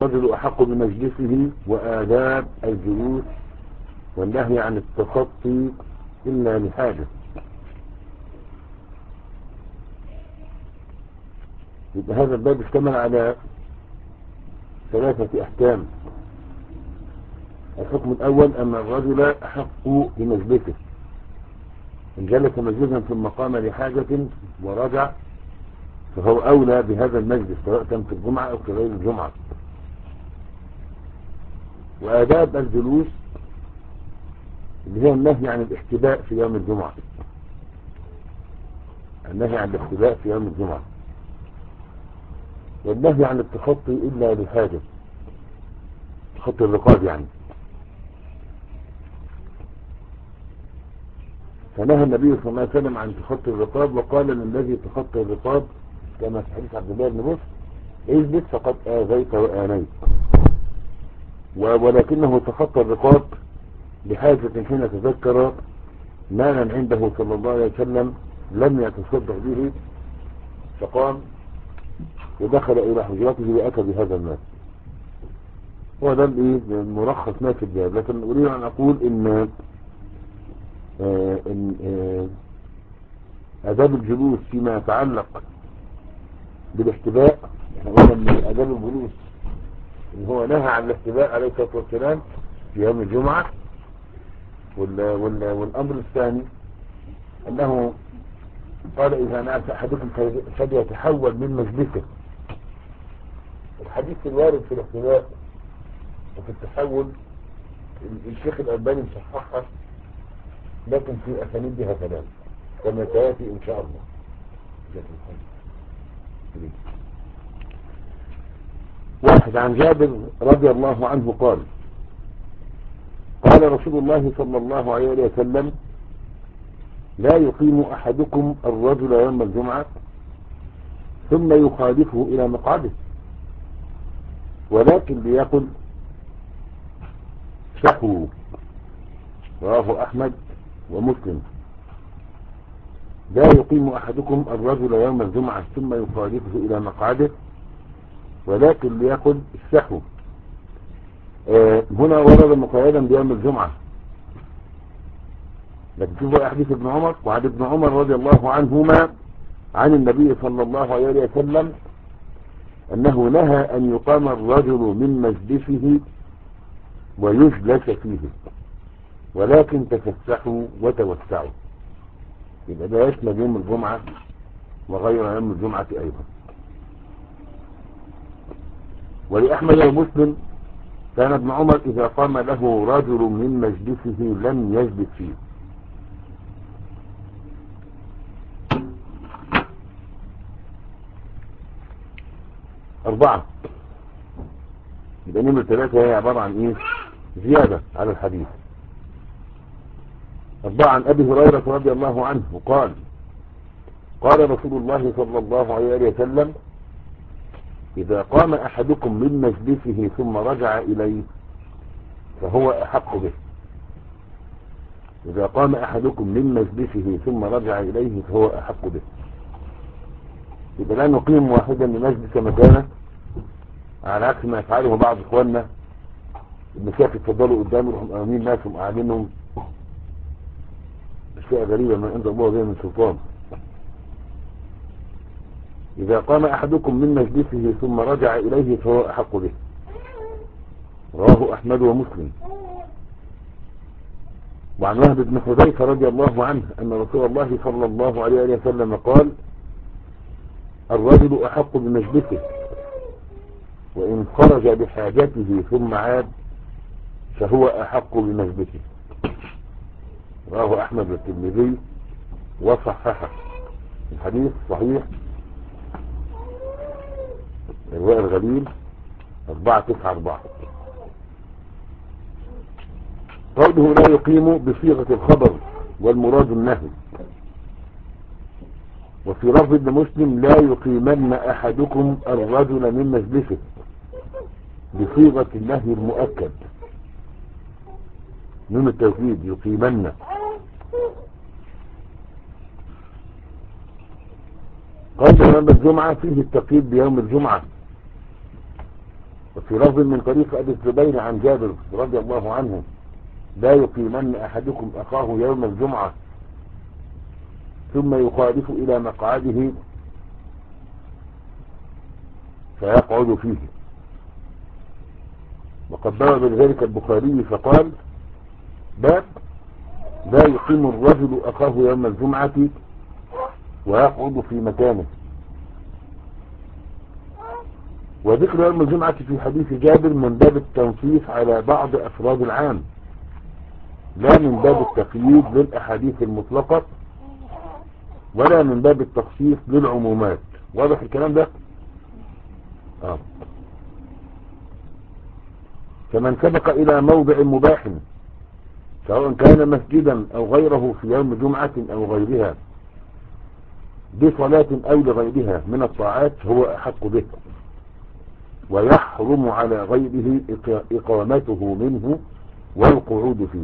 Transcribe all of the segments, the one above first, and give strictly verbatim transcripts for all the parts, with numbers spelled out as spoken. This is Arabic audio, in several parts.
الرجل أحق بمجلسه وآداب الجلوس والنهي عن التخطي إلا لحاجة. يبقى هذا الباب اشتمل على ثلاثة أحكام. الحكم الأول أن الرجل أحق بمجلسه، إن جلس مجلسا ثم قام لحاجة ورجع فهو أولى بهذا المجلس سواء كان في الجمعة أو في غير الجمعة. وآداب الجلوس اللي هي النهي عن الاحتباء في يوم الجمعة، النهي عن الاحتباء في يوم الجمعة، والنهي عن التخطي إلا لحاجة، تخطي الرقاب يعني. فنهى النبي صلى الله عليه وسلم عن تخطي الرقاب، وقال للذي تخطي الرقاب كما في حديث عبد الله بن بصر: اجلس فقد آذيت وآنيت. ولكنه تخطى الرقاب بحاجة حين تذكر مالا عنده صلى الله عليه وسلم لم يتصدق به، فقام ودخل إلى حجرته وأتى بهذا المال. هو ده المرخص ما في الباب. لكن أريد أن أقول إن آه إن آه آداب الجلوس فيما يتعلق بالاحتباء، احنا قلنا من آداب الجلوس إن هو نهى عن الاحتباء عليه الصلاة والسلام في يوم الجمعة. وال وال والأمر الثاني أنه قال: إذا نعس أحدكم فليتحول من مجلسه. الحديث الوارد في الاحتباء وفي التحول الشيخ الألباني مصححها، لكن في أسانيدها كلام كما سيأتي إن شاء الله. واحد عن جابر رضي الله عنه قال: قال رسول الله صلى الله عليه وسلم: لا يقيم أحدكم الرجل يوم الجمعة ثم يخالفه إلى مقعده، ولكن ليقل سحوا. رواه أحمد ومسلم. لا يقيم أحدكم الرجل يوم الجمعة ثم يخالفه إلى مقعده، ولكن ليقل سحوا. آه هنا ورد مقيدا بيوم الجمعة، لكن شوفوا أحاديث ابن عمر. وعن ابن عمر رضي الله عنهما عن النبي صلى الله عليه وسلم أنه نهى أن يقام الرجل من مجلسه ويجلس فيه، ولكن تفسحوا وتوسعوا. يبقى ده يشمل يوم الجمعة وغير يوم الجمعة أيضا. ولأحمد ومسلم: كان ابن عمر إذا قام له رجل من مجلسه لم يجلس فيه. أربعة. يبقى نمرة ثلاثة هي عبارة عن إيه؟ زيادة على الحديث. أربعة. عن أبي هريرة رضي الله عنه قال: قال رسول الله صلى الله عليه وسلم: إذا قام أحدكم من مجلسه ثم رجع إليه فهو أحق به. إذا قام أحدكم من مجلسه ثم رجع إليه فهو أحق به. يبقى لا نقيم واحدا من مجلس مكانه، على عكس ما يفعله بعض إخواننا، المشايخ يتفضلوا قدام يروحوا مقامين ناس ومقعدينهم. أشياء غريبة ما عند الله زي من سلطان. إذا قام أحدكم من مجلسه ثم رجع إليه فهو أحق به. رواه أحمد ومسلم. وعن وهب بن حذيفة رضي الله عنه أن رسول الله صلى الله عليه وسلم قال: الرجل أحق بمجلسه، وإن خرج بحاجته ثم عاد فهو أحق بمجلسه. رواه أحمد والترمذي وصححه. الحديث صحيح. الرواية الغليل أربعة تسعة أربعة. قوله لا يقيم بصيغة الخبر والمراد النهي. وفي لفظ ابن مسلم: لا يقيمن أحدكم الرجل من مجلسه، بصيغة النهي المؤكد، نون التوكيد، يقيمن. قال يوم الجمعة فيه التقييد بيوم الجمعة، وفي لفظ من طريق أبي الزبير عن جابر رضي الله عنه: لا يقيمن أحدكم أخاه يوم الجمعة ثم يخالف إلى مقعده فيقعد فيه. وقد بوب بذلك البخاري فقال: باب لا يقيم الرجل أخاه يوم الجمعة ويقعد في مكانه. وذكر يوم الجمعة في حديث جابر من باب التنصيص على بعض أفراد العام، لا من باب التقييد للأحاديث المطلقة ولا من باب التخصيص للعمومات. واضح الكلام ده؟ آه. فمن سبق إلى موضع مباح سواء كان مسجدا أو غيره في يوم جمعة أو غيرها بصلاة أو لغيرها من الطاعات هو أحق به، ويحرم على غيره إقامته منه والقعود فيه،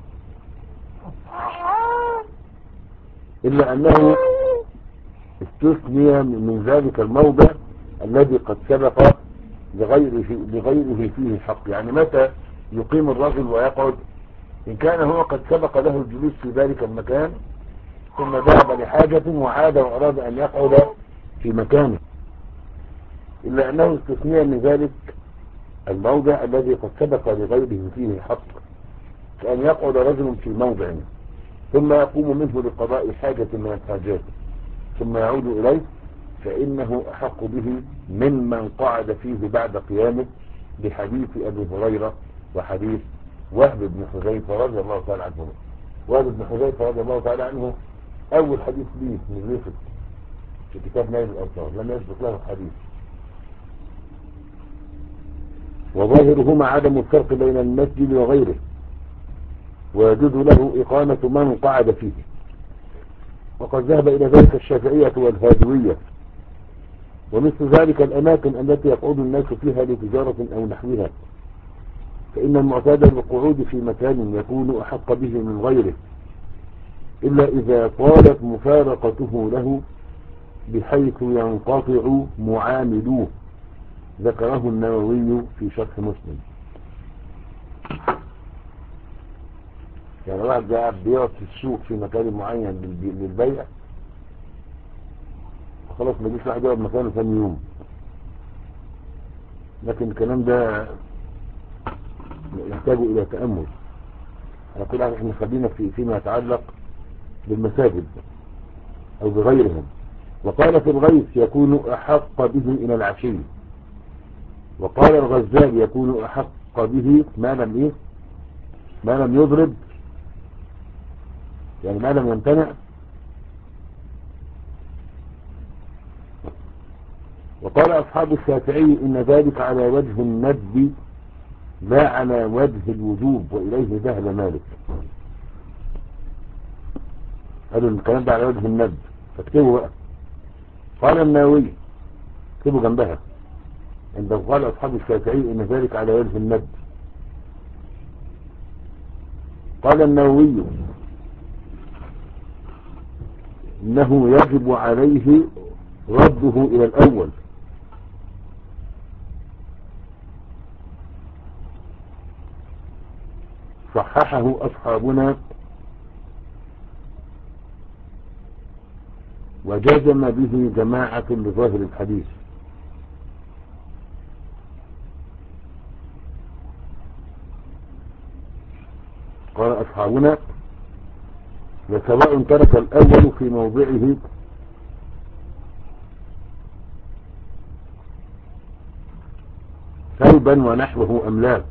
إلا أنه استثني من ذلك الموضع الذي قد سبق لغيره, لغيره فيه حق. يعني متى يقيم الرجل ويقعد؟ إن كان هو قد سبق له الجلوس في ذلك المكان ثم ذهب لحاجة وعاد وأراد أن يقعد في مكانه، إلا أنه استثني من ذلك الموضع الذي قد سبق لغيره فيه حق، كأن يقعد رجل في موضع ثم يقوم منه لقضاء حاجة من الحاجات ثم يعود إليه، فإنه أحق به ممن قعد فيه بعد قيامه، بحديث أبي هريرة وحديث وهب بن حذيفة رضي الله تعالى عنه. وهب بن حذيفة رضي الله تعالى عنه أول حديث ليه من رفق في كتاب نيل الأوطار، لم يسبق له الحديث. وظاهرهما عدم الفرق بين المسجد وغيره، ويجوز له إقامة من قعد فيه. وقد ذهب إلى ذلك الشافعية والهادوية، ومثل ذلك الأماكن التي يقعد الناس فيها لتجارة أو نحوها، فإن المعتاد بالقعود في مكان يكون أحق به من غيره، إلا إذا طالت مفارقته له بحيث ينقطع معاملوه، ذكره النووي في شرح مسلم. يعني واحد قاعد بيقعد في السوق في مكان معين للبيع، خلاص ما يجيش واحد يقعد مكانه ثاني يوم. لكن الكلام ده يحتاج إلى تأمل. على كل حال احنا خلينا في فيما يتعلق بالمساجد أو بغيرهم. وقال في الغيث يكون أحق به إلى العشي. وقال الغزال يكون أحق به ما لم إيه ما لم يضرب، يعني ما لم يمتنع. وقال أصحاب الشافعي إن ذلك على وجه الندب لا على وجه الوجوب، وإليه ذهب مالك. قالوا الكلام ده على وجه الندب، فاكتبوا بقى. قال النووي، اكتبوا جنبها، عند قال أصحاب الشافعي إن ذلك على وجه الندب. قال النووي إنه يجب عليه رده إلى الأول، صححه أصحابنا وجزم به جماعة لظاهر الحديث. قال أصحابنا وسواء ترك الأول في موضعه ثوبا ونحوه أم لا،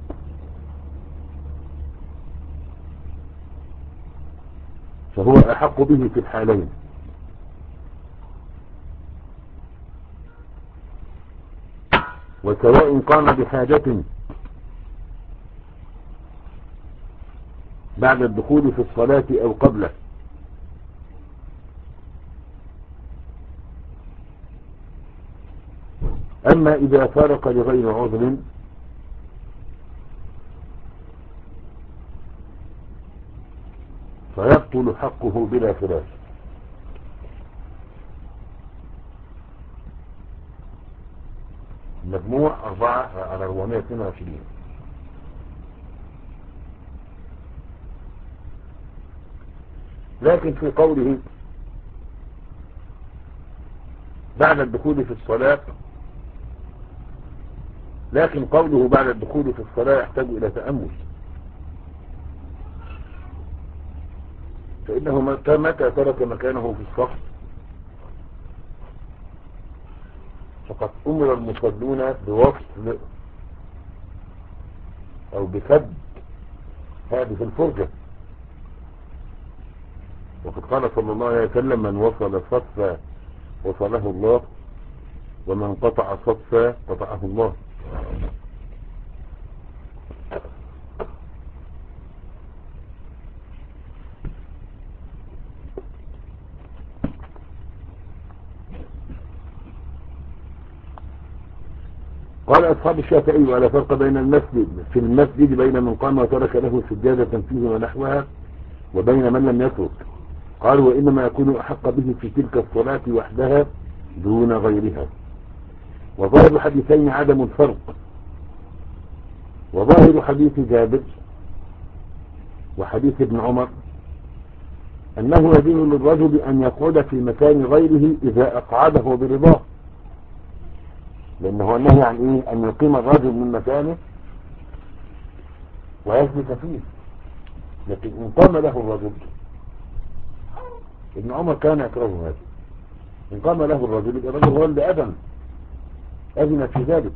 فهو أحق به في الحالين. وسواء قام بحاجة بعد الدخول في الصلاة أو قبله، أما إذا فارق لغير عذر فيبطل حقه بلا خلاف. مجموع أربعة على أربعمائة واثنين وعشرين. لكن في قوله بعد الدخول في الصلاة، لكن قوله بعد الدخول في الصلاة يحتاج إلى تأمل، فإنه متى ترك مكانه في الصف فقد أمر المصلون بوصل أو بسد هذه الفرجة، وقد قال صلى الله عليه وسلم: من وصل صفا وصله الله، ومن قطع صفا قطعه الله. قال أصحاب الشافعي: ولا فرق بين المسجد في المسجد بين من قام وترك له سجادة فيه ونحوها وبين من لم يترك. قالوا: وإنما يكون أحق به في تلك الصلاة وحدها دون غيرها. وظاهر حديثين عدم الفرق، وظاهر حديث جابر وحديث ابن عمر أنه يجوز للرجل أن يقعد في مكان غيره إذا أقعده برضاه، لأنه النهي عن إيه؟ أن يقيم الرجل من مكانه ويجلس فيه. لكن إن قام له الرجل، ابن عمر كان يكره هذا، إن قام له الرجل يبقى الرجل هو اللي أذن أذن في ذلك.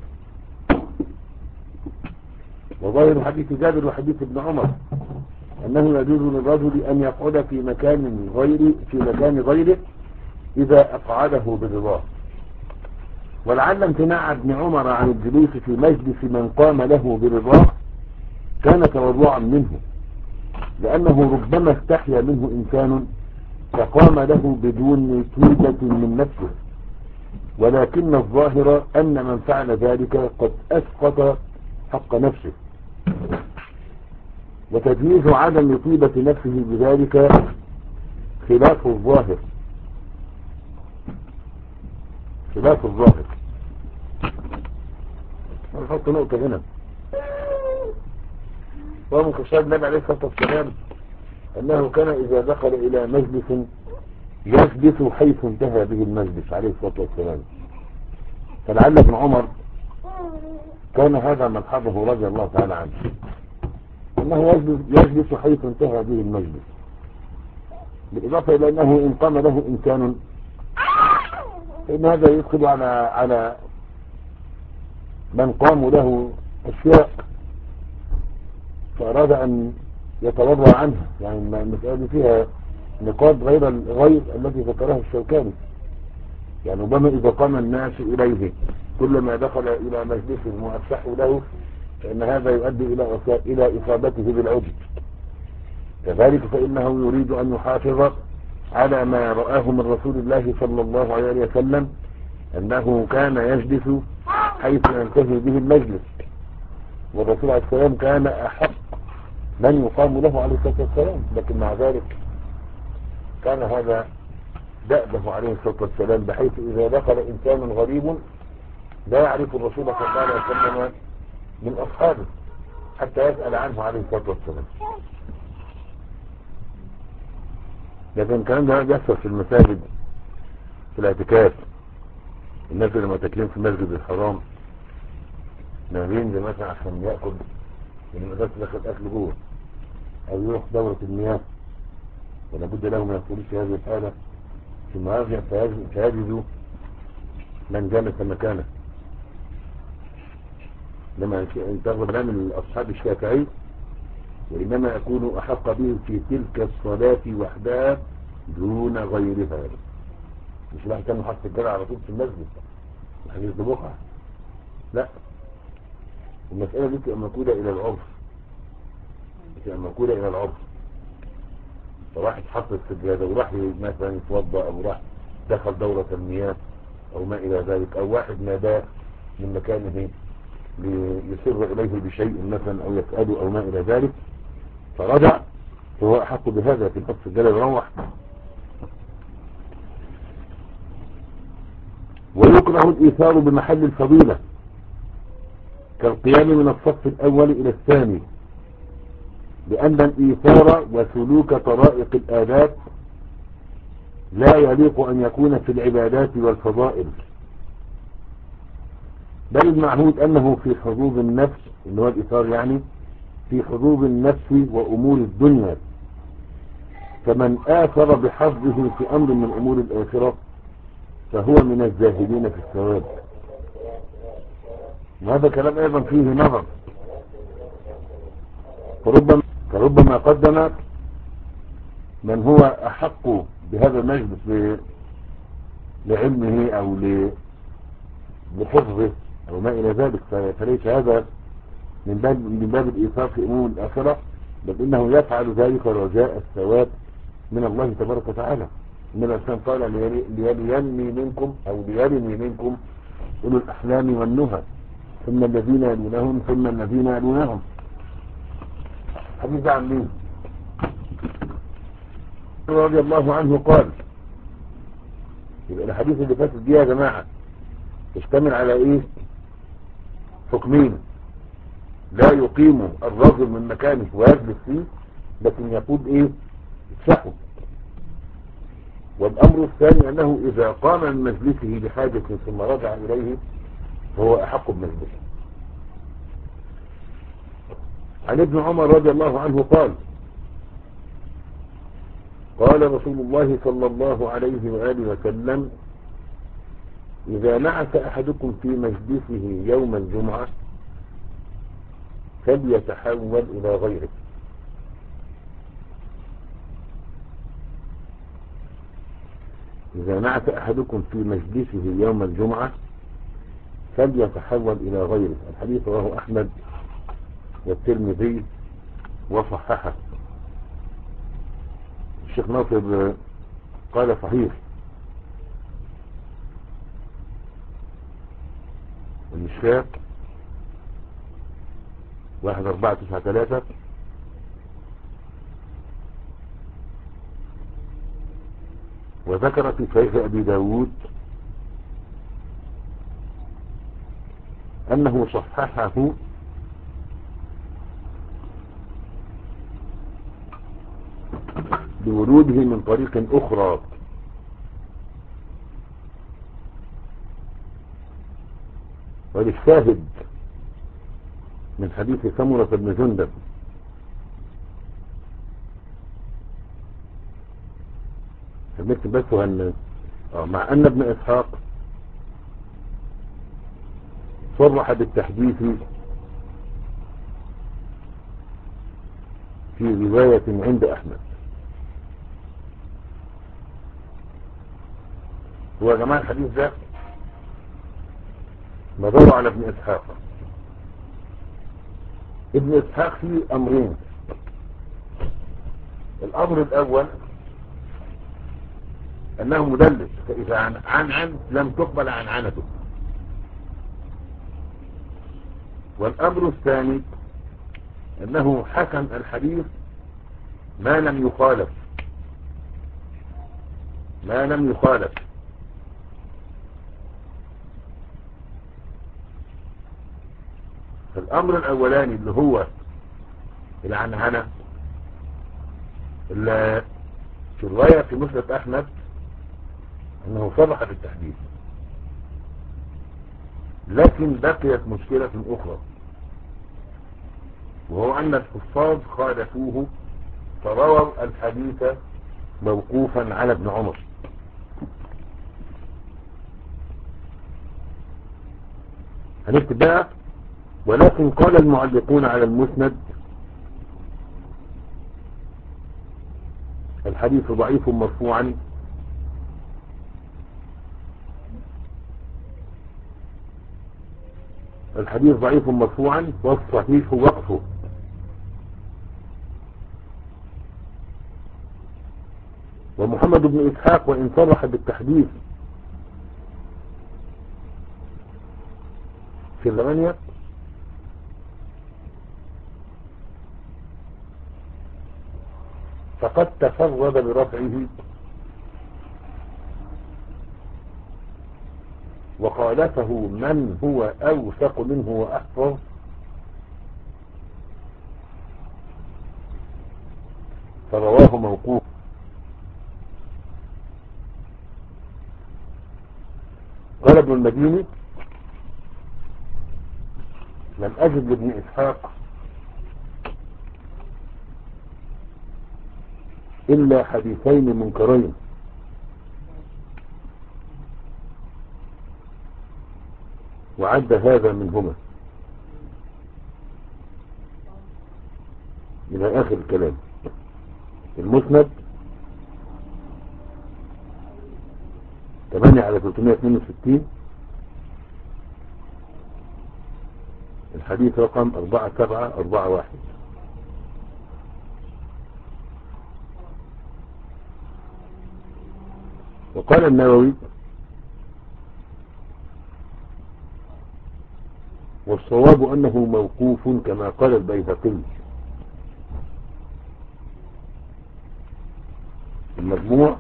وظاهر حديث جابر وحديث ابن عمر أنه يجوز للرجل أن يقعد في مكان غير في مكان غيره إذا أقعده برضاه. ولعل امتناع ابن عمر عن الجلوس في مجلس من قام له برضاه كان تورعا منه، لأنه ربما استحيا منه إنسان فقام له بدون طيبة من نفسه، ولكن الظاهر أن من فعل ذلك قد أسقط حق نفسه، وتجويز عدم طيبة نفسه بذلك خلاف الظاهر خلاف الظاهر نحط نقطة هنا. ومن خشاب النبي عليه الصلاة والسلام أنه كان إذا دخل إلى مجلس يجلس حيث انتهى به المجلس عليه الصلاة والسلام، فلعل ابن عمر كان هذا ملحظه رضي الله تعالى عنه، أنه يجلس, يجلس حيث انتهى به المجلس، بالإضافة إلى أنه إن قام له إمكان فإن هذا يدخل على على من قاموا له أشياء فأراد أن يتوضأ عنها. يعني المسألة فيها نقاط غير الغير التي ذكرها الشوكاني. يعني ربما إذا قام الناس إليه كلما دخل إلى مجلس وأفسحوا له فإن هذا يؤدي إلى إلى إصابته بالعجب. كذلك فإنه يريد أن يحافظ على ما رآه من رسول الله صلى الله عليه وسلم أنه كان يجلس حيث ينتهي به المجلس، والرسول عليه السلام كان أحق من يقام له عليه الصلاة والسلام، لكن مع ذلك كان هذا دأبه عليه الصلاة والسلام، بحيث إذا دخل إنسان غريب لا يعرف الرسول صلى الله عليه وسلم من أصحابه حتى يسأل عنه عليه الصلاة والسلام. لكن الكلام ده بيحصل في المساجد في الاعتكاف، الناس اللي معتكفين في المسجد الحرام ناويين زي مثلا عشان يأكل من المدرسة داخل أكل جوه أو يروح دورة المياه، ولا بد له من الخروج في هذه الحالة في المراجع فيجدوا من جلس مكانه. لما ينتظر من أصحاب الشافعي وإنما يكون أحق به في تلك الصلاة وحدها دون غيرها، مش واحد كان محط الجرع على طول في المسجد حديث بقعة، لا، المسألة دي تبقى موجودة إلى العرف، تبقى موجودة إلى العرف. فواحد حط السجادة وراح مثلا يتوضأ أو راح دخل دورة المياه أو ما إلى ذلك، أو واحد ناداه من مكانه ليسر إليه بشيء مثلا أو يسأله أو ما إلى ذلك فرجع، فهو أحق بهذا في الحط السجادة يروح. ويكره الإيثار بمحل الفضيلة، كالقيام من الصف الأول إلى الثاني، لأن الإيثار وسلوك طرائق الآداب لا يليق أن يكون في العبادات والفضائل، بل المعهود أنه في حظوظ النفس، اللي هو الإيثار يعني في حظوظ النفس وأمور الدنيا، فمن آثر بحظه في أمر من أمور الآخرة فهو من الزاهدين في الثواب. وهذا كلام أيضا فيه نظر، فربما, فربما قدم من هو أحق بهذا المجلس لعلمه أو لحفظه أو ما إلى ذلك، فليس هذا من باب, من باب الإيثار في أمور الآخرة، بل إنه يفعل ذلك رجاء الثواب من الله تبارك وتعالى. إن الإنسان قال ليليني منكم أو ليلني منكم أولو الأحلام والنهى ثم الذين يلونهم ثم الذين يلونهم. حديث عن مين؟ رضي الله عنه قال، يبقى الحديث اللي فاتت دي يا جماعة تشتمل على ايه؟ حكمين: لا يقيم الرجل من مكانه ويجلس فيه، لكن يقول ايه؟ يتشحوا. والامر الثاني انه اذا قام من مجلسه بحاجة ثم رجع اليه فهو احق بمجلسه. عن ابن عمر رضي الله عنه قال: قال رسول الله صلى الله عليه وآله وسلم: إذا نعس أحدكم في مجلسه يوم الجمعة فليتحول إلى غيره. إذا نعس أحدكم في مجلسه يوم الجمعة فليتحول إلى غيره. الحديث رواه أحمد والترمذي وصححه. الشيخ ناصر قال صحيح. المشفاق واحد أربعة تسعة ثلاثة. وذكر في صحيح أبي داود أنه صححه بوروده من طريق أخرى، وللشاهد من حديث سمرة بن جندب فبنكتب بس هن... مع أن ابن إسحاق صرح بالتحديث في رواية عند أحمد. هو يا جماعة الحديث ده مدور على ابن إسحاق. ابن إسحاق فيه أمرين: الأمر الأول أنه مدلس، فإذا عن عن, عن لم تقبل عن عنته. والأمر الثاني أنه حكم الحديث ما لم يخالف ما لم يخالف الأمر الأولاني اللي هو العنعنة اللي في الرواية في مسند أحمد أنه صرح بالتحديث، لكن بقيت مشكلة أخرى، وهو أن الحفاظ خالفوه فرووا الحديث موقوفا على ابن عمر. هنكتب بقى: ولكن قال المعلقون على المسند الحديث ضعيف مرفوعا الحديث ضعيف مرفوعا والصحيح وقفه. ومحمد بن إسحاق وإن صرح بالتحديث في الثمانية فقد تفرد برفعه وخالفه من هو أوثق منه وأحفظ فرواه موقوف. قال ابن المديني لم أجد لابن إسحاق إلا حديثين منكرين، وعد هذا منهما إلى آخر الكلام. المسند ثمانية على ثلاثمائة واثنين وستين، الحديث رقم أربعة سبعة أربعة واحد. وقال النووي والصواب أنه موقوف كما قال البيهقي المجموع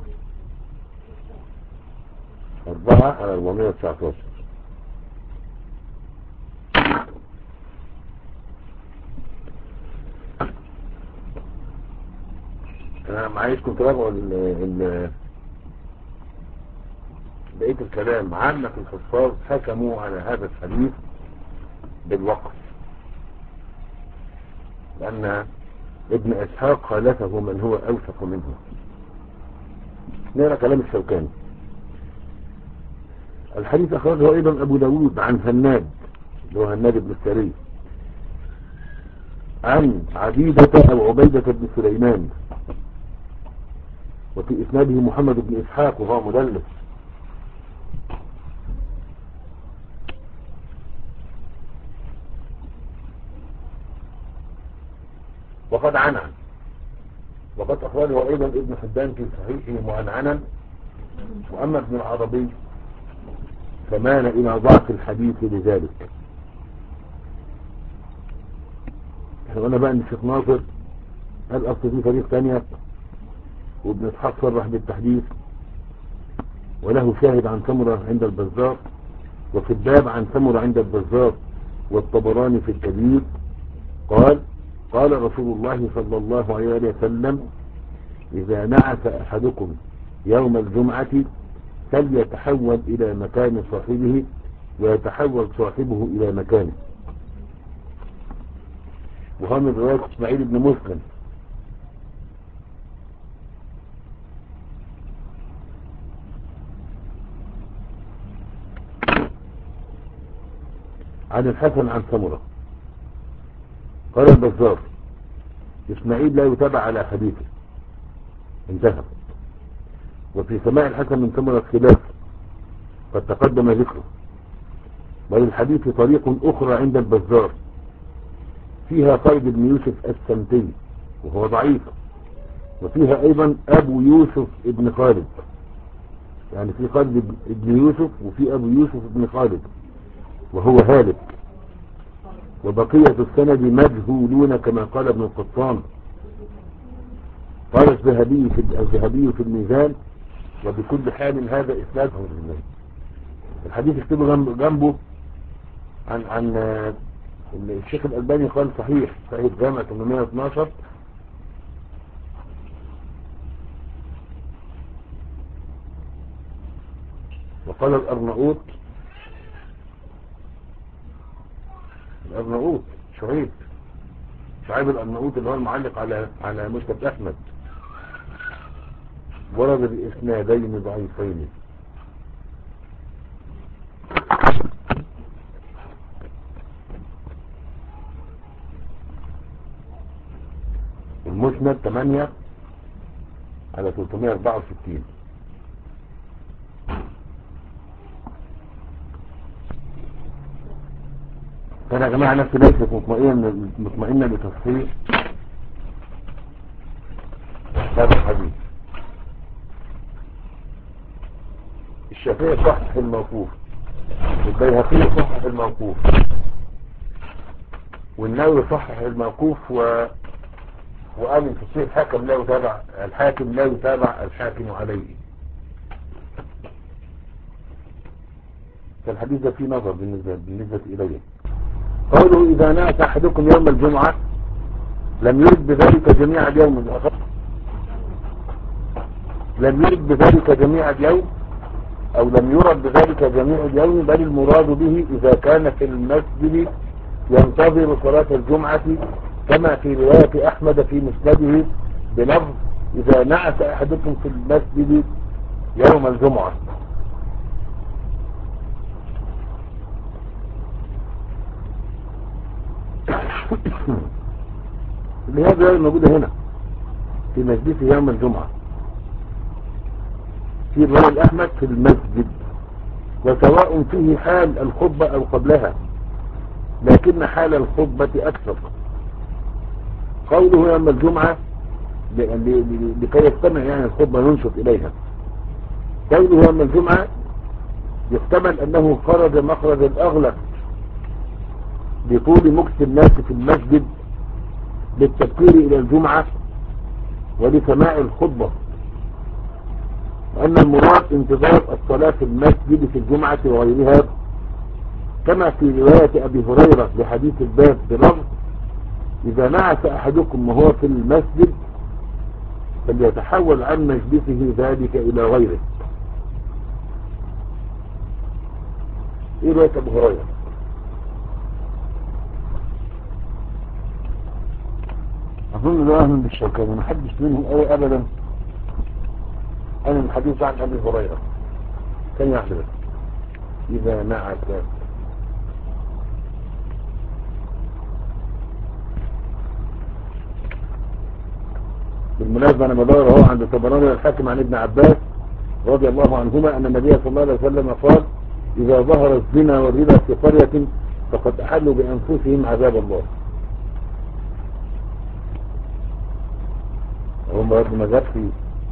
أربعة على أربعمائة وتسعة عشر. أنا معايشكم تراجعوا بقية الكلام. عامة الحفاظ حكموا على هذا الحديث بالوقف، لأن ابن إسحاق خالفه من هو أوثق منه. نرى كلام الشوكاني. الحديث أخرجه أيضا أبو داود عن هناد اللي هو هناد بن السري عن عبيدة أو عبيدة بن سليمان، وفي إسناده محمد بن إسحاق وهو مدلس. وقد عنعن، وقد أخرجه أيضا ابن حبان في صحيحه معنعنا. وأما ابن العربي فمال إلى ضعف الحديث لذلك. احنا قلنا بقى ان الشيخ ناصر قال أصل في طريق ثانية، وابن إسحاق صرح بالتحديث، وله شاهد عن سمرة عند البزار، وفي الباب عن سمرة عند البزار والطبراني في الكبير قال قال رسول الله صلى الله عليه وسلم إذا نعس أحدكم يوم الجمعة فليتحول إلى مكان صاحبه ويتحول صاحبه إلى مكانه. وهو من رواية إسماعيل بن مسلم عن الحسن عن سمرة قال البزار إسماعيل لا يتابع على حديثه، انتهى. وفي سماع الحسن من سمرة خلاف قد تقدم ذكره، وللحديث طريق أخرى عند البزار فيها خالد بن يوسف السمتي وهو ضعيف، وفيها أيضا أبو يوسف ابن خالد، يعني في خالد ابن يوسف وفي أبو يوسف ابن خالد وهو هالك، وبقية السند مجهولون كما قال ابن القطان. قال الذهبي في الذهبي في الميزان وبكل حال هذا إسناد. الحديث اكتبه جنب جنبه عن عن الشيخ الألباني قال صحيح، صحيح جامع ثمانمائة واثناشر. وقال الأرناؤوط الأرناؤوط شعيب شعيب الأرناؤوط اللي هو المعلق على على مسند أحمد ورد بإسنادين ضعيفين. المسند ثمانية على ثلاثمائة وأربعة وستين. فأنا يا جماعة نفسي ليست مطمئنة مطمئنة لتصحيح هذا الحديث. الشافعي صحح الموقوف، البيهقي صحح الموقوف، والنووي صحح الموقوف و... وقال ان تصحيح الحاكم لا يتابع الحاكم لا يتابع الحاكم عليه. فالحديث ده فيه نظر بالنسبة, بالنسبة إليه. قوله إذا نأت أحدكم يوم الجمعة لم يرد بذلك جميع اليوم الآخر، لم يرد بذلك جميع اليوم أو لم يرد بذلك جميع اليوم، بل المراد به إذا كان في المسجد ينتظر صلاة الجمعة، كما في رواية أحمد في مسنده بلفظ إذا نعس أحدكم في المسجد يوم الجمعة. لهذا الموجودة هنا في مجلسه يوم الجمعة في رواية أحمد في المسجد، وسواء فيه حال الخطبة أو قبلها، لكن حال الخطبة أكثر. قوله يوم الجمعة لكي يستمع يعني الخطبة ينشط إليها. قوله يوم الجمعة يحتمل أنه خرج مخرج الأغلب بطول مكث الناس في المسجد للتفكير إلى الجمعة ولسماع الخطبة، وأن المراد انتظار الصلاة في المسجد في الجمعة وغيرها، كما في رواية أبي هريرة لحديث الباب بلفظ إذا نعس أحدكم وهو في المسجد فليتحول عن مجلسه ذلك إلى غيره. إيه رواية أبي هريرة؟ أظن ده أهل بالشوكاني، ما حدش منهم أي أبدا أنا الحديث عن أبي هريرة كان يحدث إذا نعس. بالمناسبة أنا بدور هو عند الطبراني الحاكم عن ابن عباس رضي الله عنهما أن النبي صلى الله عليه وسلم قال إذا ظهر الزنا والربا في قرية فقد أحلوا بأنفسهم عذاب الله. هم برضه مذهب فيه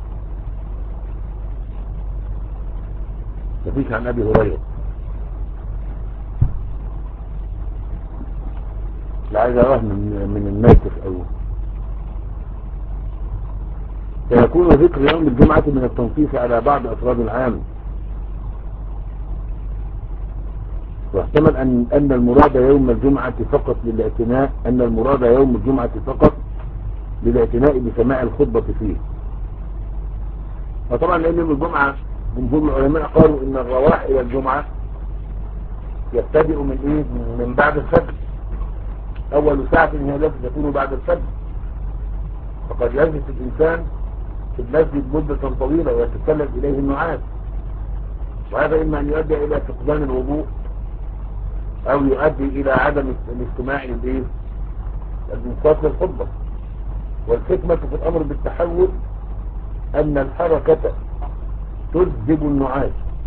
مفيش عن أبي هريرة. لا عايز أراه من, من الناسخ أول. فيكون ذكر يوم الجمعة من التنصيص على بعض أفراد العام، واحتمل أن, أن المراد يوم الجمعة فقط للاعتناء أن المراد يوم الجمعة فقط للاعتناء بسماع الخطبة فيه. وطبعا لأن يوم الجمعة جمهور العلماء قالوا إن الرواح إلى الجمعة يبتدئ من إيه؟ من بعد الفجر، أول ساعة هي التي تكون بعد الفجر، فقد يجلس الإنسان في المسجد مدة طويلة ويتسلل إليه النعاس، وهذا إما أن يؤدي إلى فقدان الوضوء أو يؤدي إلى عدم الاستماع إليه الانصات للخطبة. والحكمة في الأمر بالتحول أن الحركة تجذب النعاس،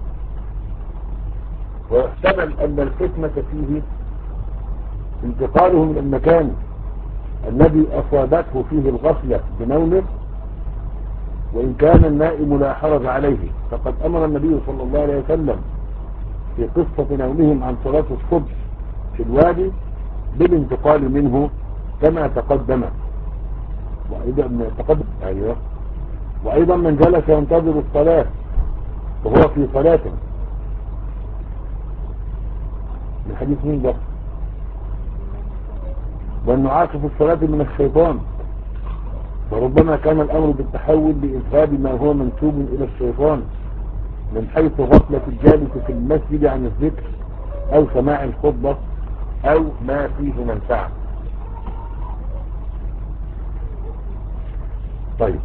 ويحتمل أن الحكمة فيه انتقاله من المكان الذي أصابته فيه الغفلة بنومه، وإن كان النائم لا حرج عليه، فقد أمر النبي صلى الله عليه وسلم في قصة نومهم عن صلاة الصبح في الوادي بالانتقال منه كما تقدم. وأيضا تقدم أيوه وأيضا من جلس ينتظر الصلاة وهو في صلاته، من حديث مين ده؟ والنعاس في الصلاة من الشيطان، وربما كان الأمر بالتحول لإذهاب ما هو منسوب إلى الشيطان من حيث غفلة الجالس في المسجد عن الذكر أو سماع الخطبة أو ما فيه منفعة. طيب،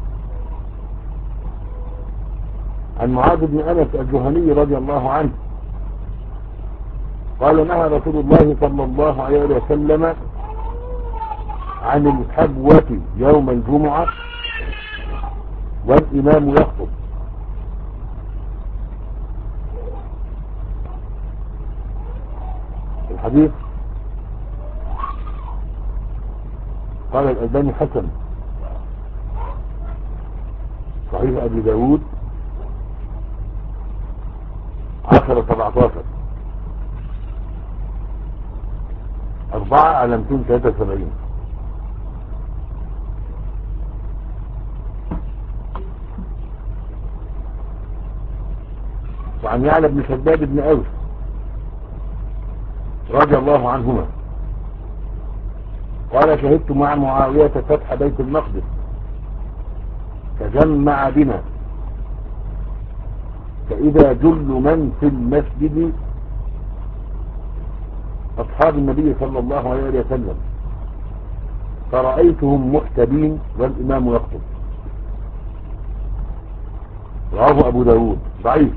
عن معاذ بن أنس الجهني رضي الله عنه قال نهى رسول الله صلى الله عليه وسلم عن الحبوة يوم الجمعة والإمام يخطب. الحديث قال الألباني حسن، صحيح أبي داود عشرة سبعتاشر أربعة على مئتين وثلاثة وسبعين. وعن يعلى بن شداد بن أوس رضي الله عنهما قال شهدت مع معاوية فتح بيت المقدس فجمع بنا فإذا جل من في المسجد أصحاب النبي صلى الله عليه وسلم فرأيتهم محتبين والإمام يخطب. رواه أبو داود. ضعيف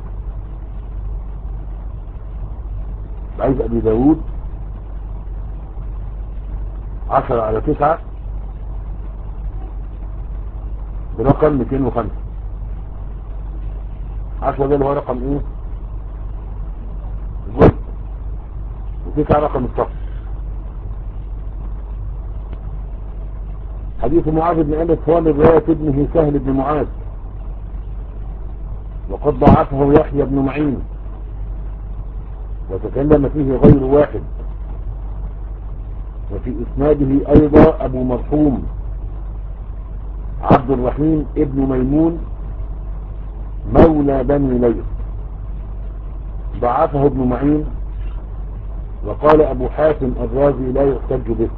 ضعيف أبي داود عشرة على تسعة برقم مئتين وخمسة. عشرة ده اللي هو رقم ايه الجزء، وتسعة رقم الصف. حديث معاذ بن انس هو من رواية ابنه سهل بن معاذ، وقد ضعفه يحيى بن معين وتكلم فيه غير واحد، وفي اسناده ايضا ابو مرحوم عبد الرحيم ابن ميمون مولى بني ليث، ضعفه ابن معين، وقال ابو حاتم الرازي لا يحتج به.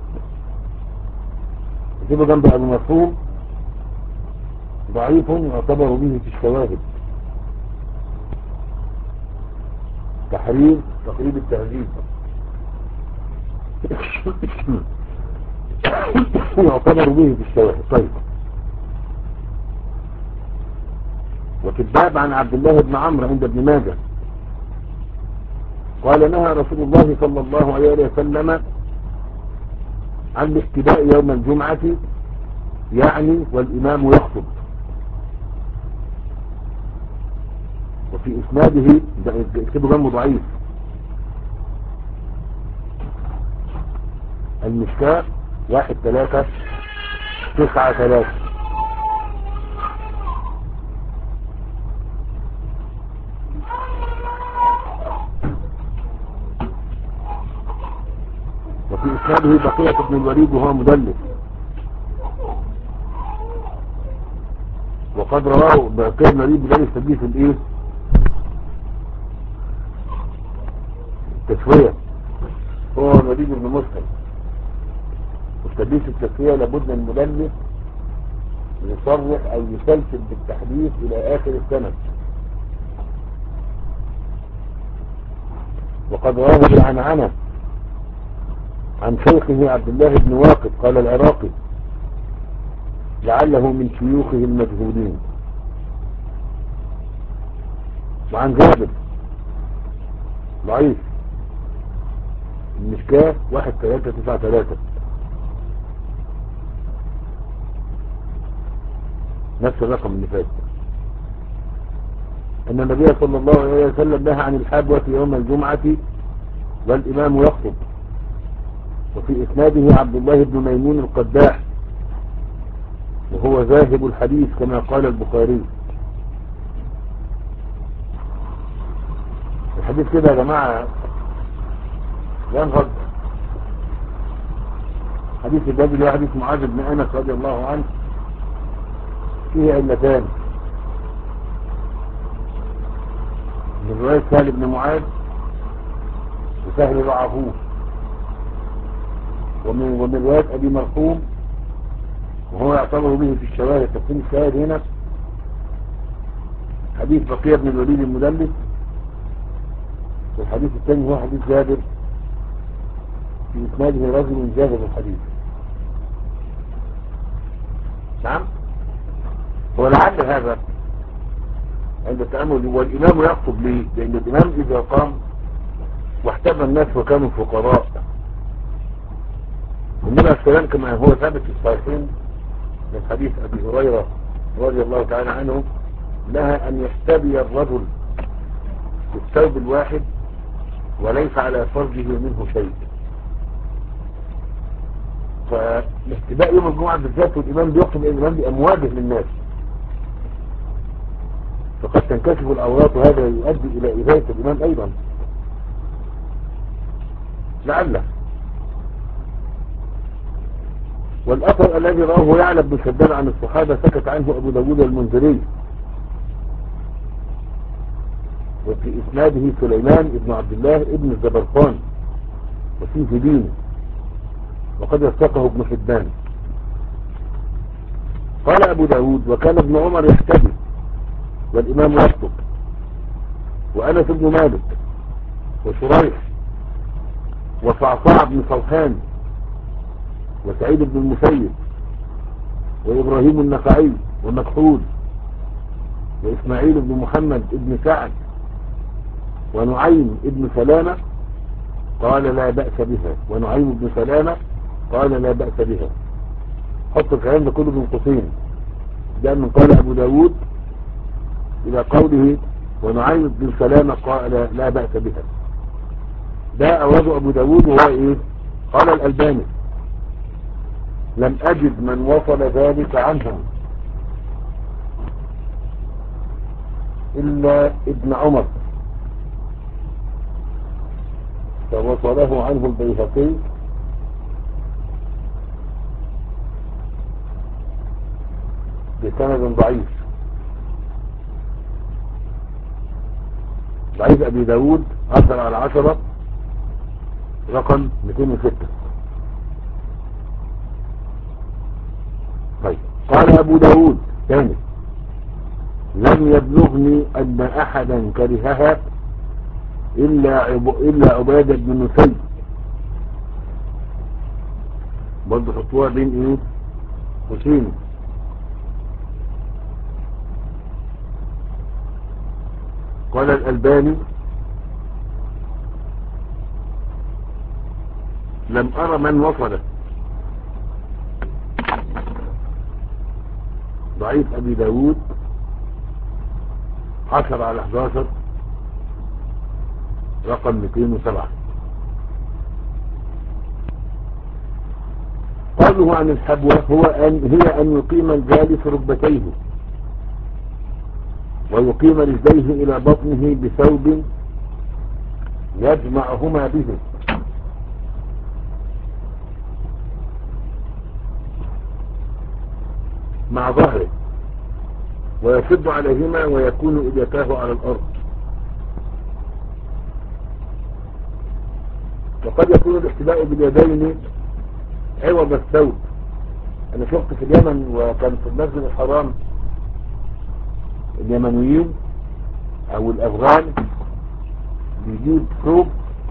يجيبه جنب ابو مرحوم ضعيف يعتبر به في الشواهد. تحرير تقريب التهذيب يعتبر به في الشواهد. طيب، وفي الباب عن عبد الله بن عمرو عند ابن ماجه قال نهى رسول الله صلى الله عليه وسلم عن الاحتباء يوم الجمعة يعني والإمام يخطب. وفي إسناده اكتبوا جنبه ضعيف المشكاة واحد ثلاثة تسعة ثلاثة. وفي إسناده بقية بن الوليد وهو مدلس، وقد رواه بقية بن الوليد بلا يستدليس الايه التسوية، هو الوليد بن مسلم. وتدليس التسوية لابد من المدلس يصرح او يسلسل بالتحديث الى اخر السنة. وقد رواه بالعنعنة عن شيخه عبد الله بن واقد قال العراقي لعله من شيوخه المجهولين. وعن جابر ضعيف المشكاة واحد ثلاثة تسعة ثلاثة نفس الرقم اللي فات. أن النبي صلى الله عليه وسلم نهى عن الحبوة يوم الجمعة والإمام يخطب. وفي إسناده عبد الله بن ميمون القداح وهو ذاهب الحديث كما قال البخاري. الحديث كده يا جماعة ينهض. حديث الباب اللي هو حديث معاذ بن انس رضي الله عنه فيه علتان. من رواية سهل بن معاذ وسهل ضعفوه، ومن, ومن رواية ابي مرحوم وهو يعتبر به في الشواهد. تقسيم الشواهد هنا حديث بقية بن الوليد المدلس، والحديث الثاني هو حديث جابر في إسناده رجل جابر الحديث. نعم، هو لعل هذا عند التأمل. والإمام يخطب ليه؟ لأن الإمام إذا قام واحتمى الناس وكانوا فقراء، النبي السلام كما هو ثابت في الصحيحين من حديث أبي هريرة رضي الله تعالى عنه نهى أن يحتبي الرجل بالثوب الواحد وليس على فرجه منه شيء. فالاحتباء يوم الجمعة بالذات والإمام بيخطب، الإمام بأمواجه للناس، فقد تنكشف العورات وهذا يؤدي إلى إذاية الإمام أيضا لعله. والأثر الذي رواه يعلى بن شداد عن الصحابة سكت عنه أبو داود المنذري، وفي إسناده سليمان ابن عبد الله ابن الزبرقان وسيف دينه، وقد وثقه ابن حبان. قال أبو داود: وكان ابن عمر يحتدي والإمام يخطب، وأنس بن مالك وشريح وصعصع بن صوحان وسعيد بن المسيب وإبراهيم النخعي ومكحول وإسماعيل بن محمد بن سعد ونعيم بن سلامة قال لا بأس بها. ونعيم بن سلامة قال لا بأس بها. حط الكلام ده كله بين قوسين، ده من قال أبو داود إلى قوله ونعيم بن سلامة قال لا بأس بها. ده أورده أبو داود وهو إيه؟ قال الألباني: لم أجد من وصل ذلك عنهم إلا ابن عمر، فوصله عنه البيهقي بسند ضعيف. ضعيف أبي داود عشرة على عشرة رقم مئتين وستة. طيب، قال أبو داود ثاني: لم يبلغني أن أحدا كرهها إلا عب... إلا عبادة بن نسي. برضه حطوها بين إيه؟ قوسين. قال الألباني: لم أرى من وصل. ضعيف أبي داود عشرة على حداشر رقم مئتين وسبعة. قوله عن الحبوة هو أن هي أن يقيم الجالس ركبتيه ويقيم رجليه إلى بطنه بثوب يجمعهما به، مع ظهره، ويشد عليهما ويكون إجتاه على الأرض. وقد يكون الاحتباء باليدين عوض الثوب. أنا شفت في اليمن وكان في المسجد الحرام اليمنيين أو الأفغان بيجيب ثوب،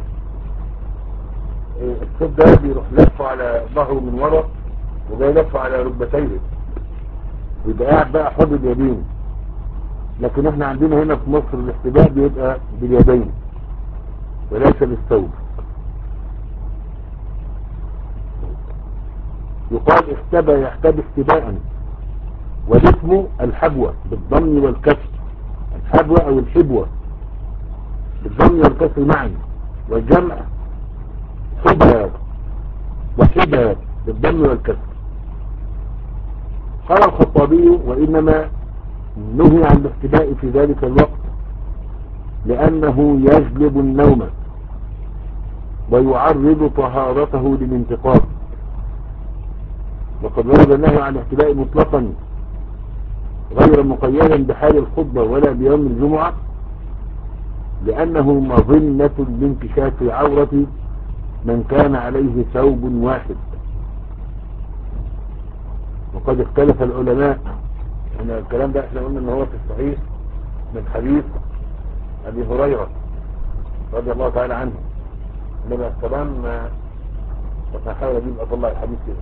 الثوب ده بيروح لفه على ظهره من ورا وجاي لفه على ركبتيه، ويبقى قاعد بقى حر اليدين. لكن احنا عندنا هنا في مصر الاحتباء بيبقى باليدين وليس بالثوب. يقال احتبى يحتبي احتباء، والاسم الحبوة بالضم والكسر. الحبوة او الحبوة بالضم والكسر معا، والجمع حبى وحبى بالضم والكسر. قال الخطابي: وإنما نهي عن الاحتباء في ذلك الوقت لأنه يجلب النوم ويعرض طهارته للانتقاض. وقد ورد النهي عن الاحتباء مطلقا غير مقيدا بحال الخطبة ولا بيوم الجمعة، لأنه مظنة لانكشاف عورة من كان عليه ثوب واحد. وقد اختلف العلماء، ان الكلام ده احنا قلنا ان هو في الصحيح من حديث ابي هريرة رضي الله تعالى عنه. النبي عليه السلام هحاول اجيب اطلع الحديث كده.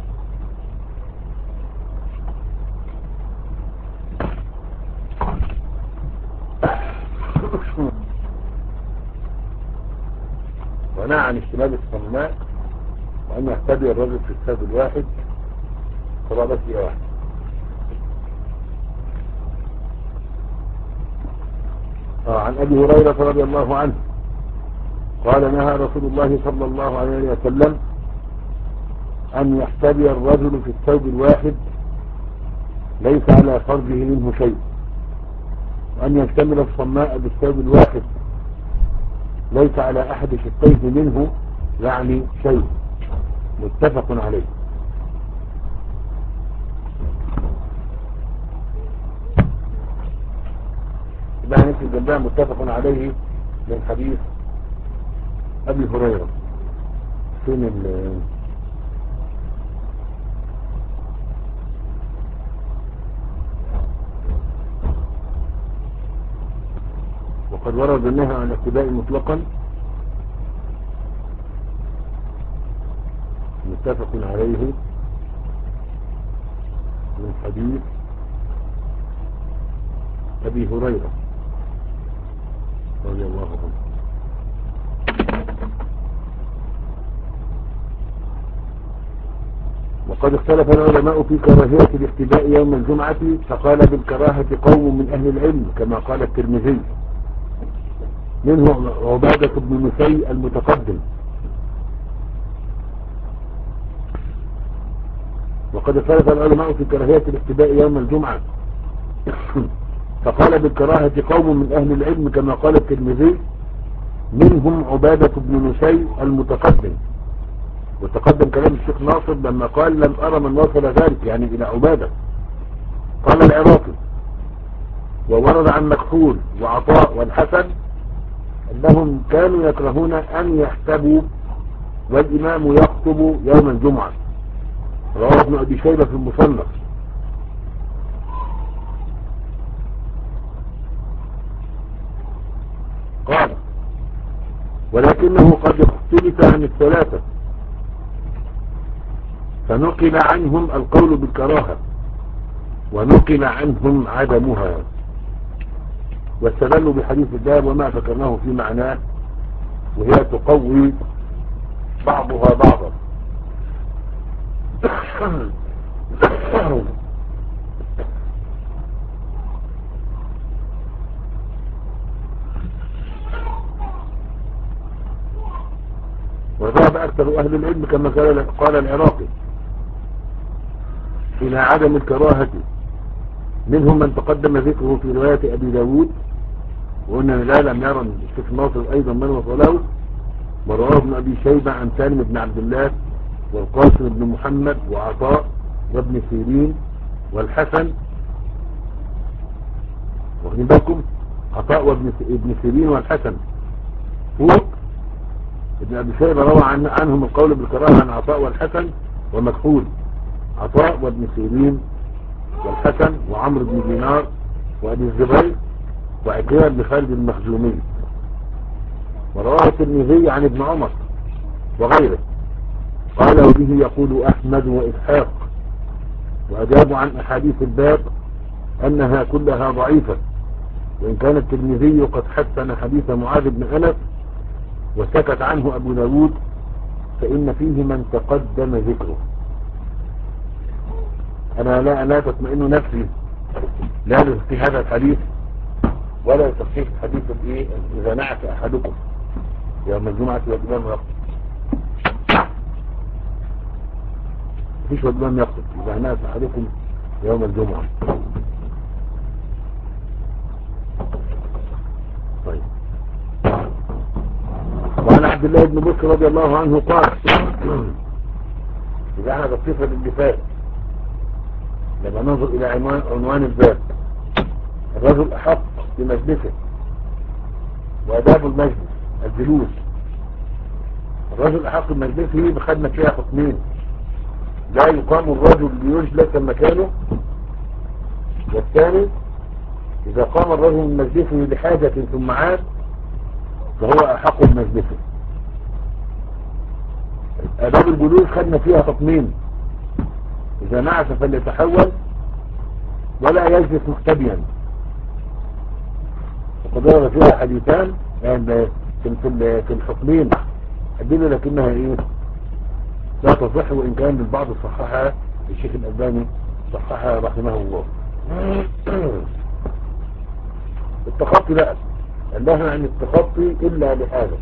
ونهى عن اشتمال الصماء وان يحتبي الرجل في الثوب الواحد قرابة واحد. آه عن ابي هريرة رضي الله عنه قال: نهى رسول الله صلى الله عليه وسلم ان يحتبي الرجل في الثوب الواحد ليس على فرجه منه شيء، وان يشتمل الصماء بالثوب الواحد ليس على احد شقيه منه يعني شيء. متفق عليه. يبقى نكتب جنبها متفق عليه من حديث ابي هريرة. فين ال وقد ورد النهي عن الاقتداء مطلقا متفق عليه من حديث أبي هريرة رضي الله عنه. وقد اختلف العلماء في كراهية الاقتداء يوم الجمعة، فقال بالكراهة قوم من أهل العلم كما قال الترمذي، منه عبادة بن نسي المتقدم. وقد اختلف العلماء في كراهية الاقتداء يوم الجمعة، فقال بالكراهة قوم من أهل العلم كما قال الترمذي، منهم عبادة بن نسي المتقدم. وتقدم كلام الشيخ ناصر لما قال لم أرى من وصل ذلك، يعني إلى عبادة. قال العراقي وورد عن مكحول وعطاء والحسن أنهم كانوا يكرهون أن يحتبوا والإمام يخطب يوم الجمعة. رواه ابن أبي شيبة في المصنف. قال ولكنه قد اختلف عن الثلاثة، فنقل عنهم القول بالكراهة ونقل عنهم عدمها، واستدلوا بحديث الباب وما ذكرناه في معناه، وهي تقوي بعضها بعضا. وذهب أكثر أهل العلم كما قال العراقي إلى عدم الكراهة، منهم من تقدم ذكره في رواية أبي داود، وأن لا لم يرى الشيخ ناصر أيضا من وصله، ورواه ابن أبي شيبة عن سالم بن عبد الله والقاسم بن محمد وعطاء وابن سيرين والحسن. واخدين بالكم؟ عطاء وابن ابن سيرين والحسن فوق. ابن أبي شيبة روى عن عنهم القول بالكراهة عن عطاء والحسن ومكحول. عطاء وابن سيرين والحسن وعمرو بن دينار وابي الزبير وعكرمة بن خالد المخزومي. ورواه الترمذي عن ابن عمر وغيره قال وبه يقول أحمد وإسحاق، وأجابوا عن أحاديث الباب أنها كلها ضعيفة، وإن كان الترمذي قد حسن حديث معاذ بن أنس وسكت عنه أبو داود، فإن فيه من تقدم ذكره. أنا لا, لا تطمئن نفسي لا لتصحيح هذا الحديث ولا لتصحيح حديث إيه إذا نعت أحدكم يوم الجمعة والإمام يخطب. مفيش والإمام يخطب إذا نعت أحدكم يوم الجمعة. طيب. وعن عبد الله بن بكر رضي الله عنه قال إذا أنا بصفة بالجفاف لما ننظر إلى عنوان, عنوان الباب، الرجل أحق بمجلسه وأداب المجلس الجلوس. الرجل أحق بمجلسه بخدمة فيها حكمين: لا يقام الرجل ليجلس مكانه، والثاني إذا قام الرجل من مجلسه لحاجة ثم عاد فهو أحق بمجلسه. أداب الجلوس خدمة فيها حكمين: إذا نعس فليتحول ولا يجلس مختبيا. وقد ورد فيها حديثان يعني في في الحكمين أدلة لكنها إيه لا تصح، وإن كان للبعض صححها الشيخ الألباني صححها رحمه الله. التخطي لا النهي عن التخطي إلا لهذا.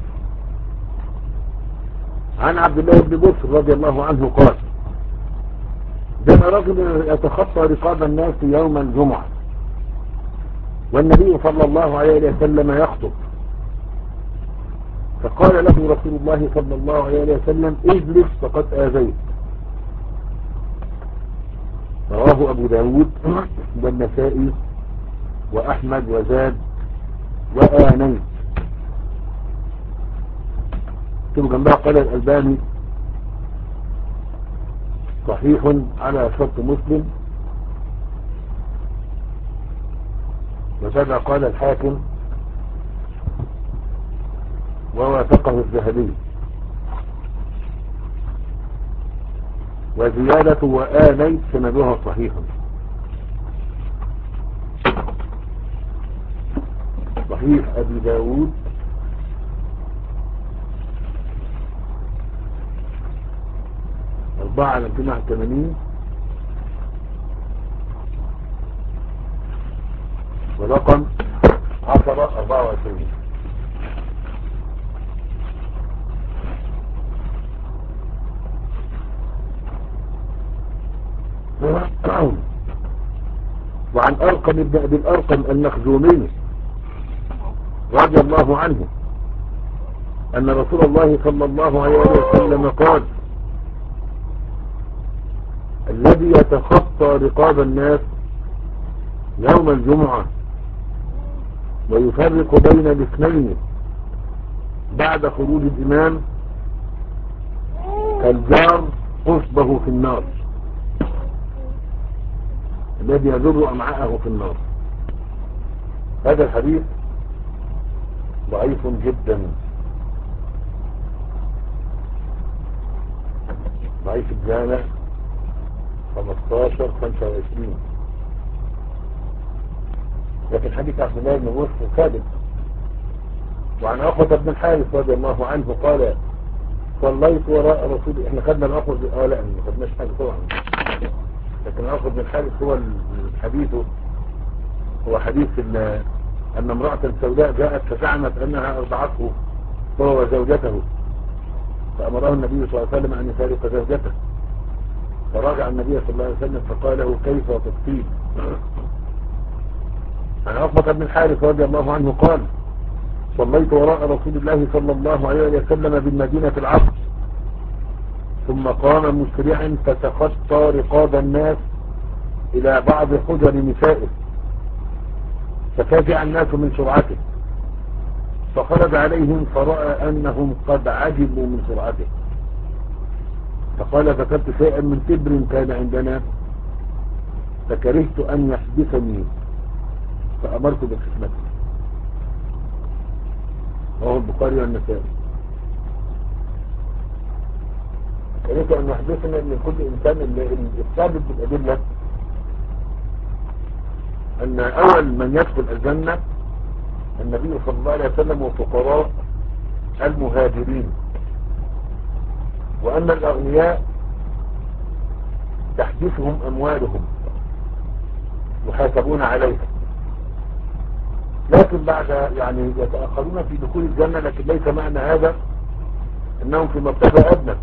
عن عبد الله بن بكر رضي الله عنه قال جاء رجل يتخطى رقاب الناس يوم الجمعة والنبي صلى الله عليه وسلم يخطب، فقال له رسول الله صلى الله عليه وسلم اجلس فقد آذيت. رواه أبو داود والنسائي وأحمد وزاد وآنيت. ثم جنبها قال الألباني صحيح على شرط مسلم، وكذا قال الحاكم ووافقه الذهبي. وزيادة وآليت سندها صحيح. صحيح أبي داود أربعة على مئتين وواحد وثمانين، ورقم عشرة أربعة وعشرين. وعن أرقم ابن أبي الأرقم المخزومي رضي الله عنه أن رسول الله صلى الله عليه وسلم قال: الذي يتخطى رقاب الناس يوم الجمعة ويفرق بين الاثنين بعد خروج الإمام كالجار قصبه في النار، الذي يجر أمعاءه في النار. هذا الحديث ضعيف جدا، ضعيف الجامع خمستاشر خمسة وعشرين. لكن حديث عبد الله بن مسعود ثابت. وعن عقبة بن الحارث رضي الله عنه قال: صليت وراء رسول، احنا خدنا العقبة اه لا ما خدناش حاجة طبعا، لكن عقبة بن الحارث هو الحديث، هو حديث ان امرأة سوداء جاءت فزعمت انها ارضعته هو وزوجته، فامره النبي صلى الله عليه وسلم ان يفارق زوجته، فراجع النبي صلى الله عليه وسلم فقال له: كيف تطفيل؟ عن عقبة بن الحارث رضي الله عنه قال: صليت وراء رسول الله صلى الله عليه وسلم بالمدينة العصر، ثم قام مسرعا فتخطى رقاب الناس إلى بعض حجر نسائه، ففزع الناس من سرعته، فخرج عليهم فرأى أنهم قد عجبوا من سرعته، فقال: ذكرت شيئا من تبر كان عندنا فكرهت أن يحدثني فأمرت بخدمته. رواه البخاري والنسائي. كرهت أن يحدثنا من كل إنسان. الثابت بالأدلة أن أول من يدخل الجنة النبي صلى الله عليه وسلم وفقراء المهاجرين، وأن الأغنياء تحدثهم أموالهم يحاسبون عليها، لكن بعد يعني يتأخرون في دخول الجنة، لكن ليس معنى هذا أنهم في مرتبة أدنى،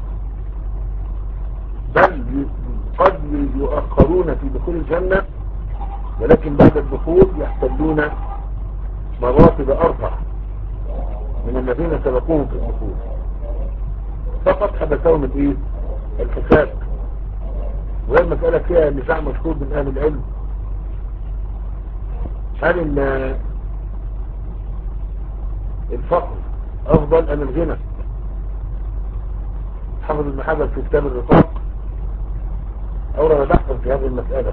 بل قد يؤخرون في دخول الجنة، ولكن بعد الدخول يحتلون مراتب أرفع من الذين سبقوهم في الدخول، فقط حدثهم الايه الحساب. وهي المسألة فيها نزاع مشهور من أهل العلم، هل الفقر أفضل أم الغنى؟ حافظ ابن حجر في كتاب الرقاق أورد بحثا في هذه المسألة،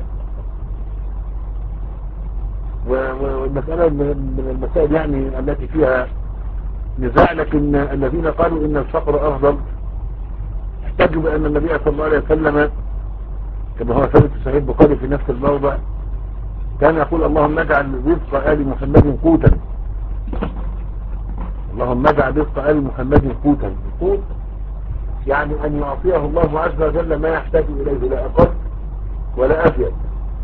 والمسألة من المسائل يعني التي فيها نزاع، لكن الذين قالوا إن الفقر أفضل احتجوا بأن النبي صلى الله عليه وسلم كما هو ثابت في صحيح البخاري في نفس الموضع كان يقول: اللهم اجعل رزق آل محمد قوتا، اللهم اجعل رزق آل محمد قوتا. قوت يعني أن يعطيه الله عز وجل ما يحتاج إليه، لا أقل ولا أزيد.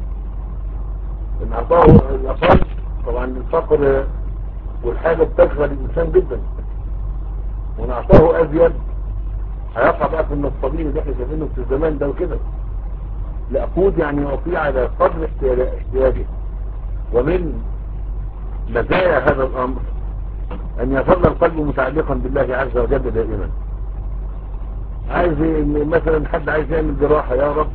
إن أعطاه الأقل طبعا الفقر والحاجة بتشغل الإنسان جدا، وإن أعطاه أزيد هيقع بقى في النصابين اللي احنا شايفينه في الزمان ده وكده. لا، قوت يعني يعطيه على قدر احتياجه. ومن مزايا هذا الأمر أن يظل القلب متعلقا بالله عز وجل دائما. عايز مثلا حد عايز يعمل جراحة، يا رب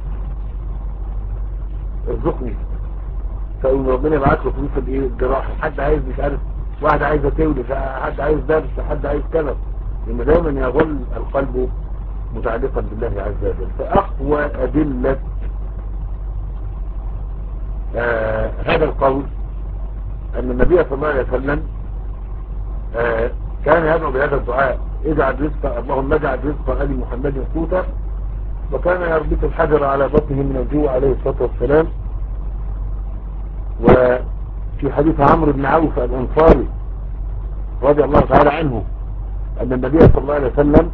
ارزقني، فأقول ربنا يبعث له فلوس الايه الجراحة. حد عايز مش عارف، واحد عايز تولد، حد عايز درس، حد عايز كذا، لما دايما يظل القلب متعلقا بالله عز وجل. فأقوى أدلة آه هذا القول أن النبي صلى الله عليه وسلم آه كان يدعو بهذا الدعاء: اجعل رزق اللهم اجعل رزق آل محمد قوتا، وكان يربط الحجر على بطنه من الجوع عليه الصلاة والسلام. وفي حديث عمرو بن عوف الأنصاري رضي الله تعالى عنه أن النبي صلى الله عليه وسلم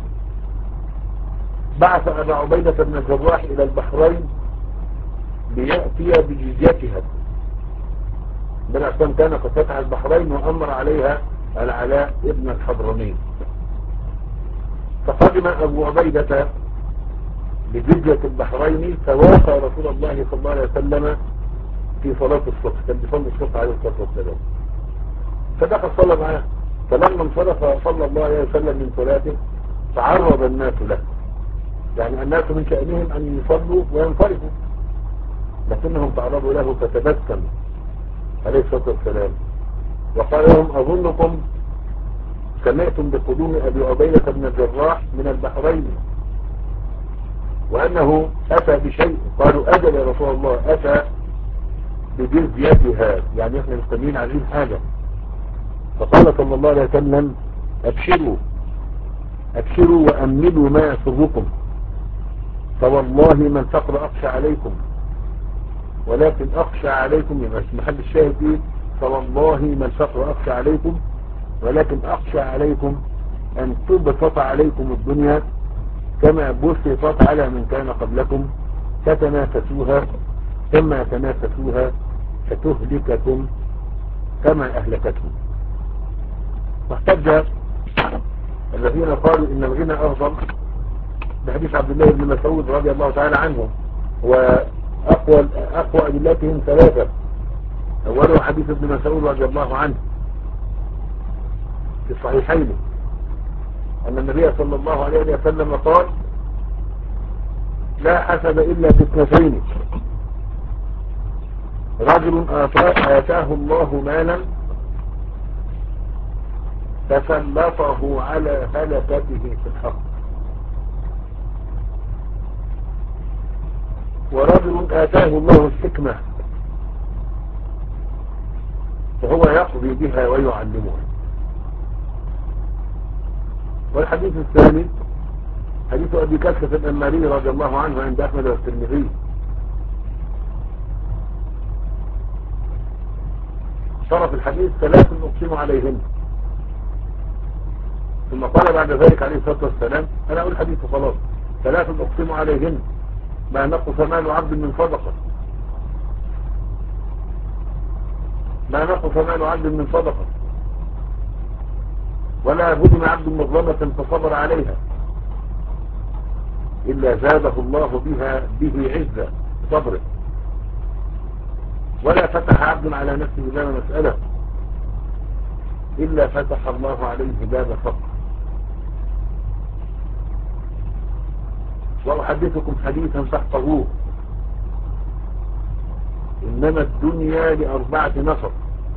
بعث أبا عبيدة بن الجراح إلى البحرين ليأتي بجزيتها. بالأسلام كان قد فتح البحرين وأمر عليها العلاء ابن الحضرمي. فقدم أبو عبيدة بجزية البحرين فوافى رسول الله صلى الله عليه وسلم في صلاة الصبح، كان بيصلي الصبح عليه الصلاة والسلام، فدخل صلى معه. فلما انصرف صلى الله عليه وسلم من صلاته تعرض الناس له، يعني الناس من شأنهم أن يصلوا وينصرفوا، لكنهم تعرضوا له فتبسم عليه الصلاة والسلام وقال لهم: أظنكم سمعتم بقدوم أبي عبيدة بن الجراح من البحرين وأنه أتى بشيء. قالوا: أجل يا رسول الله، أتى بجزيتها، يعني احنا مستنيين عايزين حاجة. فقال صلى الله عليه وسلم: أبشروا أبشروا وأملوا ما يسركم، فوالله ما الفقر أخشى عليكم، ولكن أخشى عليكم، يبقى محل الشاهد إيه؟ فوالله ما الفقر أخشى عليكم، ولكن أخشى عليكم أن تبسط عليكم الدنيا كما بسطت على من كان قبلكم فتنافسوها كما تنافسوها فتهلككم كما أهلكتهم. واحتج الذين قالوا إن الغنى أفضل بحديث عبد الله بن مسعود رضي الله تعالى عنه، وأقوى أقوى أدلتهم ثلاثة. أوله حديث ابن مسعود رضي الله عنه في الصحيحين أن النبي صلى الله عليه وسلم قال: لا حسد إلا في اثنتين: رجل آتاه الله مالا فسلطه على هلكته في الحق، ورجل آتاه الله الحكمة فهو يقضي بها ويعلمها. والحديث الثاني حديث أبي كسفة الأماري رضي الله عنه عند أحمد والترمذي: شرف الحديث: ثلاث أقسم عليهن. ثم قال بعد ذلك عليه الصلاة والسلام: أنا أقول الحديث خلاص، ثلاث أقسم عليهن ما نقص مال عبد من صدقة ما نقص مال عبد من صدقة ولا هدم عبد مظلمة فصبر عليها إلا زاده الله بها به عزة صبره، ولا فتح عبد على نفسه باب مسألة إلا فتح الله عليه باب فقر. وأحدثكم حديثا تحفظوه: إنما الدنيا لأربعة نفر.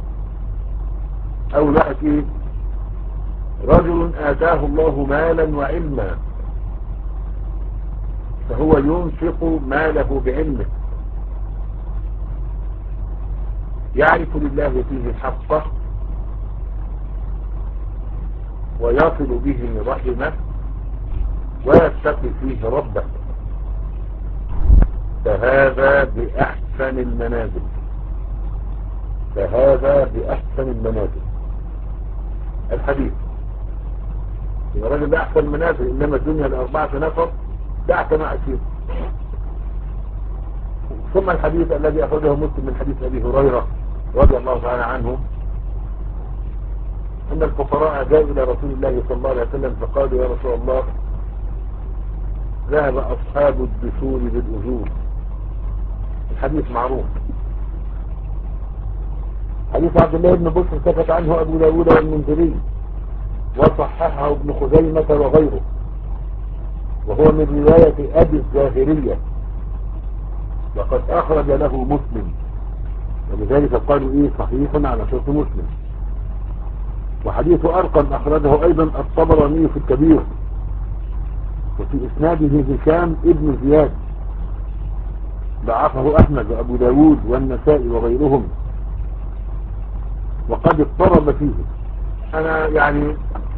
أول واحد إيه؟ رجل آتاه الله مالا وعلما فهو ينفق ماله بعلمه، يعرف لله فيه حقه ويصل به رحمه ويتقي فيه ربه، فهذا بأحسن المنازل فهذا بأحسن المنازل. الحديث يا راجل ده أحسن المنازل، إنما الدنيا لأربعة نفر، ده أحسن عشير. ثم الحديث الذي أخرجه مسلم من حديث أبي هريرة رضي الله تعالى عنه أن الفقراء جاءوا إلى رسول الله صلى الله عليه وسلم فقالوا: يا رسول الله، ذهب أصحاب الدثور بالأجور. الحديث معروف، حديث عبد الله بن بصر سكت عنه أبو داود والمنذري وصححه ابن خزيمة وغيره، وهو من رواية أبي الظاهرية، وقد أخرج له مسلم، ولذلك قالوا إيه صحيح على شرط مسلم. وحديث أرقم أخرجه أيضا الطبراني في الكبير، وفي إسناده هشام ابن زياد ضعفه أحمد وأبو داود والنسائي وغيرهم وقد اضطرب فيه. أنا يعني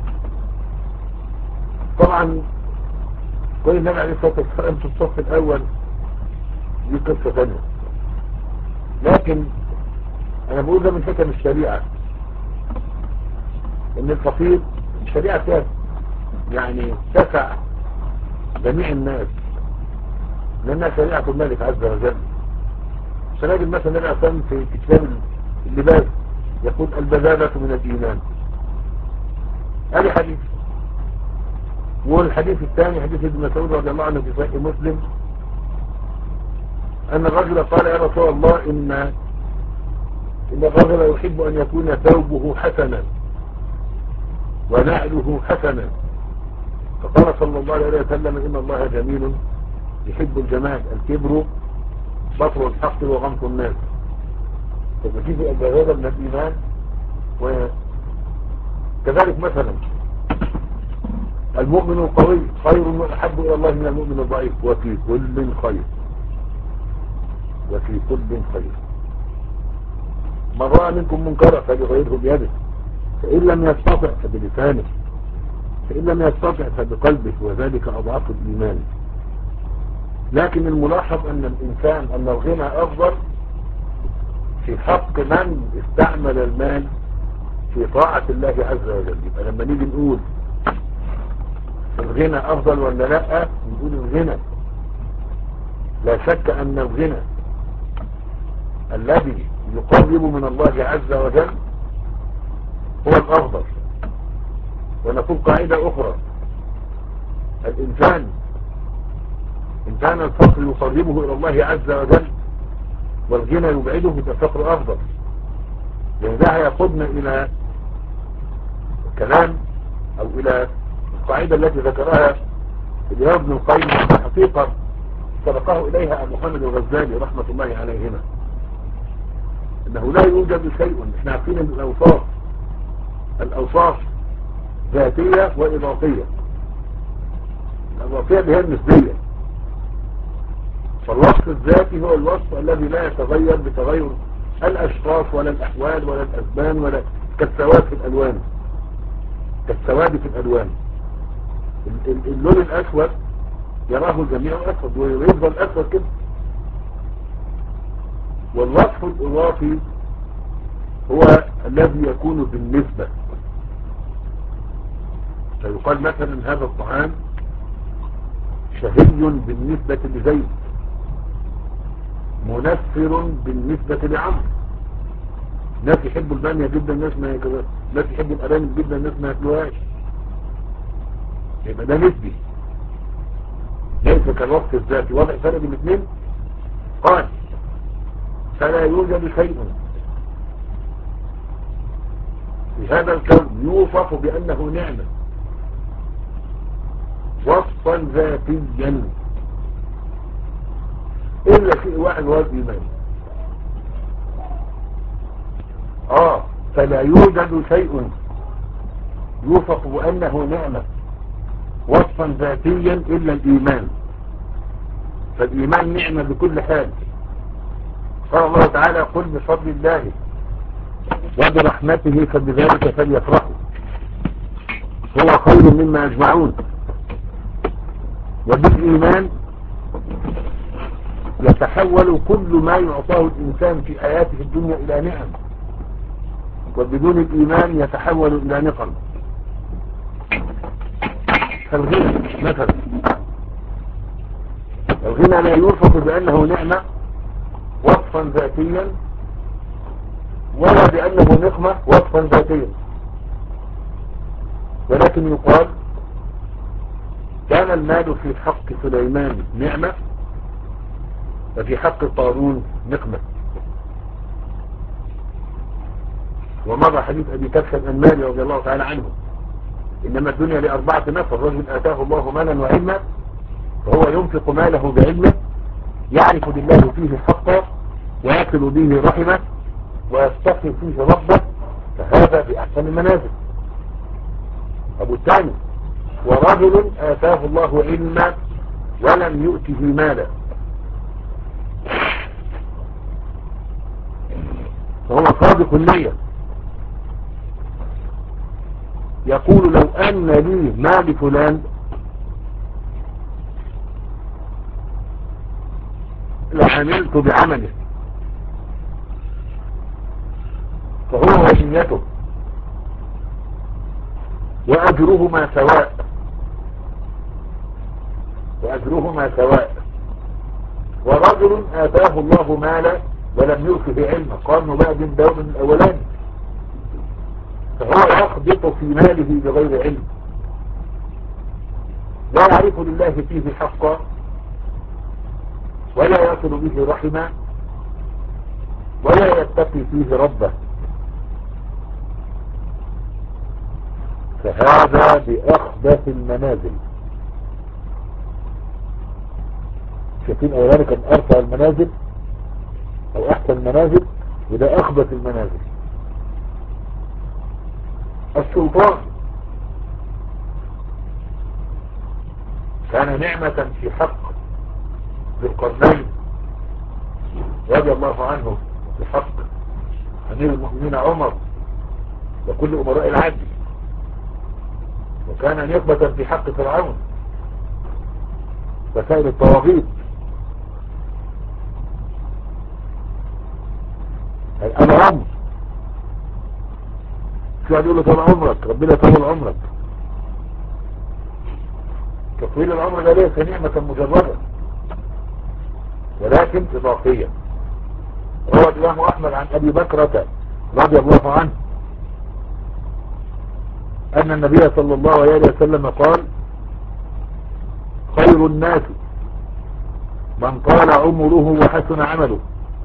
طبعا كل النبي عليه الصلاة والسلام في الصف الأول دي قصة ثانية، لكن أنا بقول ده من حكم الشريعة إن الفقير الشريعة فيها يعني تسع جميع الناس لأنها شريعة الملك عز وجل. سنجد مثلا النبي عليه الصلاة والسلام في كتاب اللباس يقول البذالة من الإيمان، هذا حديث. والحديث الثاني حديث ابن مسعود رضي الله عنه في صحيح مسلم أن الرجل قال يا رسول الله إن إن الرجل يحب أن يكون ثوبه حسنا ونعله حسنا، فقال صلى الله عليه وسلم إن الله جميل يحب الجمال، الكبر بطر الحق وغمط الناس. فبكيف البذالة من الإيمان. وكذلك مثلا المؤمن القوي خير وأحب إلى الله من المؤمن الضعيف، وفي كل خير وفي كل خير. من رأى منكم منكرا فليغيره بيده، فإن لم يستطع فبلسانه، فإن لم يستطع فبقلبه، وذلك أضعف الإيمان. لكن الملاحظ أن الإنسان أن الغنى أفضل في حق من استعمل المال في طاعة الله عز وجل. يبقى لما نيجي نقول الغنى أفضل ولا لا، نقول الغنى لا شك أن الغنى الذي يقرب من الله عز وجل هو الأفضل. ونقول قاعدة أخرى، الإنسان إن كان الفقر يقربه إلى الله عز وجل والغنى يبعده فالفقر أفضل. يعني ده يقودنا إلى كلام أو إلى القاعدة التي ذكرها الإمام ابن القيم حقيقة سبقه إليها أبو محمد الغزالي رحمة الله عليهما، أنه لا يوجد شيء. احنا عارفين أن الأوصاف الأوصاف ذاتية وإضافية. الإضافية اللي هي النسبية، فالوصف الذاتي هو الوصف الذي لا يتغير بتغير الأشخاص ولا الأحوال ولا الأزمان، ولا كالسواد في الألوان كالسواد في الألوان. اللون الأسود يراه الجميع أسود ويفضل أسود كده. والوصف الإضافي هو الذي يكون بالنسبة. فيقال مثلا هذا الطعام شهي بالنسبة لزيد، منفر بالنسبة لعمرو. ناس يحبوا البامية جدا، ناس ما يكذب، ناس يحبوا الأرانب جدا، ناس ما ياكلوهاش. يبقى ده نسبي ليس كالوصف الذاتي. واضح فرق بين الاثنين؟ قال فلا يوجد شيء في هذا الكون يوصف بأنه نعمة وصفا ذاتيا إلا شيء واحد وهو الإيمان. آه فلا يوجد شيء يوصف بأنه نعمة وصفا ذاتيا إلا الإيمان. فالإيمان نعمة بكل حال. قال الله تعالى قل بفضل الله وبرحمته فبذلك فليفرحوا هو خير مما يجمعون. وبالإيمان يتحول كل ما يعطاه الإنسان في آياته الدنيا إلى نعم، وبدون الإيمان يتحول إلى نقم. فالغنى مثلا، الغنى لا يوصف بأنه نعمة وصفا ذاتيا ولا بأنه نقمة وصفا ذاتيا، ولكن يقال كان المال في حق سليمان نعمة وفي حق قارون نقمة. ومضى حديث أبي كبشة الأنماري رضي الله تعالى عنه إنما الدنيا لأربعة نفر: رجل آتاه الله مالا وعلما وهو ينفق ماله بعلمه يعرف بالله فيه حقا ويأكل به رحمه ويستقي فيه ربه، فهذا بأحسن المنازل. أبو الثاني ورجل آتاه الله علما ولم يؤته مالا، فهو صادق النية، يقول لو أن لي مال فلان لعملت بعمله، فهو ونيته وأجرهما سواء، وأجرهما سواء. ورجل آتاه الله مالا ولم يؤته علما، قارنوا بقى بين ده وبين الأولاني، فهو يخبط في ماله بغير علم، لا يعرف لله فيه حقا ولا يصل به رحما ولا يتقي فيه ربه، فهذا بأخبث المنازل. شايفين أولاني كان أرفع المنازل أو أحسن المنازل، وده أخبث المنازل. السلطان كان نعمة في حق ذي القرنين رضي الله عنه، في حق أمير المؤمنين عمر وكل أمراء العدل، وكان نقمة في حق فرعون وسائر الطواغيت. العمر شو يقول له طول عمرك، ربنا طول عمرك. تطويل العمر ده ليس نعمة مجردة ولكن إضافية. روى الإمام أحمد عن أبي بكرة رضي الله عنه أن النبي صلى الله عليه وسلم قال: خير الناس من طال عمره وحسن عمله،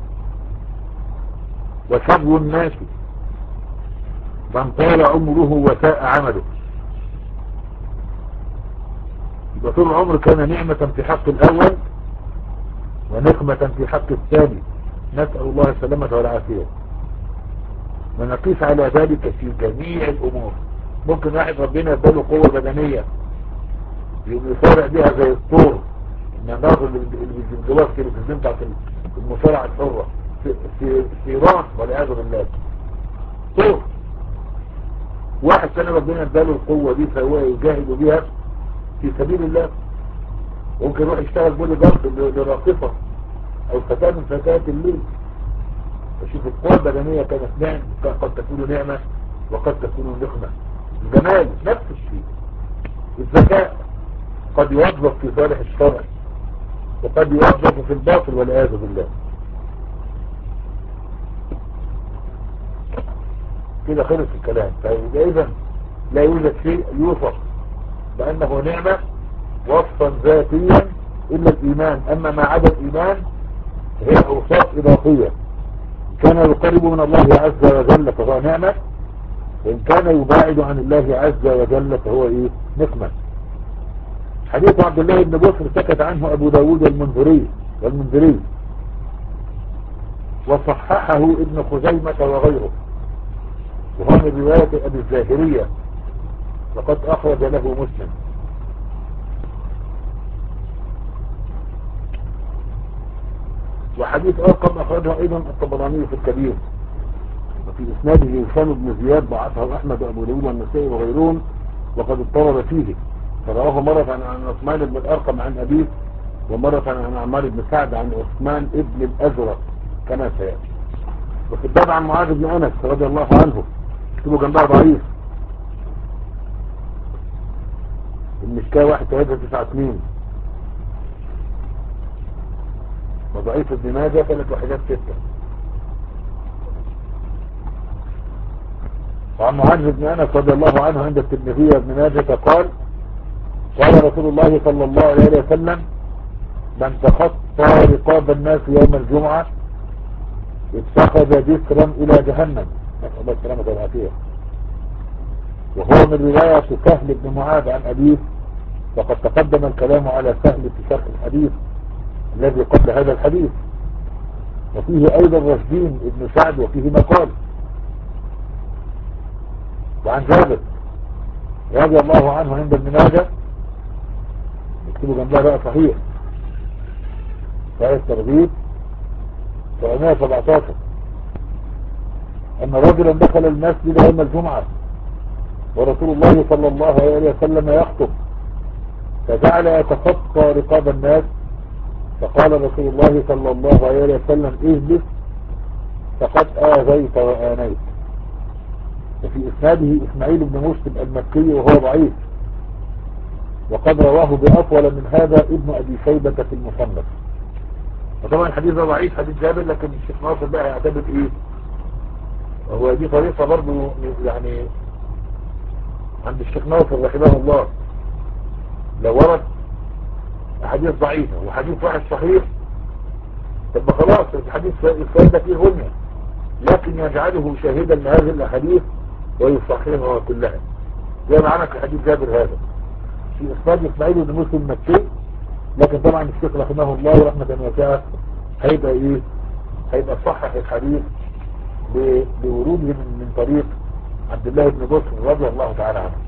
وشر الناس من طال عمره وساء عمله. يبقى طول العمر كان نعمة في حق الأول ونقمة في حق الثاني، نسأل الله السلامة والعافية. ونقيس على ذلك في جميع الأمور. ممكن واحد ربنا يداله قوة بدنية يقوم يصارع بها زي الطور، النظر اللي بيجيبوها في التلفزيون بتاعت المصارعة الحرة في في في ايران والعياذ بالله، طور. واحد كان ربنا اداله القوة دي فهو يجاهد بها في سبيل الله، ممكن يروح يشتغل بولي جارد لراقصة او فتاة من فتاة الليل. فشوف القوة البدنية كانت نعم، قد تكون نعمة وقد تكون نقمة. الجمال نفس الشيء. الذكاء قد يوظف في صالح الشرع وقد يوظف في الباطل والعياذ بالله. كده خلص الكلام. فإذا لا يوجد شيء يوصف بأنه نعمة وصفا ذاتيا إلا الإيمان، أما ما عدا الإيمان هي أوصاف إضافية. كان يقرب من الله عز وجل فهو نعمة، وإن كان يباعد عن الله عز وجل فهو إيه؟ نقمة. حديث عبد الله بن بصر سكت عنه أبو داود والمنذري والمنذري وصححه ابن خزيمة وغيره، وهو من رواية أبي الزاهرية وقد أخرج له مسلم. وحديث آخر أخرجه أيضا الطبراني في الكبير، وفي إسناده هشام بن زياد ضعفه أحمد وأبو داود والنسائي وغيرون وقد اضطرب فيه، فرواه مرة عن عثمان بن الأرقم عن أبيه، ومرة عن عمار بن سعد عن عثمان ابن الأزرق كما سيأتي. وفي الباب عن معاذ بن أنس رضي الله عنه اكتبوا جنبها ضعيف، المشكاة واحد ثلاثة تسعة اثنين، وضعيف ابن ماجه ثلاث وحدات ستة. وعن معاذ بن أنس رضي الله عنه عند الترمذي وابن ماجه قال: قال رسول الله صلى الله عليه وسلم: من تخطى رقاب الناس يوم الجمعة اتخذ ذكرا إلى جهنم، نسأل الله السلامة والعافية. وهو من رواية سهل بن معاذ عن أبيه، وقد تقدم الكلام على سهل في شرح الحديث الذي قبل هذا الحديث. وفيه أيضا رشدين ابن سعد وفيه مقال. وعن جابر رضي الله عنه عند ابن ماجه، اكتبوا جنبها بقى صحيح صحيح الترغيب سبعمائة وسبعتاشر، ان رجلا دخل المسجد يوم الجمعة ورسول الله صلى الله عليه وسلم يخطب، فجعل يتخطى رقاب الناس، فقال رسول الله صلى الله عليه وسلم اجلس فقد آذيت وآنيت. وفي إسناده إسماعيل بن مسلم المكي وهو ضعيف، وقد رواه بأطول من هذا ابن أبي شيبة في المصنف. وطبعا الحديث ده ضعيف حديث جابر، لكن الشيخ ناصر بقى هيعتبر ايه، وهو دي طريقة برضو يعني عند الشيخ ناصر رحمه الله، لو ورد حديث ضعيفة وحديث واحد صحيح طب خلاص الحديث الفائدة فيه غنية، لكن يجعله شاهدا لهذه الأحاديث ويصححها كلها، زي معنا في حديث جابر هذا في إسناد إسماعيل بن مسلم المكي. لكن طبعا الشيخ رحمه الله رحمة واسعة هيبقى ايه، هيبقى صحح الحديث بوروده من, من طريق عبد الله بن بصر رضي الله تعالى عنه.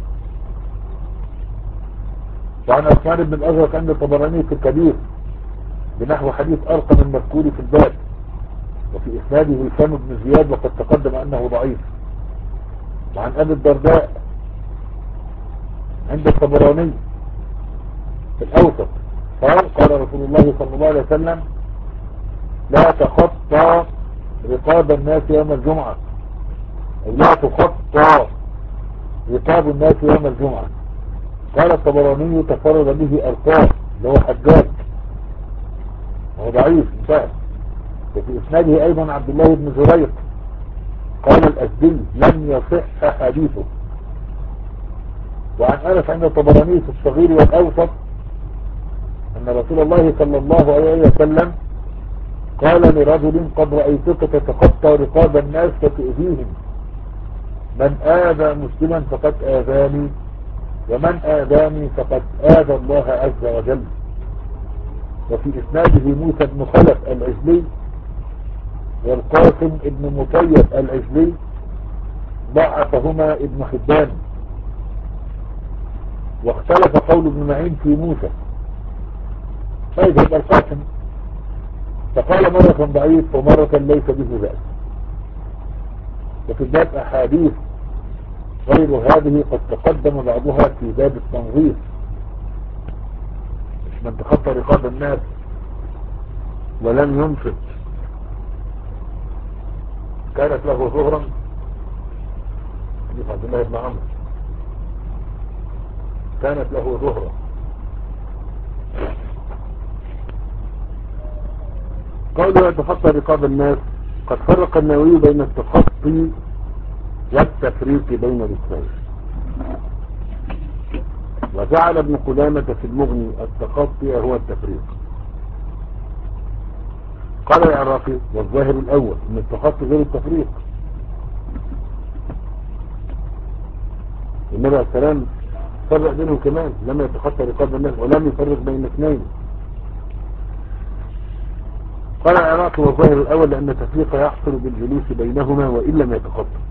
وعن عثمان بن الأزرق عند الطبراني في الكبير بنحو حديث أرقم المذكور في الباب، وفي إسناده هشام بن زياد وقد تقدم أنه ضعيف. وعن أبي الدرداء عند الطبراني في الأوسط قال قال رسول الله صلى الله عليه وسلم لا تخطى رقاب الناس يوم الجمعة، أو لا تخطى رقاب الناس يوم الجمعة. قال الطبراني تفرد به ألقاه اللي هو حجاج وهو ضعيف انتهى. وفي إسناده أيضا عبد الله بن زريق قال الأسدي لم يصح حديثه. وعن أنس عند الطبراني في الصغير والأوسط أن رسول الله صلى الله عليه وسلم قال لرجل قد رأيتك تتخطى رقاب الناس فتؤذيهم، من آذى مسلما فقد آذاني، ومن آذاني فقد آذى الله عز وجل. وفي إسناده موسى بن خلف العجلي والقاسم بن مطيب العجلي ضعفهما ابن حبان. واختلف قول ابن معين في موسى، طيب يبقى القاسم فقال مرة ضعيف ومرة ليس به بأس. وفي الباب أحاديث غير هذه قد تقدم بعضها في باب التنظيف، مش من تخطى رقاب الناس ولم ينفق كانت له ظهرا، حديث عبد الله بن عمرو كانت له ظهرا. قوله يتخطى رقاب الناس قد فرق النووي بين التخطي والتفريق بين الاثنين، وجعل ابن قدامة في المغني التخطي هو التفريق. قال العراقي والظاهر الأول ان التخطي غير التفريق، النبي عليه السلام فرق بينهم كمان، لم يتخطى رقاب الناس ولم يفرق بين اثنين. قال العراقي والظاهر الأول لأن التفريق يحصل بالجلوس بينهما وإن لم يتخطى.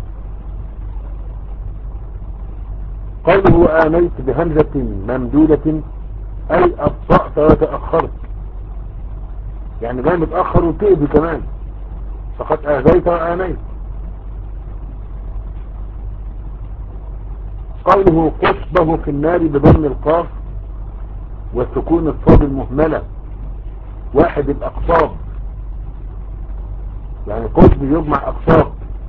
قوله آنيت بهمزة ممدودة أي أبطأت وتأخرت، يعني بقى متأخر وتأذي كمان، فقد آذيت وآنيت. قوله قصبه في النار بضم القاف وسكون الصاد المهملة واحد الأقصاب، يعني قصب يجمع أقصاب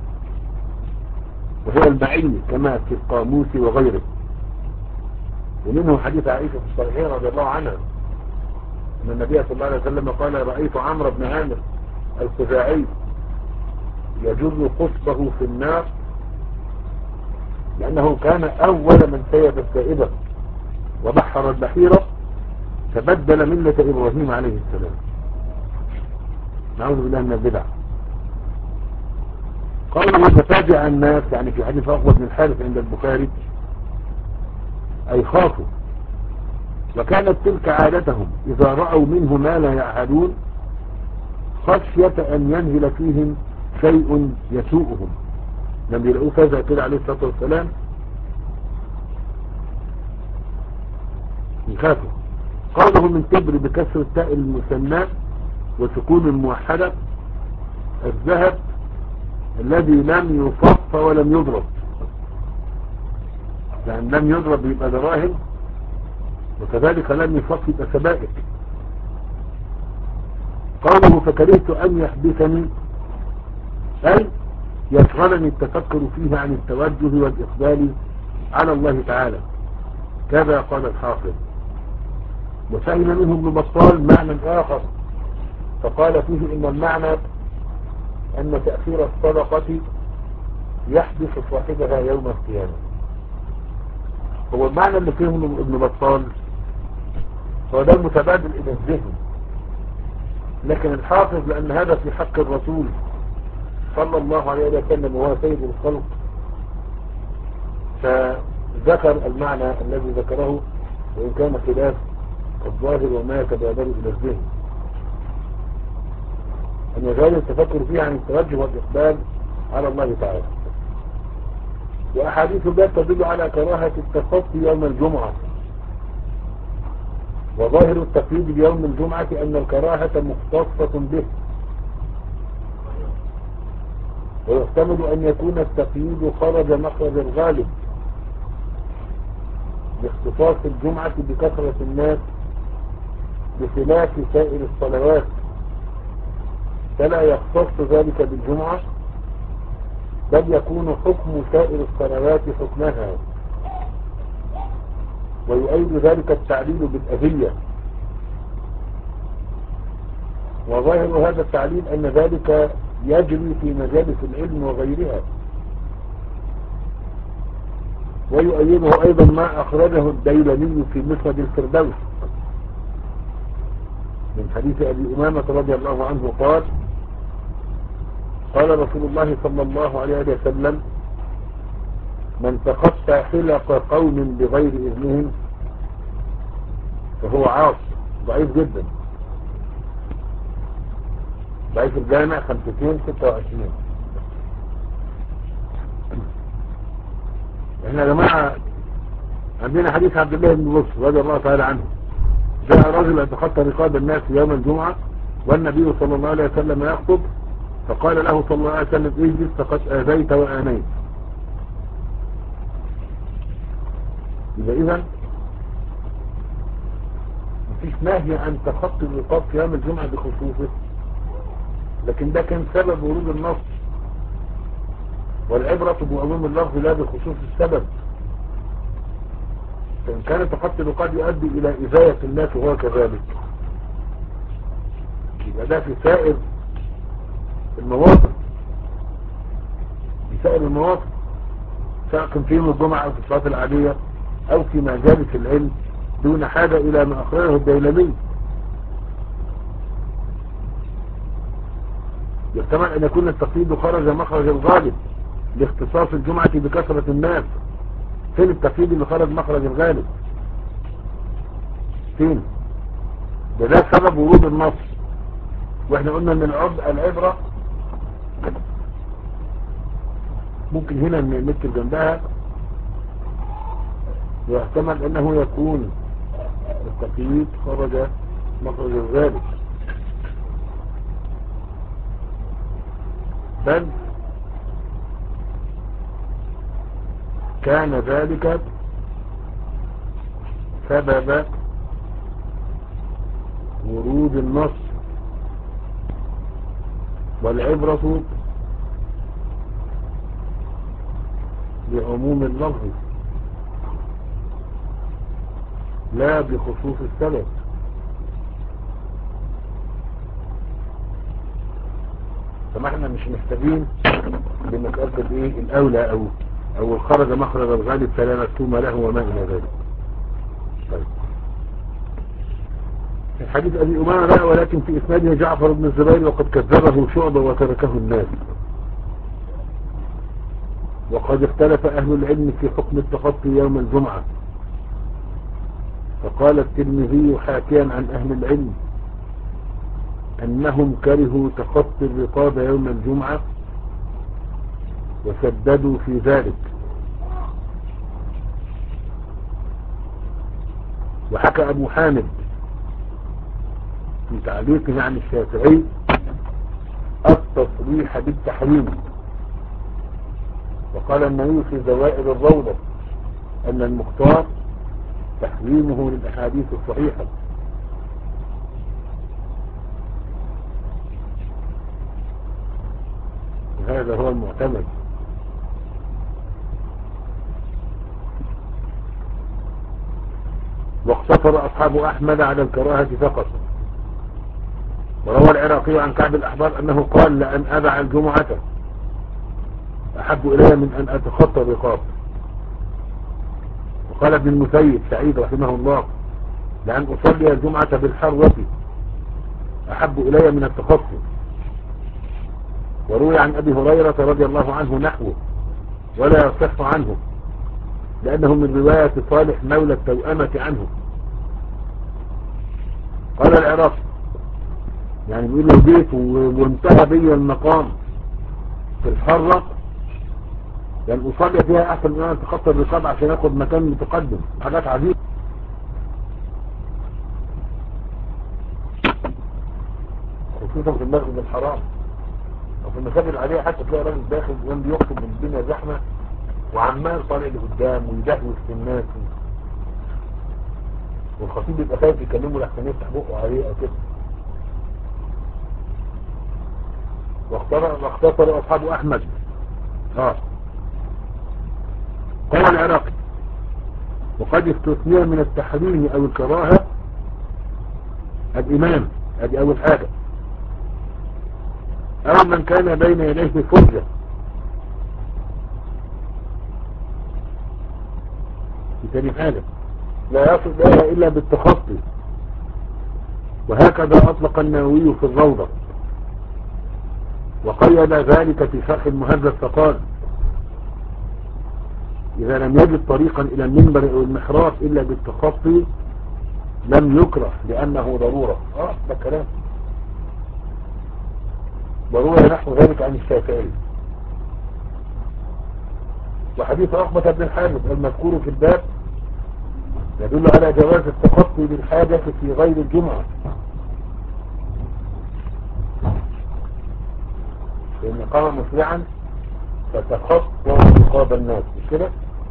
وهي البعير كما في القاموس وغيره. ومنه حديث عائشة في الصحيحين رضي الله عنها أن النبي صلى الله عليه وسلم قال رأيت عمرو بن عامر الخزاعي يجر قصبه في النار لأنه كان أول من سيب السائبة وبحر البحيرة فبدل ملة إبراهيم عليه السلام، نعوذ بالله من البدع. قالوا فتابع الناس يعني في حديث أخوة بن الحارث عند البخاري أي خافوا، وكانت تلك عادتهم إذا رأوا منه ما لا يعهدون خشية أن ينزل فيهم شيء يسوءهم، لما يلاقوه فزع كده عليه الصلاة والسلام يخافوا. قوله من تبر بكسر التاء المثنى وسكون الموحدة: الذهب الذي لم يصف ولم يضرب، يعني لم يضرب يبقى دراهم، وكذلك لم يصف يبقى سبائك. قوله فكرهت أن يحدثني أي يشغلني التفكر فيه عن التوجه والإقبال على الله تعالى، كذا قال الحافظ. وفهم منه ابن بطال معنى آخر فقال فيه إن المعنى أن تأخير الصدقة يحدث صاحبها يوم القيامة. هو المعنى اللي فيه ابن بطال هو ده المتبادل إلى الذهن، لكن الحافظ لأن هذا في حق الرسول صلى الله عليه وسلم وهو سيد الخلق فذكر المعنى الذي ذكره، وإن كان خلاف الظاهر وما يتبادل إلى الذهن، أن يجعل التفكر فيه عن التوجه والإقبال على الله تعالى. وأحاديث ذات تدل على كراهة التصفي يوم الجمعة، وظاهر التقييد بيوم الجمعة أن الكراهة مختصة به، ويحتمل أن يكون التقييد خرج مخرج الغالب لاختصاص الجمعة بكثرة الناس بخلاف سائر الصلوات، فلا يختص ذلك بالجمعة، بل يكون حكم سائر الصلوات حكمها. ويؤيد ذلك التعليل بالأذية، وظاهر هذا التعليل أن ذلك يجري في مجالس العلم وغيرها. ويؤيده أيضا ما أخرجه الديلمي في مسند الفردوس من حديث أبي أمامة رضي الله عنه قال: قال رسول الله صلى الله عليه وسلم: من تخطى حلق قوم بغير إذنهم فهو عاص. ضعيف جدا، ضعيف الجامع خمسين ستة وعشرين. احنا يا جماعة عندنا حديث عبد الله بن بصر رضي الله تعالى عنه: جاء رجل يتخطى رقاب الناس يوم الجمعة والنبي صلى الله عليه وسلم يخطب، فقال له صلى الله عليه وسلم: اجلس فقد آذيت وآنيت. إذا إذن مفيش نهي عن تخطي الرقاب في يوم الجمعة بخصوصه، لكن ده كان سبب ورود النص، والعبرة بعموم اللفظ لا بخصوص السبب. فإن كان تخطي الرقاب يؤدي إلى إزاية الناس وهو كذلك، يبقى ده في سائر المواطن، في سائر المواطن، سواء كان في يوم الجمعة أو في الصلاة العادية أو في مجالس العلم، دون حاجة إلى ما أخرجه الديلمي. يحتمل أن يكون التقييد خرج مخرج الغالب لاختصاص الجمعة بكثرة الناس. فين التقييد اللي خرج مخرج الغالب؟ فين؟ ده ده سبب ورود النص. واحنا قلنا ان العبرة ممكن هنا نكتب جنبها، ويحتمل انه يكون التقييد خرج مخرج الغالب، بل كان ذلك سبب ورود النص، والعبرة بعموم اللفظ لا بخصوص السبب. فما احنا مش محتاجين لمسألة ايه الاولى او او الخرج مخرج الغالب فلا مفهوم له وما الى ذلك. طيب في حديث ابي امامة بقى: ولكن في اسناده جعفر بن الزبير وقد كذبه شعبة وتركه الناس. وقد اختلف اهل العلم في حكم التخطي يوم الجمعة، فقال الترمذي حاكيا عن اهل العلم انهم كرهوا تخطي الرقاب يوم الجمعة وشددوا في ذلك، وحكى أبو حامد في تعليقه عن الشافعي التصريح بالتحريم، وقال النبي في زوائد الروضة أن المختار تحريمه للأحاديث الصحيحة. وهذا هو المعتمد. واقتصر أصحاب أحمد على الكراهة فقط. وروى العراقي عن كعب الأحبار أنه قال: لأن أدع الجمعة أحب إلي من أن أتخطى الرقاب. وقال ابن المسيب سعيد رحمه الله: لأن أصلي الجمعة بالحرة أحب إلي من التخطي. وروي عن أبي هريرة رضي الله عنه نحوه ولا يصح عنه، لأنه من رواية صالح مولى التوأمة عنه. قال العراقي يعني بيقول له بيت وانتهى بي المقام في الحرة لأن أصلي فيها أحسن من أن أتخطى الرقاب عشان ياخد مكان متقدم. حاجات عجيبة. خصوصا في المسجد الحرام وفي المساجد العادية حتى تلاقي راجل داخل يوم بيخطب من الدنيا زحمة وعمال طالع لقدام ويدهوس في الناس، والخطيب يبقى خايف يكلمه لحسن يفتح بقه عليه او كده. واختار واختصر اصحاب احمد اه قال العراقي: وقد استثني من التحريم او الكراهه الامام، ادي اول حاجه، او من كان بين يديه فرجه. في تاني حاجه لا يصل لها الا بالتخطي. وهكذا اطلق النووي في الروضه، وقيد ذلك في شرح المهذب فقال: إذا لم يجد طريقا إلى المنبر أو المحراب إلا بالتخطي لم يكره لأنه ضرورة. آه ده كلام. وروي نحو ذلك عن الشافعي. وحديث عقبة بن الحارث المذكور في الباب يدل على جواز التخطي بالحاجة في غير الجمعة، لأن قام مسرعا فتخطى رقاب الناس، مش كده؟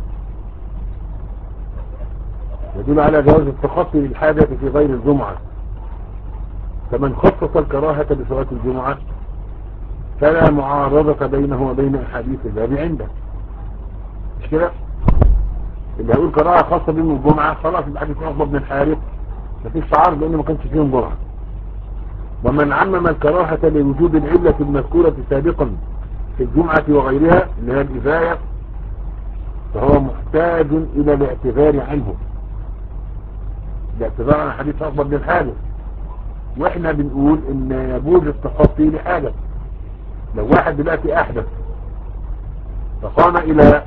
يدل على جواز التخطي بالحاجة في غير الجمعة. فمن خصص الكراهة بصلاة الجمعة فلا معارضة بينه وبين أحاديث الباب عنده، مش كده؟ اللي هيقول كراهة خاصة بهم الجمعة خلاص الحديث عقبة بن الحارث مفيش تعارض لأنه ما كانش فيهم جمعة. ومن عمم الكراهة لوجود العلة المذكورة سابقا في الجمعة وغيرها اللي هي الإزاية فهو محتاج إلى الاعتذار عنه، الاعتذار عن حديث عقبة بن الحارث. واحنا بنقول ان يجوز التخطي لحاجة. لو واحد دلوقتي احدث فقام الى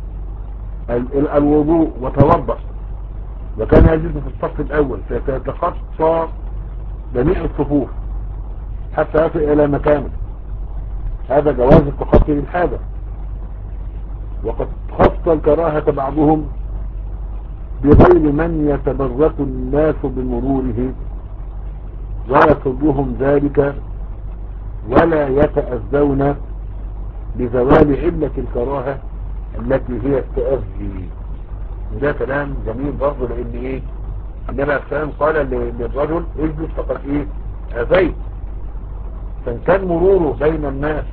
الوضوء وتوضأ وكان يجلس في الصف الاول فيتخطى جميع الصفوف حتى يصل الى مكانه، هذا جواز التخطي للحاجة. وقد خص الكراهة بعضهم بغير من يتبرك الناس بمروره ويصدهم ذلك ولا يتأذون بزوال علة الكراهة التي هي التأذي. وده كلام جميل برضه، لان ايه النبي السلام قال للرجل اجلس فقط ايه اذيت، فان كان مروره بين الناس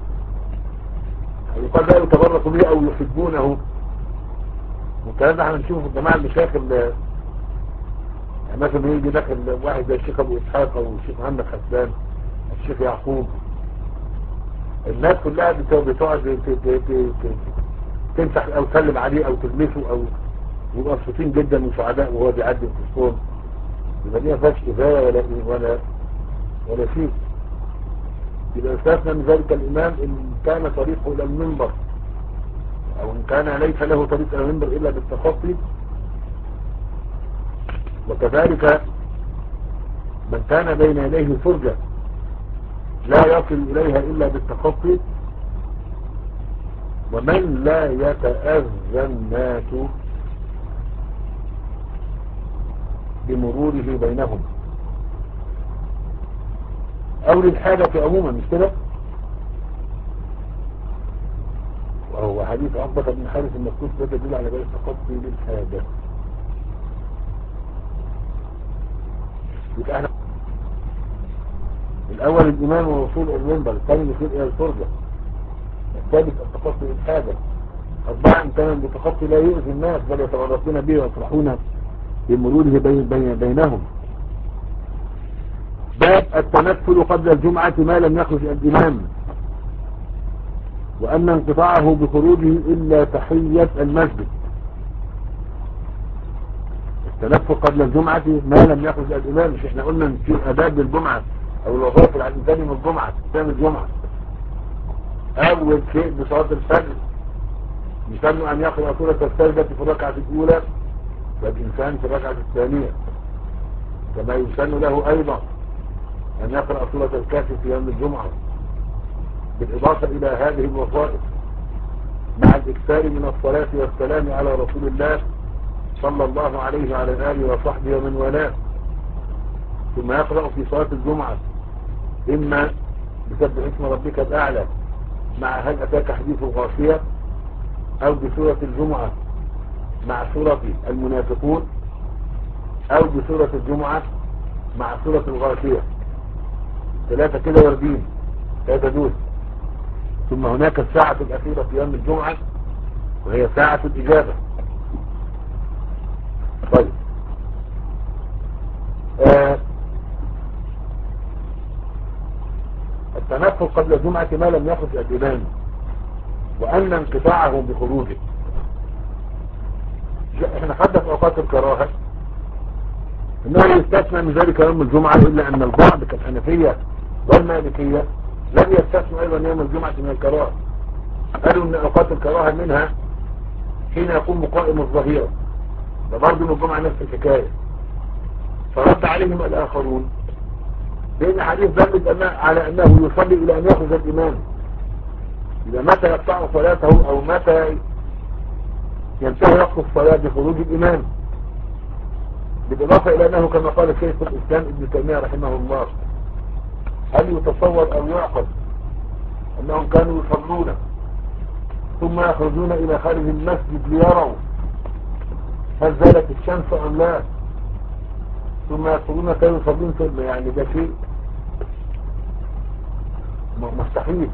يقال لا يتبرك به او يحبونه. والكلام ده احنا نشوفه الجماعة المشايخ اللي يعني مثلا يجي داخل واحد زي الشيخ ابو اسحاق او الشيخ محمد حسان الشيخ يعقوب، الناس كلها بتقعد تمسح او تسلم عليه او تلمسه او يبقى مبسوطين جدا وسعداء وهو بيعدي في الصوم. يبقى دي ما فيهاش اذايه ولا ولا ولا شيء. يبقى استثنى من ذلك الامام ان كان طريقه الى المنبر او ان كان ليس له طريق الى المنبر الا بالتخطي. وكذلك من كان بين يديه فرجة لا يصل إليها إلا بالتخطي. ومن لا يتأذى الناس بمروره بينهم، او للحاجة عموما، مش كده؟ وهو حديث عقبة بن حارث المذكور ده يدل على ذلك التخطي للحاجة. يبقى احنا الاول الايمان والوصول الى المنبر، الثاني الوصول الى الفرجة، الثالث التخطي للحاجة، أربعة إن كان بتخطي لا يؤذي الناس بل يتغرفون به ويفرحون بمروره بين بين بينهم. باب التنفل قبل الجمعة ما لم يخرج الإمام، وأن انقطاعه بخروجه إلا تحية المسجد. التنفل قبل الجمعة ما لم يخرج الإمام، مش احنا قلنا ان في آداب للجمعة أو الوظائف على الإنسان من الجمعة قدام الجمعة. أول شيء بصلاة الفجر يسن أن يقرأ سورة السجدة في الركعة الأولى والإنسان في الركعة الثانية، كما يسن له أيضا أن يقرأ سورة الكهف في يوم الجمعة، بالإضافة إلى هذه الوظائف مع الإكثار من الصلاة والسلام على رسول الله صلى الله عليه وعلى آله وصحبه ومن والاه. ثم يقرأ في صلاة الجمعة إما بسبح اسم ربك الأعلى مع هل أتاك حديث الغاشية، أو بسورة الجمعة مع سورة المنافقون، أو بسورة الجمعة مع سورة الغاشية. ثلاثة كده واردين، ثلاثة دول. ثم هناك الساعة الأخيرة في يوم الجمعة وهي ساعة الإجابة. طيب آه التنفل قبل الجمعة ما لم يخرج الإمام، وأن انقطاعه بخروجه. احنا خدنا في أوقات الكراهة انه يستثنى من ذلك يوم الجمعة، إلا أن البعض كالحنفية والمالكية لم يستثنوا أيضا يوم الجمعة من الكراهة. قالوا أن أوقات الكراهة منها حين يقوم قائم الظهيرة، فبرضه من الجمعة نفس الحكاية. فرد عليهم الآخرون بأن حديث دلت على أنه يصلي إلى أن يخرج الإمام، إذا متى يقطع صلاته أو متى ينتهي وقت الصلاة بخروج الإمام. بالإضافة إلى أنه كما قال شيخ الإسلام ابن تيمية رحمه الله، هل يتصور أو يعقل أنهم كانوا يصلون ثم يخرجون إلى خارج المسجد ليروا هل زالت الشمس أم لا، ثم يدخلون كانوا يصلون ثم، يعني ده شيء مستحيل،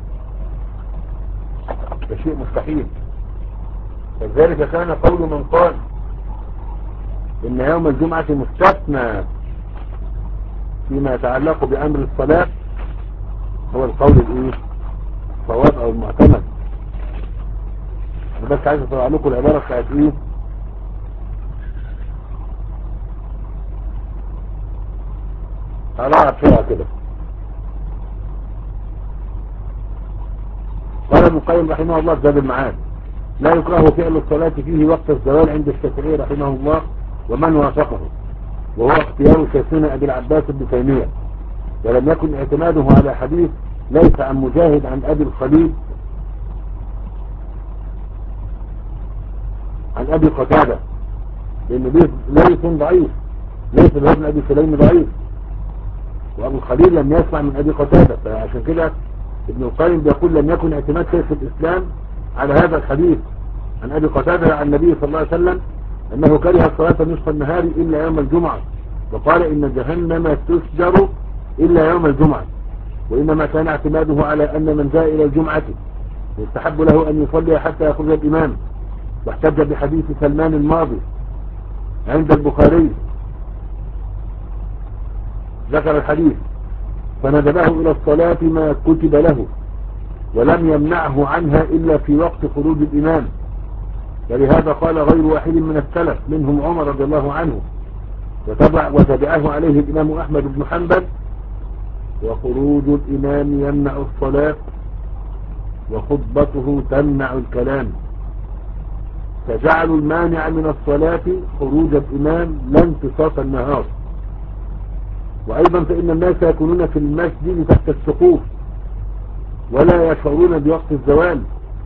ده شيء مستحيل. فذلك كان قول من قال إن يوم الجمعة مستثنى فيما يتعلق بأمر الصلاة هو القول الإيه صواب أو المعتمد. أنا بس عايز أطلع لكم العبارة بتاعت إيه طلعت فيها كده. قال ابن القيم رحمه الله في زاد المعاد: لا يكره فعل الصلاة فيه وقت الزوال عند الشافعي رحمه الله ومن وافقه، وهو اختيار شيخنا أبي العباس بن تيمية، ولم يكن اعتماده على حديث ليس عن مجاهد عن أبي الخليل عن أبي قتادة، لأن ليس ضعيف، ليس ابن أبي سليم ضعيف، وأبو الخليل لم يسمع من أبي قتادة. فعشان كده ابن القيم بيقول لم يكن اعتماد شيخ الإسلام على هذا الحديث عن أبي قتادة عن النبي صلى الله عليه وسلم أنه كره الصلاة نصف النهار إلا يوم الجمعة، وقال إن جهنم تسجر إلا يوم الجمعة، وإنما كان اعتماده على أن من جاء إلى الجمعة يستحب له أن يصلي حتى يخرج الإمام، واحتج بحديث سلمان الماضي عند البخاري ذكر الحديث فندبه إلى الصلاة ما كتب له، ولم يمنعه عنها إلا في وقت خروج الإمام. ولهذا قال غير واحد من السلف منهم عمر رضي الله عنه وتبع وتبعه عليه الإمام أحمد بن حنبل: وخروج الإمام يمنع الصلاة وخطبته تمنع الكلام، فجعلوا المانع من الصلاة خروج الإمام لا انتصاف النهار. وأيضا فإن الناس يكونون في المسجد تحت السقوف ولا يشعرون بوقت الزوال،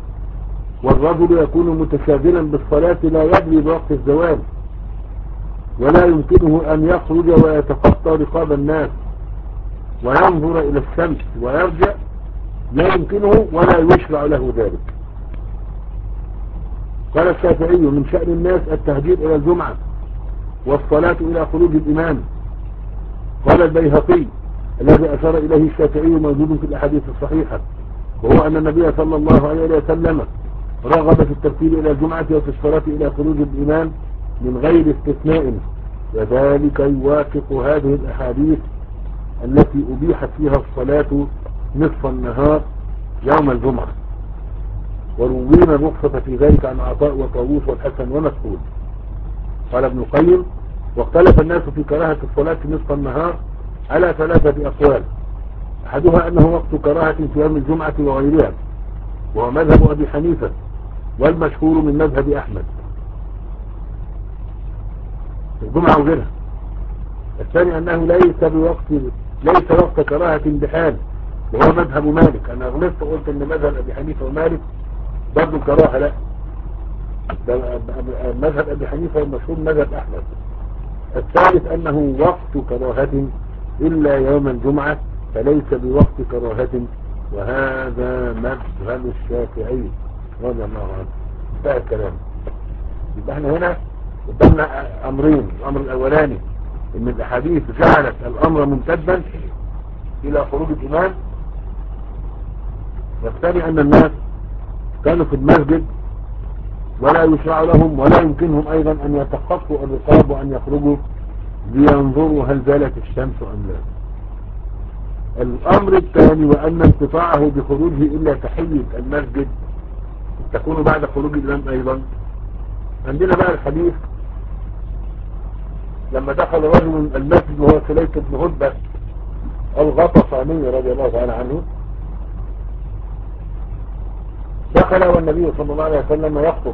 والرجل يكون متشاغلا بالصلاة لا يدري بوقت الزوال، ولا يمكنه أن يخرج ويتخطى رقاب الناس وينظر إلى الشمس ويرجع، لا يمكنه ولا يشرع له ذلك. قال الشافعي: من شأن الناس التهجير إلى الجمعة والصلاة إلى خروج الإمام. قال البيهقي: الذي أشار إليه الشافعي موجود في الأحاديث الصحيحة، وهو أن النبي صلى الله عليه وسلم رغب في الترتيب إلى الجمعة وفي الصلاة إلى خروج الإمام من غير استثناء، وذلك يوافق هذه الأحاديث التي أبيحت فيها الصلاة نصف النهار يوم الجمعة، وروينا الرخصة في ذلك عن عطاء وطاووس والحسن ومسعود. قال ابن القيم: واختلف الناس في كراهة الصلاة نصف النهار على ثلاثة أقوال، أحدها أنه وقت كراهة في يوم الجمعة وغيرها، وهو مذهب أبي حنيفة والمشهور من مذهب أحمد، الجمعة وغيرها. الثاني أنه ليس بوقت ليس وقت كراهة بحال، وهو مذهب مالك. أنا غلطت وقلت أن مذهب أبي حنيفة ومالك برضو كراهة، لا، مذهب أبي حنيفة المشهور مذهب أحمد. الثالث أنه وقت كراهة إلا يوم الجمعة فليس بوقت كراهة، وهذا مذهب الشافعي رضي الله عنه. انتهى الكلام. يبقى احنا هنا قدامنا أمرين: الأمر الأولاني إن الأحاديث جعلت الأمر ممتدا إلى خروج الإمام، والثاني أن الناس كانوا في المسجد ولا يشرع لهم ولا يمكنهم أيضا أن يتخطوا الرقاب وأن يخرجوا لينظروا هل زالت الشمس أم لا. الأمر الثاني وأن انقطاعه بخروجه إلا تحية المسجد تكون بعد خروج الإمام أيضا. عندنا بقى الحديث لما دخل رجل المسجد وهو سليك بن هدبة الغطفاني رضي الله تعالى عنه، دخل والنبي صلى الله عليه وسلم يخطب،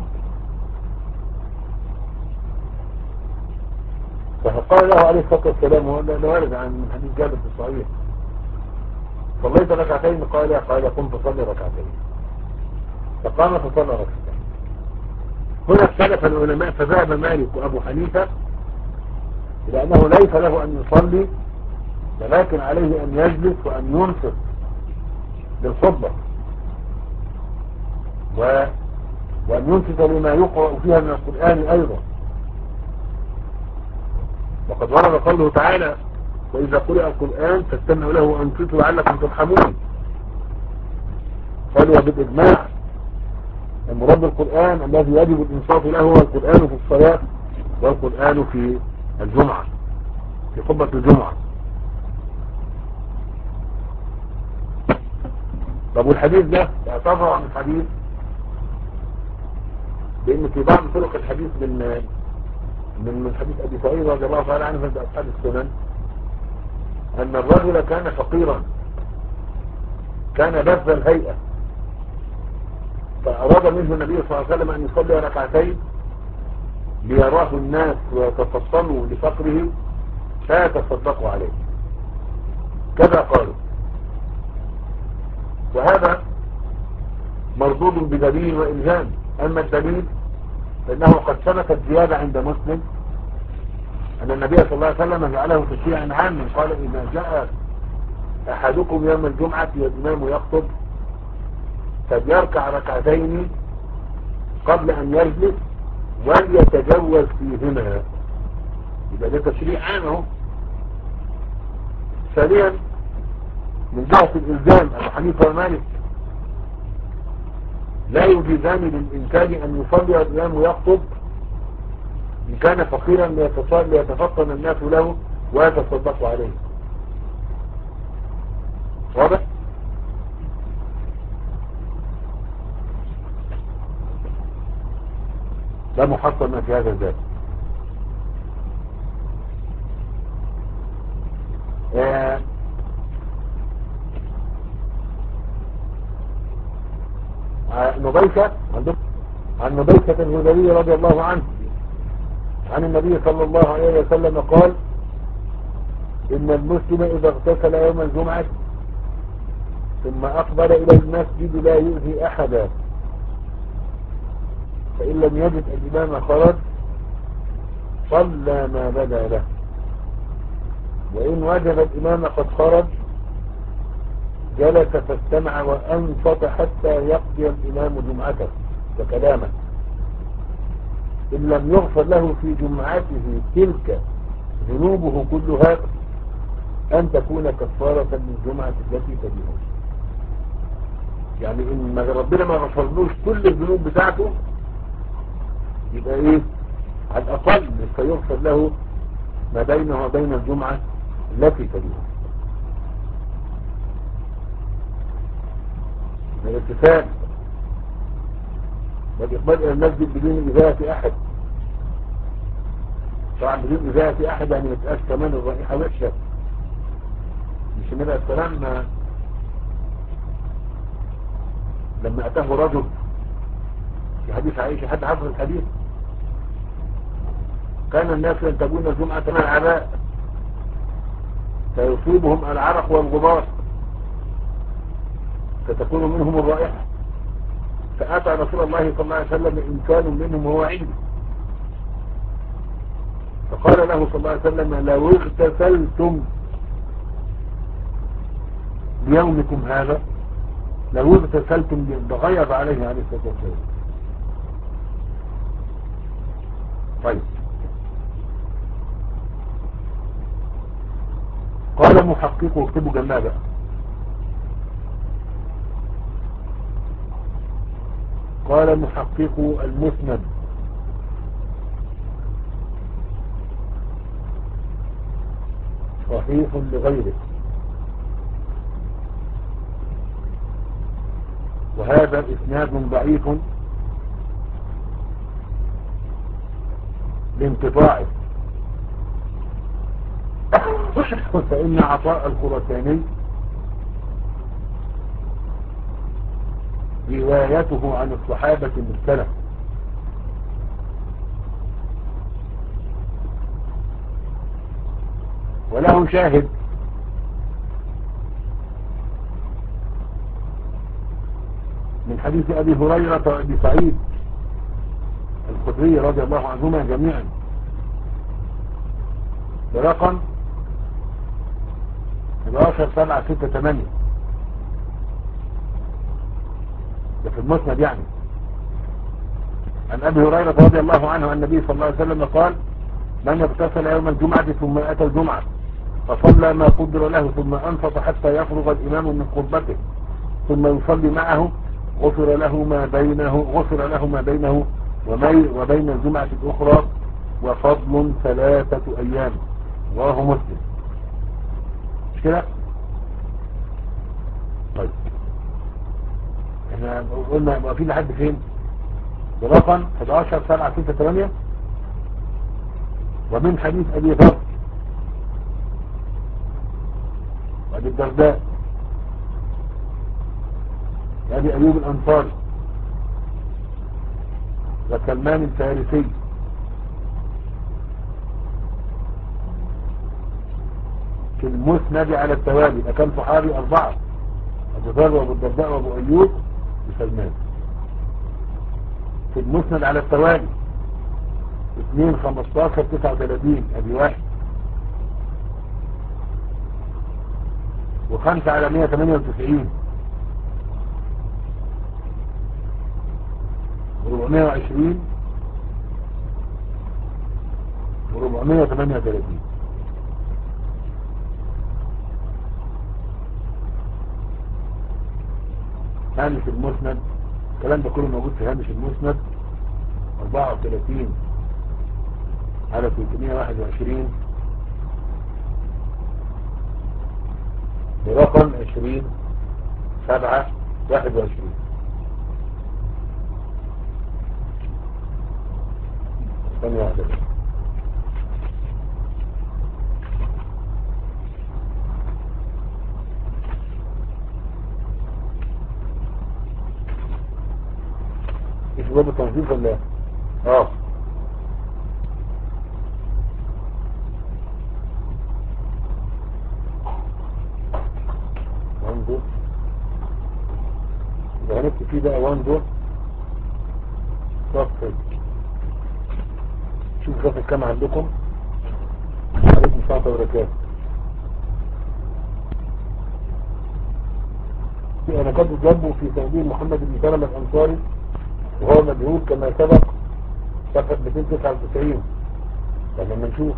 فقال له عليه الصلاة والسلام، وهذا وارد عن حديث جابر في الصحيح: صليت ركعتين؟ قال: قال قم فصلي ركعتين. فقام فصلى ركعتين. هنا اختلف العلماء، فذهب مالك وابو حنيفة إلى أنه ليس له أن يصلي، ولكن عليه أن يجلس وأن ينصت للخطبة و... وأن ينصت لما يقرأ فيها من القرآن أيضا، وقد ورد قوله تعالى: وإذا قرأ القرآن فاستمعوا له وأنصتوا لعلكم ترحمون. قالوا وبالإجماع المراد القرآن الذي يجب الإنصات له هو القرآن في الصلاة والقرآن في الجمعة، في خطبة الجمعة. طب والحديث ده اعتبر عن الحديث بأن في بعض طرق الحديث من من من حديث أبي سعيد رضي الله تعالى عنه عند أصحاب السنن أن الرجل كان فقيرا، كان بذل الهيئة، فأراد منه النبي صلى الله عليه وسلم أن يصلي ركعتين ليراه الناس ويتفطنوا لفقره فيتصدقوا عليه، كذا قالوا. وهذا مردود بدليل وإلزام. أما الدليل فإنه قد ثبتت زيادة عند مسلم أن النبي صلى الله عليه وسلم جعله تشريعا عاما، قال: إذا جاء أحدكم يوم الجمعة والإمام يخطب فليركع ركعتين قبل أن يجلس وليتجوز فيهما. يبقى ده تشريع عام اهو. ثانيا من جهة الإلزام أبو حنيفة ومالك لا يجيزان للإنسان أن يصلي والإمام يخطب إن كان فقيرا ليتفطن الناس له ويتصدقوا عليه. واضح؟ لا محصل ما في هذا الباب. آه نبيشة عن نبيشة الهذلي رضي الله عنه عن النبي صلى الله عليه وسلم قال: إن المسلم إذا اغتسل يوم الجمعة ثم أقبل إلى المسجد لا يؤذي أحدا، فإن لم يجد الإمام خرج صلى ما بدا له، وإن وجد الإمام قد خرج جلس فاستمع وأنصت حتى يقضي الإمام جمعته وكلامه. إن لم يغفر له في جمعته تلك ذنوبه كلها أن تكون كفارة للجمعة التي تليها. يعني إن ربنا ما غفرلوش كل الذنوب بتاعته يبقى إيه؟ على الأقل سيغفر له ما بينه وبين الجمعة التي تليها. من الاتفاق والإقبال إلى المسجد بدون إذاعة أحد. طبعا بدون إذاعة أحد يعني متقاس كمان الرائحة وحشة. مش النبي عليه السلام لما أتاه رجل في حديث عائشة، حد حفظ الحديث؟ كان الناس ينتجون الجمعة مع العباء فيصيبهم العرق والغبار فتكون منهم الرائحة، فأتى رسول الله صلى الله عليه وسلم إنسان منهم هو عنده، فقال له صلى الله عليه وسلم لو اغتسلتم بيومكم هذا، لو اغتسلتم بغيظ عليه عليه الصلاة والسلام. طيب، قال محققه، اكتبوا جنبها بقى، قال محقق المسند صحيح لغيره، وهذا إسناد ضعيف لانقطاعه، فإن عطاء الخراساني روايته عن الصحابة المرسلة، وله شاهد من حديث أبي هريرة وأبي سعيد الخدري رضي الله عنهما جميعا برقم احد عشر سبعة ستة ثمانية، ده في المسند يعني، عن أبي هريرة رضي الله عنه عن النبي صلى الله عليه وسلم قال من اغتسل يوم الجمعة ثم أتى الجمعة فصلى ما قدر له ثم أنصت حتى يفرغ الإمام من خطبته ثم يصلي معه غفر له ما بينه غفر له ما بينه وبين الجمعة الأخرى وفضل ثلاثة أيام. رواه مسلم. مش كده؟ طيب احنا قلنا واقفين لحد فين؟ برقم احد عشر سبعة ستة ثمانية، ومن حديث أبي ذر وأبي الدرداء وأبي أيوب الأنصاري وسلمان الفارسي في المسند على التوالي، كان صحابي أربعة، أبو ذر وأبو الدرداء وأبو أيوب وسلمان. في المسند على التوالي اثنين خمستاشر تسعة وثلاثين أبي واحد، وخمسة على مية ثمانية وتسعين وربعمية وعشرين وربعمية ثمانية وثلاثين. هامش المسند الكلام ده كله موجود في هامش المسند أربعة وثلاثين على ثلاثمية وواحد وعشرين برقم عشرين سبعة واحد وعشرين. ثانية واحدة ايش باب التنظيف ولا اه وانظر يبقى هنكتب فيه بقى وانظر صفحة شوف غفل كام عندكم. عليكم السلام وبركاته. أنا كنت جنبه في تنبيه محمد بن سلمة الأنصاري وهو مجهول كما سبق صفحة مئتين وتسعة وتسعين. لما نشوف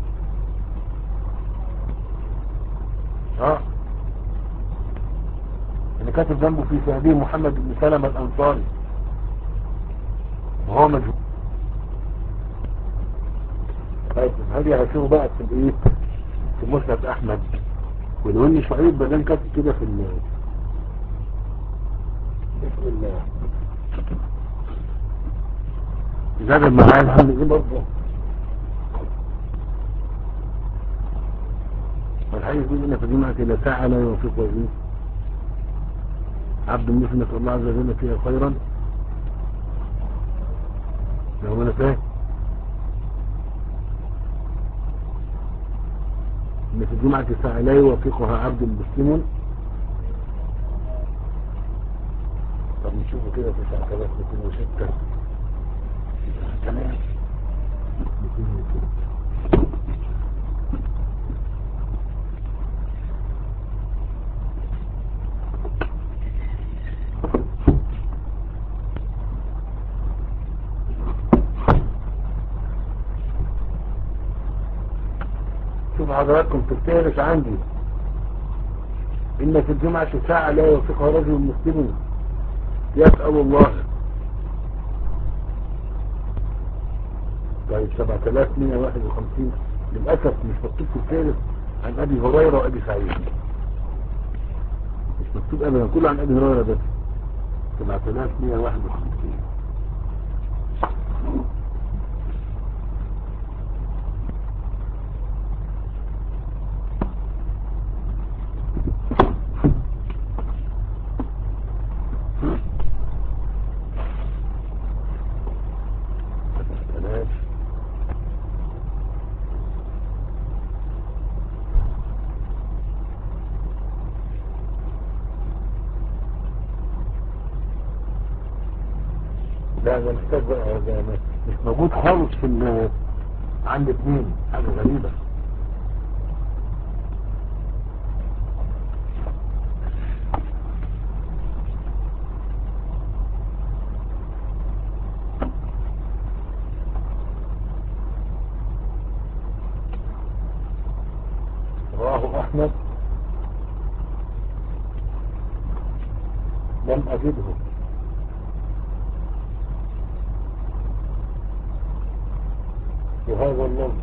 ها أنا كاتب جنبه في تنبيه محمد بن سلمة الأنصاري وهو مجهول. طيب هذه هشوف بقى في الايه في مسند أحمد ولو إن شعيب بدل كاتب كده في ال بسم الله زاد معايا الحمد لله برضه. والحديث يقول إن في الجمعة إلى ساعة لا يوافقه إيه عبد مسلم نسأل الله عز وجل فيها خيرا. لو أنا فاهم إن في الجمعة ساعة لا يوافقها عبد مسلم. طب نشوفه كده في ساعة ثلاثة مئتين وستة تمام. شوف حضراتكم في الثالث عندي إن في الجمعة ساعة لا يوافقها رجل مسلم يسأل الله. طيب سبعة آلاف ومئة وواحد وخمسين للأسف مش مكتوب في الثالث عن أبي هريرة وأبي سعيد. مش مكتوب أبدا كله عن أبي هريرة بس. سبعة آلاف ومئة وواحد وخمسين لا ده محتاج بقى ده مش موجود خالص في عند اثنين حاجة غريبة. رواه أحمد لم أجده. وهذا اللفظ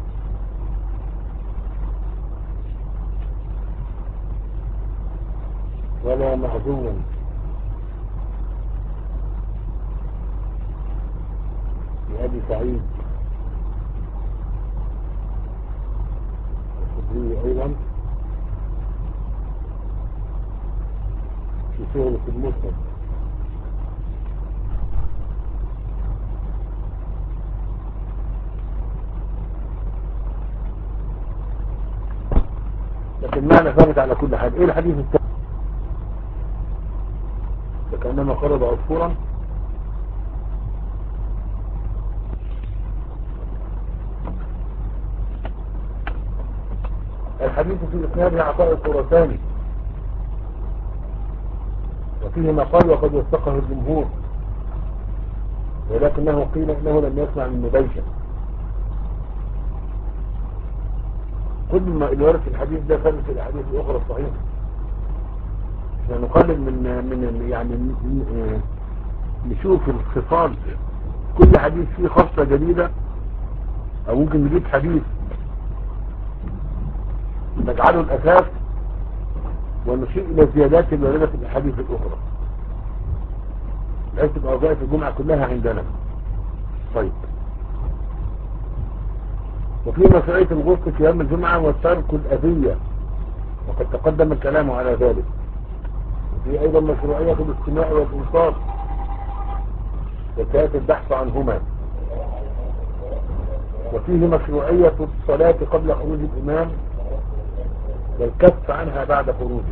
ولا معدوما لأبي سعيد الخدري أيضا في سورة المسند. لكن معنى ثابت على كل حال. ايه الحديث الثاني؟ فكأنما قرض عصفورا. الحديث في إسناد عطاء الخراساني وفيه ما قال وقد وثقه الجمهور ولكنه قيل انه لم يسمع من نبيشة. كل ما الورد في الحديث ده ثبت في الاحاديث الاخرى الصحيحه. احنا نقلل من من يعني نشوف الخصال كل حديث فيه خاصة جديدة او ممكن نجيب حديث نجعله الاساس ونشير الى زيادات الواردة في الاحاديث الاخرى بحيث تبقى وظائف الجمعة كلها عندنا. طيب وفي مشروعية الغسل في يوم الجمعة وترك الأذية وقد تقدم الكلام على ذلك. وفي أيضا مشروعية الاستماع والإنصات وسيأتي البحث عنهما. وفيه مشروعية الصلاة قبل خروج الإمام والكف عنها بعد خروجه.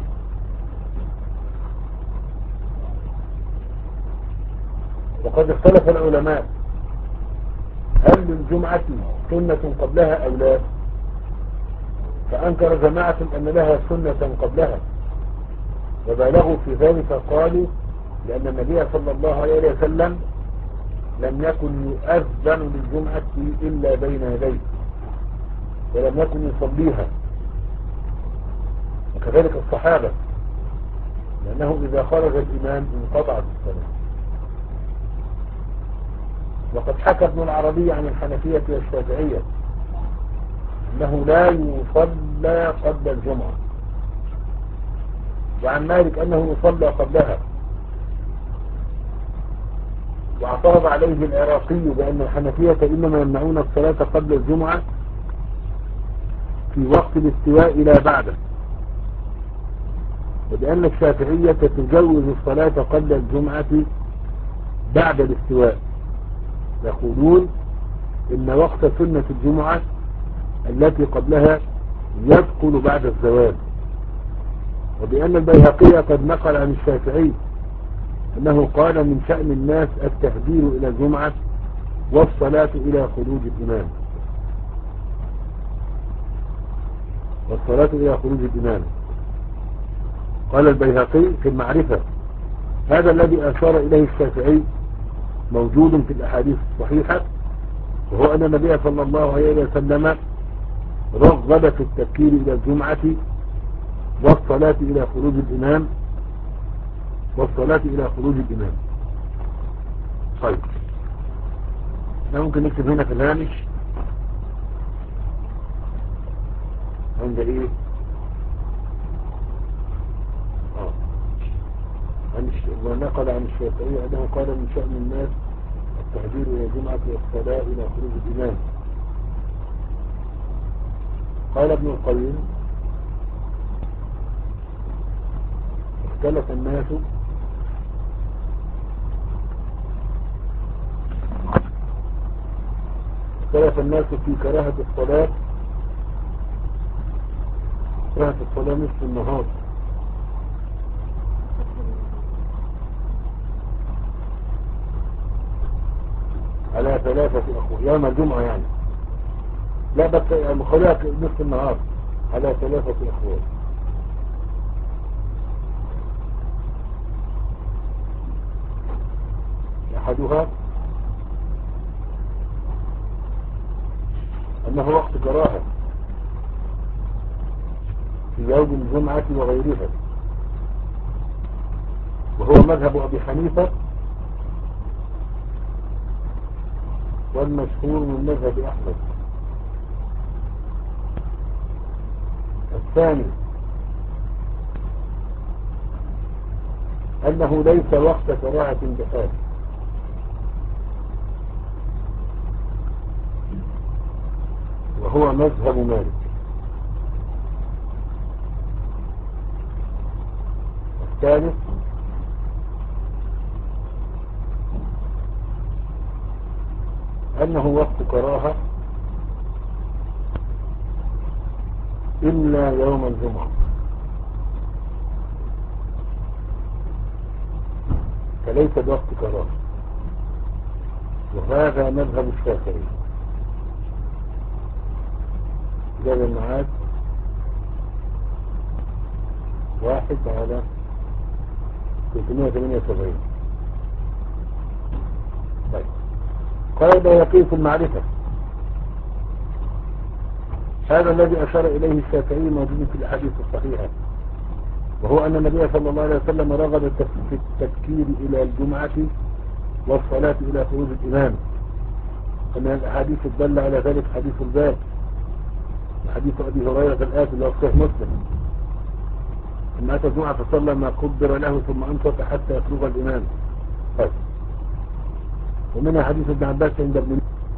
وقد اختلف العلماء هل للجمعة سنة قبلها أو لا؟ فأنكر جماعة أن لها سنة قبلها، وبالغوا في ذلك قالوا لأن النبي صلى الله عليه وسلم لم يكن يؤذن للجمعة إلا بين يديه، ولم يكن يصليها، وكذلك الصحابة، لأنه إذا خرج الإمام انقطعت الصلاة. وقد حكى ابن العربي عن الحنفية والشافعية أنه لا يصلى قبل الجمعة، وعن مالك أنه يصلى قبلها. واعترض عليه العراقي بأن الحنفية إنما يمنعون الصلاة قبل الجمعة في وقت الاستواء لا بعده، وبأن الشافعية تجوز الصلاة قبل الجمعة بعد الاستواء، يقولون إن وقت سنة الجمعة التي قبلها يدخل بعد الزوال. وبأن البيهقي قد نقل عن الشافعي أنه قال من شأن الناس التهجير إلى الجمعة والصلاة إلى خروج الإمام والصلاة إلى خروج الإمام قال البيهقي في المعرفة: هذا الذي أشار إليه الشافعي موجود في الأحاديث الصحيحة، وهو أن النبي صلى الله عليه وسلم رغب في التبكير إلى الجمعة والصلاة إلى خروج الإمام والصلاة إلى خروج الإمام. طيب، احنا ممكن نكتب هنا في الهامش عند ايه اه عن ونقل عن الشافعي انه قال من شأن الناس التهجير الى الجمعة والصلاة الى خروج الإمام. قال ابن القيم: اختلف الناس اختلف الناس في كراهة الصلاة كراهة الصلاة نصف النهار على ثلاثة أخوة يوم الجمعة، يعني لا بس مخليها نصف النهار على ثلاثة أخوة. أحدها أنه وقت كراهة في يوم الجمعة وغيرها، وهو مذهب أبي حنيفة والمشهور من مذهب أحمد. الثاني أنه ليس وقت كراهة بحال، وهو مذهب مالك. الثالث أنه وقت كراهة إلا يوم الجمعة، فليس بوقت كراهة، وهذا مذهب الشافعي. جاب المعاد واحد على ثلاثمائة وثمانية وسبعين. طيب، قال البيهقي في المعرفة: هذا الذي أشار إليه الشافعي موجود في الأحاديث الصحيحة، وهو أن النبي صلى الله عليه وسلم رغب في التبكير إلى الجمعة والصلاة إلى خروج الإمام. فمن الأحاديث الدالة على ذلك حديث الباب وحديث أبي هريرة الآتي اللي هو صحيح مسلم: ثم أتى الجمعة فصلى ما قدر له ثم أنصت حتى يفرغ الإمام. طيب، ومنها حديث ابن عباس عند ابن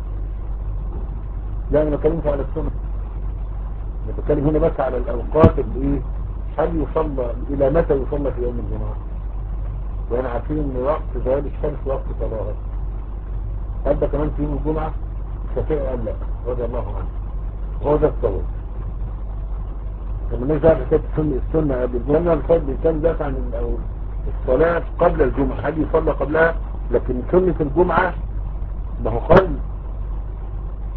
لا أنا بكلمت على السنة، أنا بتكلم هنا بس على الأوقات اللي إيه هل يصلى إلى متى يصلى في يوم الجمعة، وأنا عارفين إن وقت زوال الشمس وقت صلاها. هل ده كمان في يوم الجمعة؟ الشافعي قال لا رضي الله عنه، وهو ده الصواب. لما نرجع لحكاية السنة السنة قبل الجمعة الفضل كان ذات عن الصلاة قبل الجمعة، هل يصلى قبلها؟ لكن سنة الجمعة ما هو قل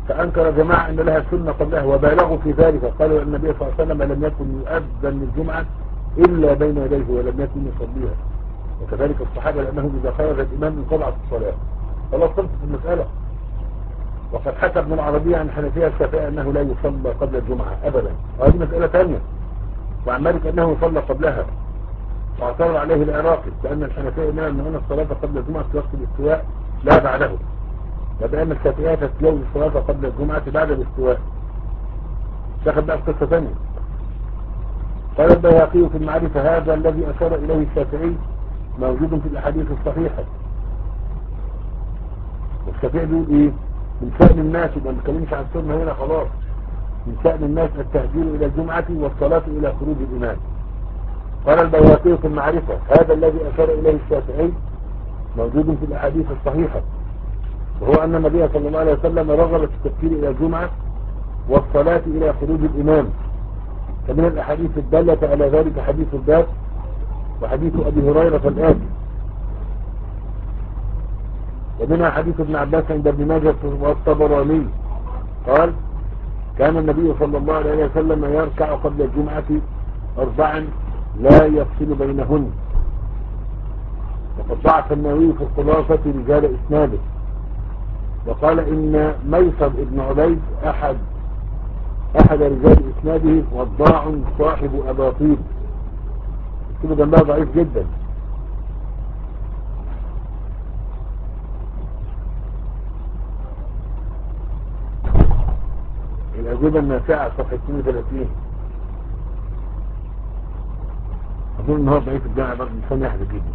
فأنكر جماعة أن لها سنة قبلها وبالغوا في ذلك، قالوا النبي صلى الله عليه وسلم لم يكن يؤذن للجمعة إلا بين يديه ولم يكن يصليها، وكذلك الصحابة لأنهم إذا خرج الإمام انقطعت الصلاة. خلاص خلصت المسألة. وقد حكى ابن العربي عن الحنفية الشافعية أنه لا يصلى قبل الجمعة أبدا، وهذه مسألة ثانية. وعن مالك أنه صلى قبلها، واعترض عليه العراقي لأن الحنفية إنما من أن الصلاة قبل الجمعة في وقت الاستواء لا بعده، وبأن الشافعية تتجوز الصلاة قبل الجمعة بعد الاستواء. تاخد بقى قصة ثانية. قال البيهقي في المعرفة هذا الذي أشار إليه الشافعي موجود في الأحاديث الصحيحة. والشافعي بيقول إيه؟ من شأن الناس، ما نتكلمش عن السنة هنا خلاص، من شأن الناس التهجير إلى الجمعة والصلاة إلى خروج الإمام. قال البيهقي في المعرفة هذا الذي أشار إليه الشافعي موجود في الأحاديث الصحيحة، وهو أن النبي صلى الله عليه وسلم رغب في التفكير إلى الجمعة والصلاة إلى خروج الإمام. فمن الأحاديث الدالة على ذلك حديث الباب وحديث أبي هريرة الآتي، ومنها حديث ابن عباس عند ابن ماجه والطبراني قال كان النبي صلى الله عليه وسلم يركع قبل الجمعة أربعا لا يفصل بينهن. وقد ضعف النووي في الخلاصة رجال إسناده، وقال إن ميسر ابن عبيد أحد أحد رجال إسناده وضاع صاحب أباطيل، كده جنبها ضعيف جدا. الأجوبة النافعة صفحة اثنين وثلاثين. أظن إن هو ضعيف الجامعة برضه إنسان يحدث جدا.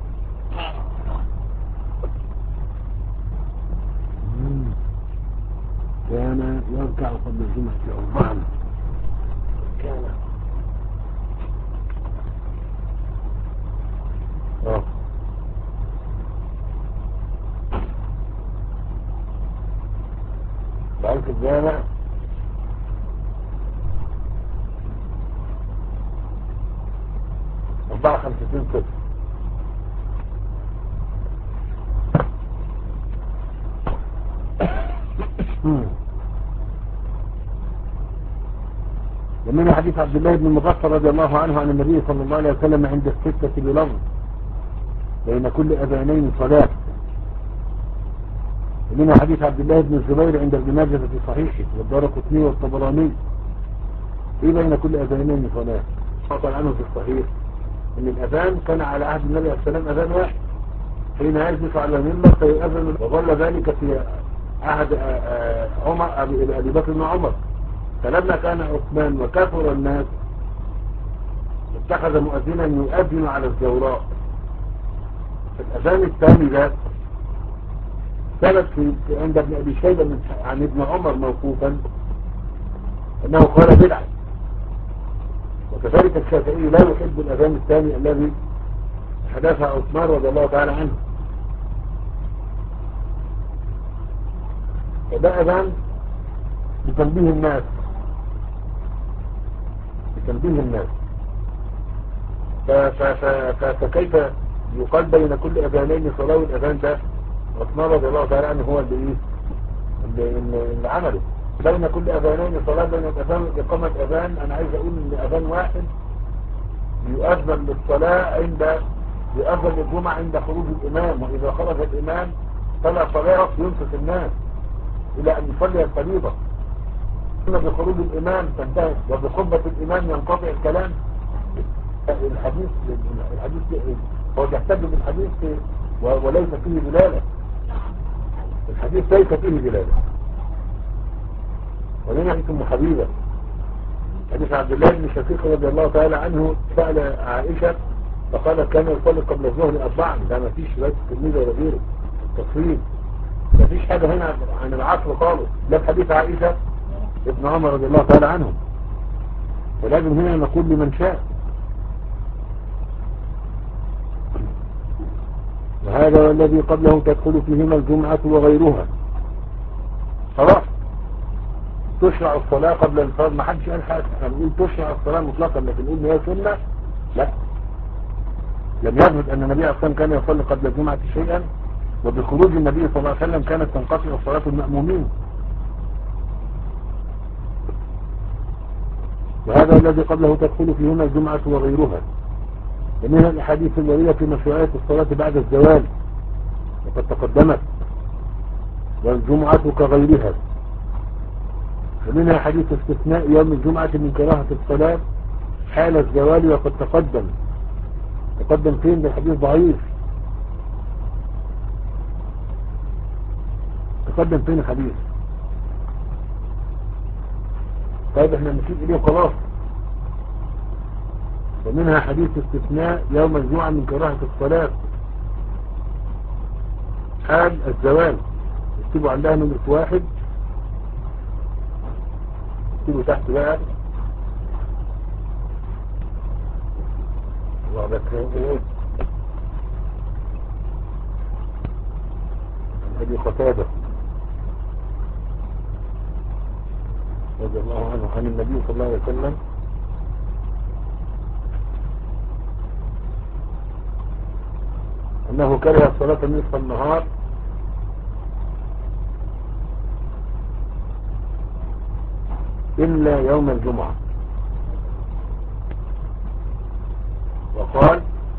كان يركع قبل الجمعة أربعا. كان اه ضعيف الجامع أربعة خمسين صفر. ومن حديث عبد الله بن المغفر رضي الله عنه عن النبي صلى الله عليه وسلم عند الستة بلفظ بين كل أذانين صلاة. ومن حديث عبد الله بن الزبير عند ابن ماجه في صحيحه والدارقطني والطبراني في بين كل أذانين صلاة. قال عنه في الصحيح ان الأذان كان على عهد النبي عليه السلام أذان واحد حين يجلس على المنبر فيؤذن، وظل ذلك في عهد عمر أبي بكر بن عمر. فلما كان عثمان وكثر الناس اتخذ مؤذنا يؤذن على الزوراء. الأذان الثاني ده ثبت في عند ابن أبي شيبة عن ابن عمر موقوفا أنه قال بدعة. وكذلك الشافعي لا يحب الأذان الثاني الذي حدث عثمان رضي الله تعالى عنه. فده أذان بتنبيه الناس بتنبيه الناس فكيف يقال بين كل أذانين صلاة؟ الأذان ده عثمان رضي الله تعالى عنه هو اللي ايه اللي, اللي عمله. بين كل أذانين صلاة، بين الأذان إقامة أذان. أنا عايز أقول إن أذان واحد يؤذن للصلاة عند يؤذن للجمعة عند خروج الإمام، وإذا خرج الإمام فلا صلاة ينصف الناس إلى أن يصلي الفريضة. بخروج الإمام تنتهي وبخطبة الإمام ينقطع الكلام. الحديث الحديث هو يحتج بالحديث وليس فيه دلالة. الحديث ليس فيه دلالة. ولنا حديث أم حبيبة حديث عبد الله بن شقيق رضي الله تعالى عنه سأل عائشة فقالت كان يصلي قبل الظهر أربعا. ده ما فيش رئيس التلميذ ولا غيره التصوير، ما فيش حاجة هنا عن العصر خالص. لا في حديث عائشة ابن عمر رضي الله تعالى عنهم. ولازم هنا نقول لمن شاء. وهذا والذي قبله تدخل فيهما الجمعة وغيرها. خلاص تشرع الصلاة قبل الفرض، ما حدش قال حاجة. احنا بنقول تشرع الصلاة مطلقا، لكن نقول ان هي سنة لا. لم يثبت ان النبي عليه الصلاة والسلام كان يصلي قبل الجمعة شيئا، وبخروج النبي صلى الله عليه وسلم كانت تنقطع صلاة المأمومين. الذي قبله تدخل فيهما الجمعة وغيرها. ومنها الأحاديث الواردة في مشروعية الصلاة بعد الزوال وقد تقدمت، والجمعة كغيرها. ومنها حديث استثناء يوم الجمعة من كراهة الصلاة حال الزوال وقد تقدم. تقدم فين؟ ده الحديث ضعيف. تقدم فين الحديث؟ طيب احنا نشير اليه خلاص. ومنها حديث استثناء يوم الجمعة من كراهة الصلاة حال الزوال. اكتبوا عندها نمرة واحد، اكتبوا تحت بقى وعلى ايه ابي قتادة رضي الله عنه عن النبي صلى الله عليه وسلم انه كره الصلاة نصف النهار الا يوم الجمعة، وقال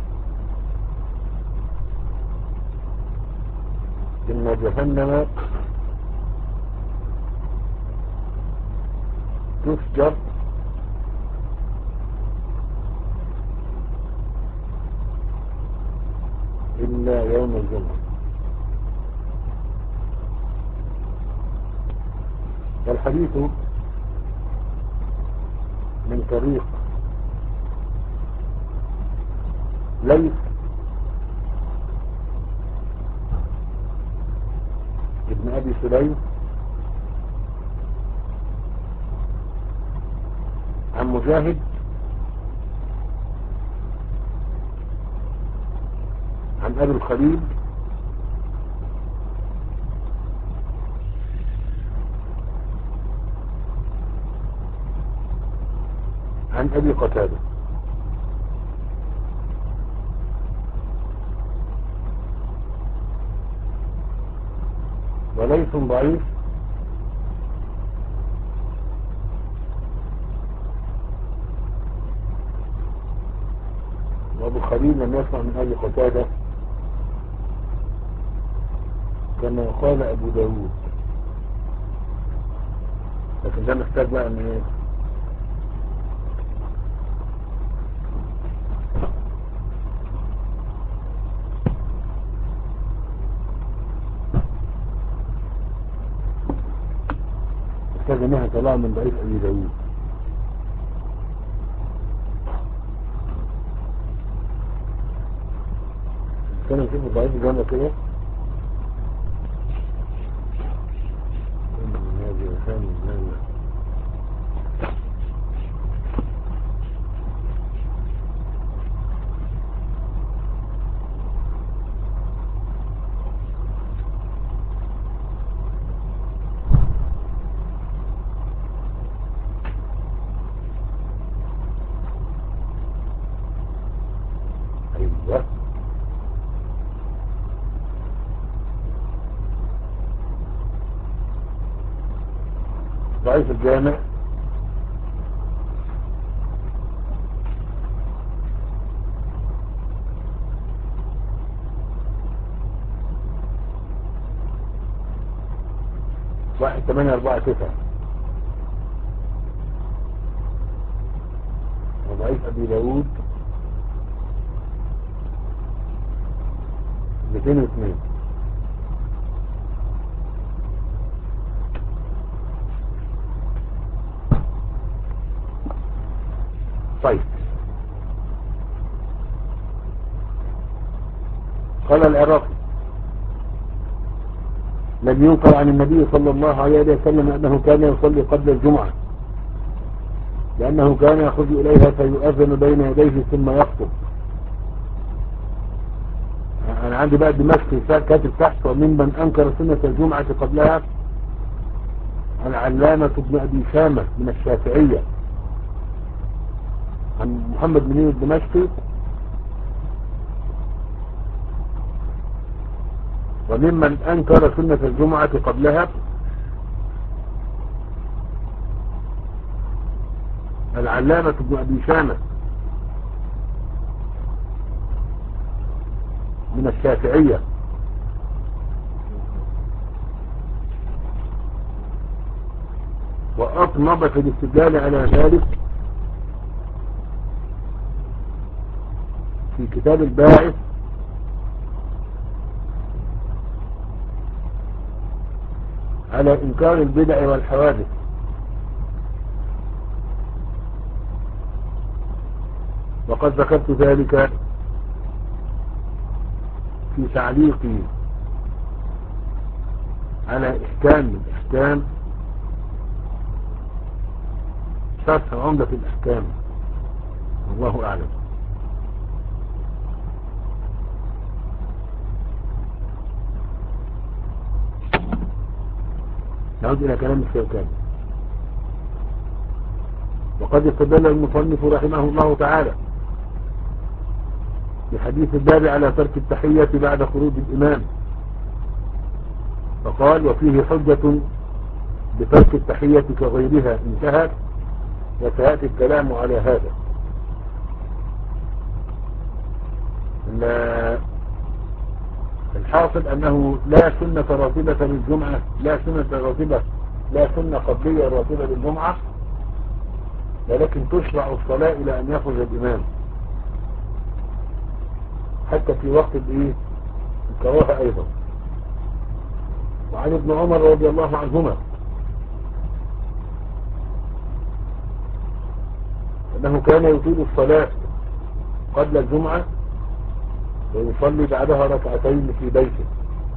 إن جهنم تفجر إلا يوم الجمعة. والحديث من طريق ليث ابن أبي سليم عن مجاهد عن أبي الخليل عن أبي قتادة. وليس ضعيف وابو خليل لم يسمع من أبي قتادة كما قال أبو داود. لكن ده محتاج بقى ان ايه محتاج انها طلع من ضعيف أبي داود. كان نشوف الضعيف جانا كده ايوه ضعيف الجامع واحد ثمانية أربعة تسعة. وضعيف أبي داود مئتين واثنين. طيب قال العراقي لم ينقل عن النبي صلى الله عليه وسلم أنه كان يصلي قبل الجمعة لأنه كان يخرج إليها فيؤذن بين يديه ثم يخطب. أنا عندي بقى دمشق كاتب تحت وممن أنكر سنة الجمعة قبلها العلامة ابن أبي شامة من الشافعية عن محمد منير الدمشقي وممن أنكر سنة الجمعة قبلها والعلامة ابن أبي شامة من الشافعية وأطنب في الاستدلال على ذلك في كتاب الباعث على إنكار البدع والحوادث. وقد ذكرت ذلك في تعليقي على إحكام من إحكام شرح عمدة الإحكام، والله أعلم. نعود إلى كلام الشوكاني. وقد استدل المصنف رحمه الله تعالى بحديث الباب على ترك التحية بعد خروج الإمام، فقال: وفيه حجة بترك التحية كغيرها انتهت، وسيأتي الكلام على هذا. الحاصل أنه لا سنة راتبة للجمعة، لا سنة راتبة لا سنة قبلية راتبة للجمعة، ولكن تشرع الصلاة إلى أن يخرج الإمام حتى في وقت الإيه الكراهة أيضا. وعن ابن عمر رضي الله عنهما أنه كان يطيل الصلاة قبل الجمعة ويصلي بعدها ركعتين في بيته،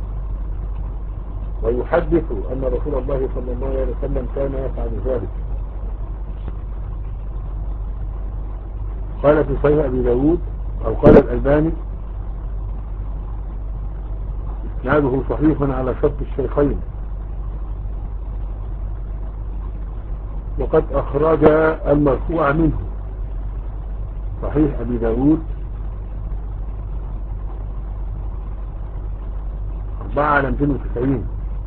ويحدث أن رسول الله صلى الله عليه وسلم كان يفعل ذلك. قال في صحيح أبي داود أو قال الألباني: إسناده صحيح على شرط الشيخين. وقد أخرج المرفوع منه صحيح أبي داود أربعة على مئتين وتسعين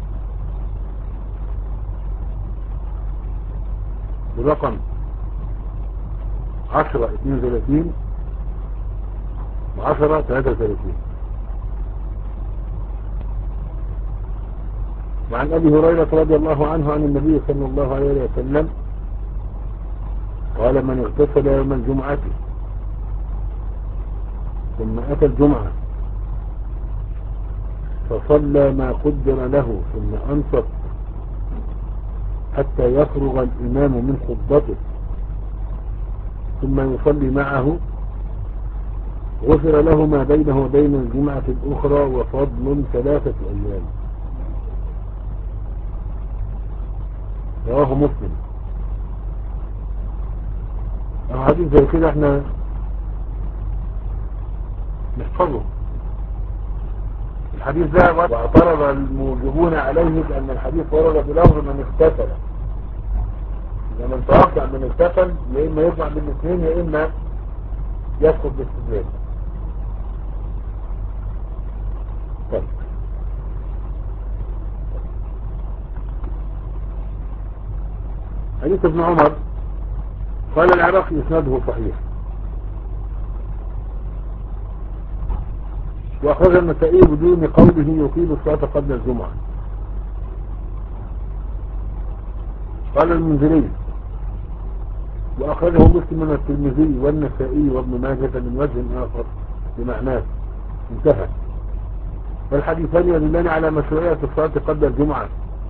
برقم عشرة اثنين وثلاثين وعشرة ثلاثة وثلاثين. وعن أبي هريرة رضي الله عنه عن النبي صلى الله عليه وسلم قال: من اغتسل يوم الجمعة ثم أتى الجمعة فصلى ما قدر له ثم أنصت حتى يفرغ الإمام من خطبته ثم يصلي معه غفر له ما بينه وبين الجمعة الأخرى وفضل ثلاثة أيام. رواه مسلم. حديث زي كده احنا نحفظه. الحديث ده واعترض الموجبون عليه بأن الحديث ورد بلفظ من اغتسل، لما نتوقع من اغتسل يا إما يطلع بالاثنين يا إما يسقط بالاستدلال. طيب، حديث ابن عمر قال العراقي إسناده صحيح، وأخرج النسائي بدون قوله يقيل الصلاة قبل الجمعة. قال المنذري: وأخرجه مسلم والترمذي والنسائي وابن ماجه من وجه آخر بمعناه، انتهى. والحديثان يدلان على مشروعية الصلاة قبل الجمعة،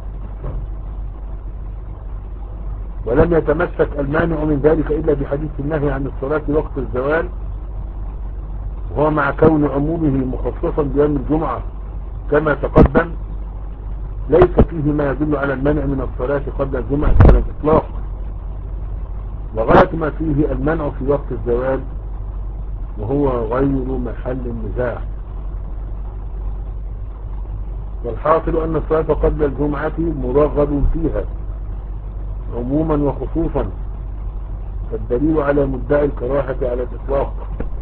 ولم يتمسك المانع من ذلك إلا بحديث النهي عن الصلاة وقت الزوال، وهو مع كون عمومه مخصصا بيوم الجمعة كما تقدم ليس فيه ما يدل على المنع من الصلاة قبل الجمعة على الإطلاق، وغاية ما فيه المنع في وقت الزوال وهو غير محل النزاع. والحاصل أن الصلاة قبل الجمعة مرغب فيها عموما وخصوصا، فالدليل على مدعي الكراهة على الإطلاق.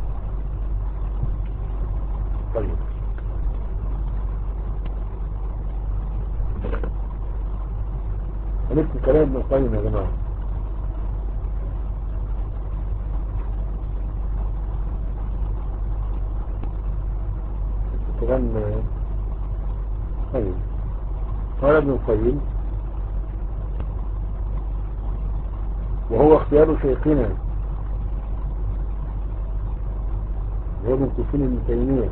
طيب، هنكتب كلام ابن القيم يا جماعة. كلام طيب. قال ابن القيم وهو اختيار شيخنا وهو من كفين ابن تيمية.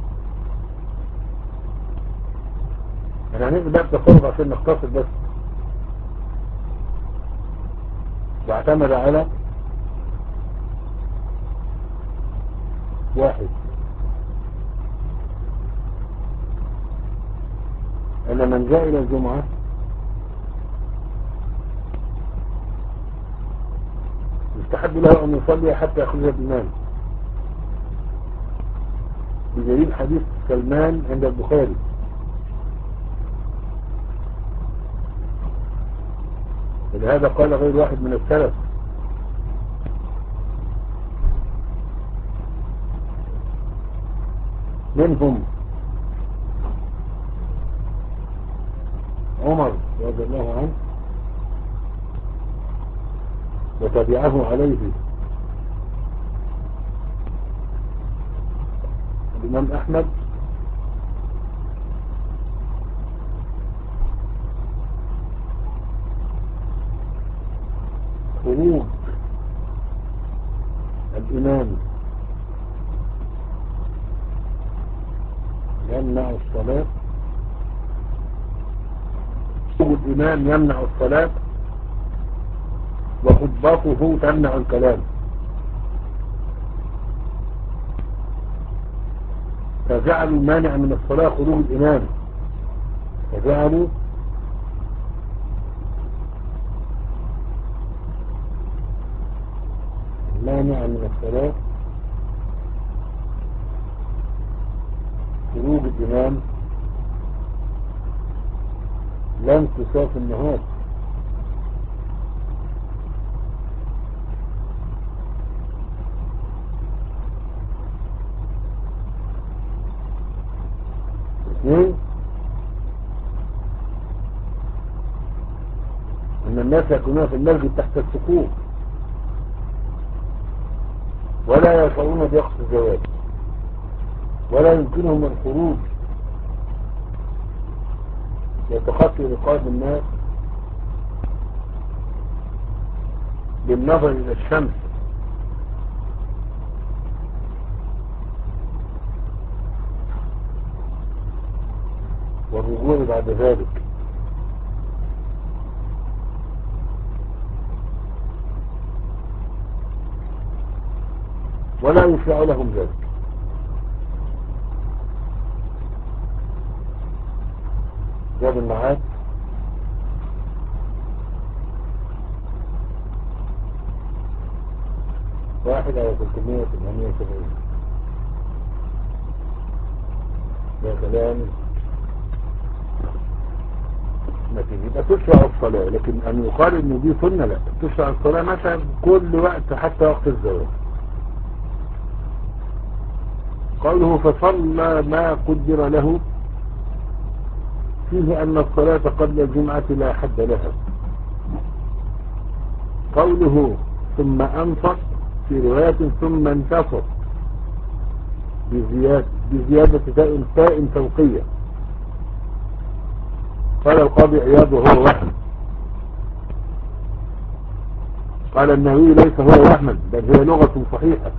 انا هنقل بقى التصرف عشان نختصر بس. واعتمد على واحد أن من جاء إلى الجمعة يستحب له أن يصلي حتى يخرج الإمام، بدليل حديث سلمان عند البخاري. ولهذا قال غير واحد من السلف منهم عمر رضي الله عنه وتبعه عليه الإمام أحمد خروج الإمام يمنع الصلاة، خروج الإمام يمنع الصلاة وخطبته تمنع الكلام. فجعلوا مانع من الصلاة خروج الإمام، فجعلوا مانع من الصلاة خروج الإمام لا انتصاف النهار. اثنين، ان الناس يكونون في المسجد تحت الصفوف ولا يشعرون بوقت الزواج ولا يمكنهم الخروج يتخطي رقاب الناس بالنظر الى الشمس والرجوع بعد ذلك. ولا يشرع لهم ذلك. جاب المعاد واحد على ثلاثمائة وثمانية وسبعين. ده كلام نتيجة. يبقى تشرع الصلاة، لكن أن يقال إن دي سنة لا. تشرع الصلاة مثلا كل وقت حتى وقت الزواج. قوله فصلى ما قدر له فيه أن الصلاة قبل الجمعة لا حد لها. قوله ثم أنفق في رواية ثم انتصر بزيادة, بزيادة تاء تاء فوقية. قال القاضي عياض وهو وهم. قال النووي ليس هو وهما بل هي لغة صحيحة.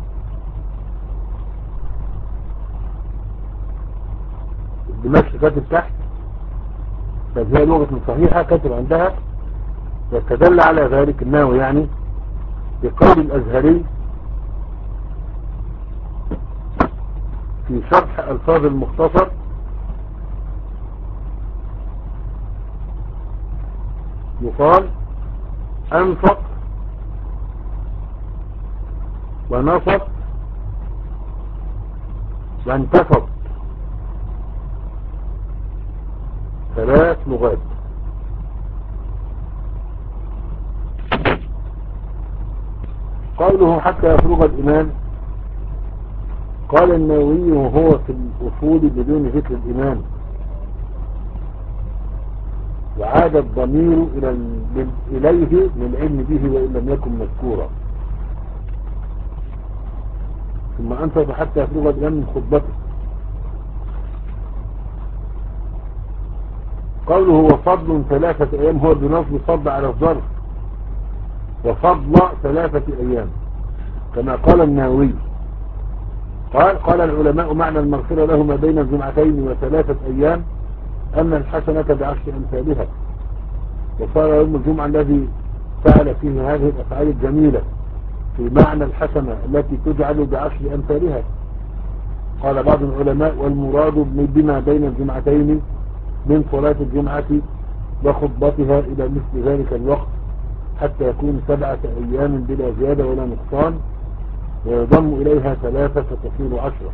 دمشق كاتب تحت بل هي لغة صحيحة كاتب عندها. واستدل على ذلك النووي يعني بقول الأزهري في شرح ألفاظ المختصر يقال أنفق ونصب وانتصب ثلاث لغات. قوله حتى يفرغ الإمام قال النووي وهو في الأصول بدون ذكر الإمام، وعاد الضمير إليه للعلم به وإن لم يكن مذكورا. ثم أنصت حتى يفرغ الإمام من خطبته. قوله وفضل ثلاثة أيام هو بنصب فضل على الظرف، وفضل ثلاثة أيام كما قال النووي. قال قال العلماء معنى المغفرة له ما بين الجمعتين وثلاثة أيام أن الحسنة بعشر أمثالها، وصار يوم الجمعة الذي فعل فيه هذه الأفعال الجميلة في معنى الحسنة التي تجعل بعشر أمثالها. قال بعض العلماء والمراد بما بين الجمعتين من صلاة الجمعة وخطبتها إلى مثل ذلك الوقت حتى يكون سبعة أيام بلا زيادة ولا نقصان، ويضم إليها ثلاثة فتصير عشرة.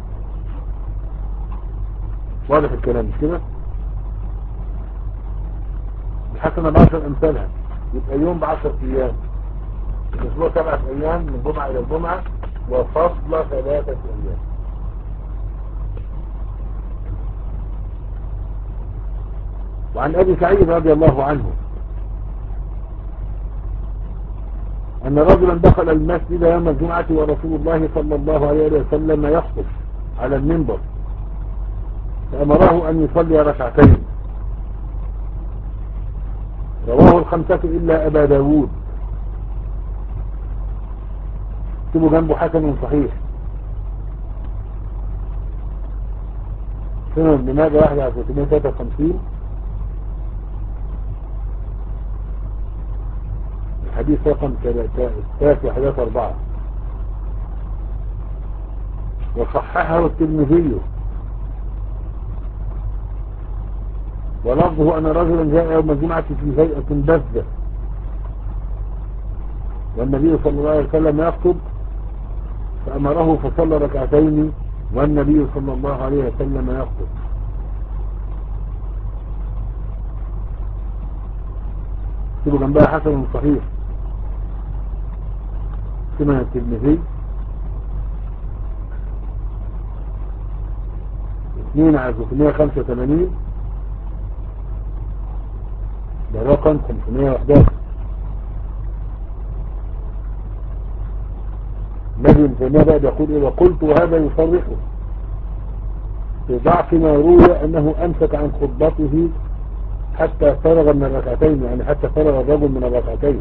واضح الكلام مش كده؟ الحسنة بعشر أمثالها يبقى يوم بعشر أيام، الأسبوع سبعة أيام من جمعة إلى الجمعة، وفضل ثلاثة أيام. وعن أبي سعيد رضي الله عنه أن رجلا دخل المسجد يوم الجمعة ورسول الله صلى الله عليه وسلم يخطب على المنبر، فأمره أن يصلي ركعتين. رواه الخمسة إلا أبا داود. اكتبوا جنبه حسن صحيح. سنة ابن ماجه واحد على ثلاثمائة وثلاثة وخمسين، الحديث رقم ثلاثة حديث أربعة. وصححه الترمذي. ولفظه أن رجلا جاء يوم الجمعة في هيئة بذة والنبي صلى الله عليه وسلم يخطب فأمره فصلى ركعتين والنبي صلى الله عليه وسلم يخطب. اكتبوا جنبها حسن صحيح. سنن الترمذي اثنين على ثلاثمائة وخمسة وثمانين، ده رقم خمسمائة وأحد عشر. النبي ابن تيمية بقى يقول ايه؟ وقلت وهذا يصرحه في ضعف ما روي انه امسك عن خطبته حتى فرغ من الركعتين، يعني حتى فرغ الرجل من الركعتين.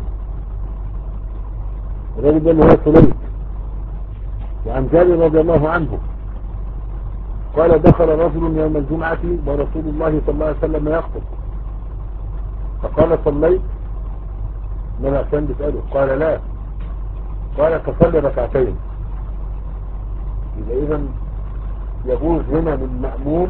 الرجل ده اللي هو سليم. وعن جابر رضي الله عنه قال دخل رجل يوم الجمعة ورسول الله صلى الله عليه وسلم يخطب فقال صليت؟ النبي عشان بيسأله قال لا، قال فصلي ركعتين. يبقى إذن يجوز هنا للمأموم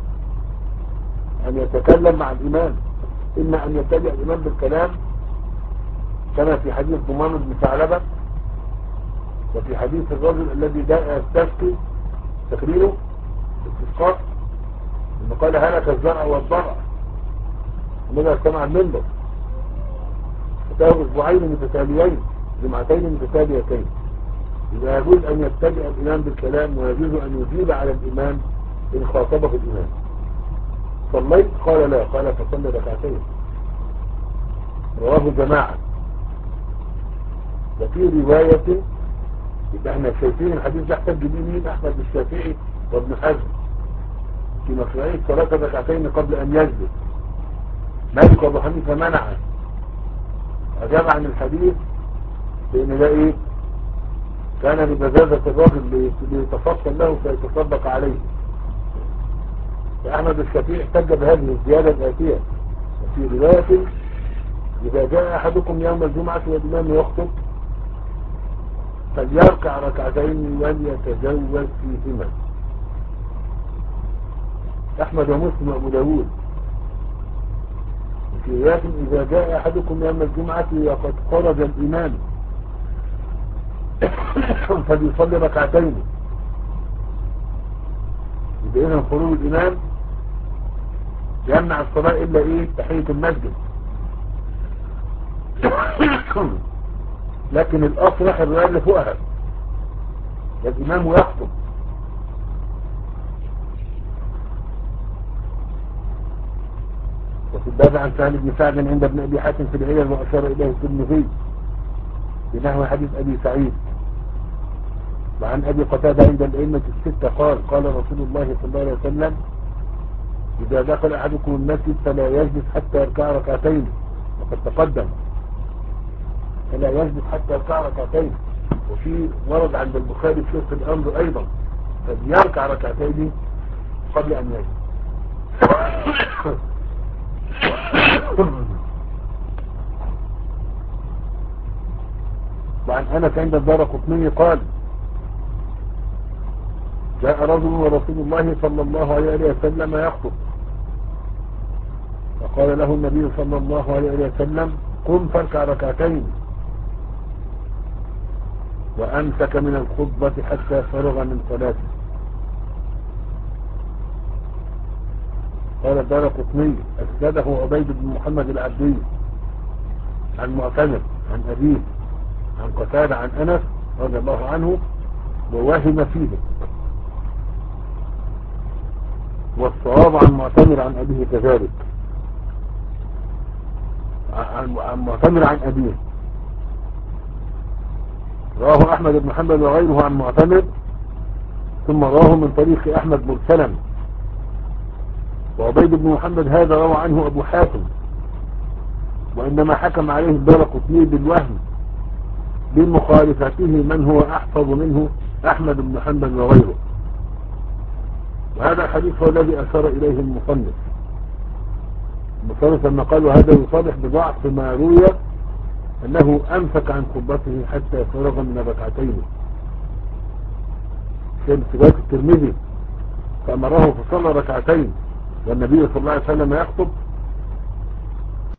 أن يتكلم مع الإمام، إما أن يتبع الإمام بالكلام كما في حديث ضمان بن ثعلبة، وفي حديث الرجل الذي جاء يستسقي تقريره استسقاء إنه قال هلك الزرع والضرع، النبي استمع المنبر فتاه أسبوعين متتاليين جمعتين متتاليتين. يبقى يجوز أن يتبع الإمام بالكلام، ويجوز أن يجيب على الإمام إن خاطبه الإمام. صليت؟ قال لا، قال فصلي ركعتين. رواه جماعة. وفي رواية يبقى احنا شايفين الحديث ده احتج به مين؟ أحمد الشافعي وابن حزم في مشروعية صلاة ركعتين قبل أن يجلس. مالك وابو حنيفة منعه، أجاب عن الحديث لأن ده إيه؟ كان ببزازة الرجل ليتفصل له فيتصدق عليه. فأحمد الشافعي احتج بهذه الزيادة الآتية. وفي رواية إذا جاء أحدكم يوم الجمعة والإمام يخطب فليركع ركعتين وليتجوز فيهما. أحمد ومسلم وأبو داود. وفي رواية إذا جاء أحدكم يوم الجمعة وقد خرج الإمام فليصلي ركعتين. يبقى إذن خروج الإمام يمنع الصلاة إلا إيه؟ تحية المسجد. لكن الأصلح الرواية اللي فوقها الإمام يخطب. وفي الباب عن سهل بن سعد عند ابن أبي حاتم في العلل وأشار إليه الترمذي بنحو حديث أبي سعيد. وعن أبي قتادة عند الأئمة الستة قال قال رسول الله صلى الله عليه وسلم إذا دخل أحدكم المسجد فلا يجلس حتى يركع ركعتين، وقد تقدم فلا يجلس حتى يركع ركعتين. وفي ورد عند البخاري في وسط الأمر أيضا فليركع ركعتين قبل أن يجلس. وعن أنس عند الدارقطني قال جاء رجل ورسول الله صلى الله عليه وسلم يخطب، فقال له النبي صلى الله عليه وسلم قم فاركع ركعتين، وأمسك من الخطبة حتى فرغ من صلاته. قال الدارقطني أسنده عبيد بن محمد العبدي عن معتمر عن أبيه عن قتادة عن أنس رضي الله عنه، ووهم فيه، والصواب عن معتمر عن أبيه كذلك، عن معتمر عن أبيه. رواه أحمد بن حنبل وغيره عن معتمر، ثم رواه من طريق أحمد مرسلا. وعبيد بن محمد هذا روى عنه أبو حاتم، وإنما حكم عليه الدارقطني بالوهم بمخالفته من هو أحفظ منه أحمد بن حنبل وغيره. وهذا الحديث هو الذي أشار إليه المصنف المصنف لما قال وهذا يصالح بضعف ما روي أنه أمسك عن خطبته حتى فرغ من ركعتين في رواية الترمذي، فأمره فصلى ركعتين والنبي صلى الله عليه وسلم يخطب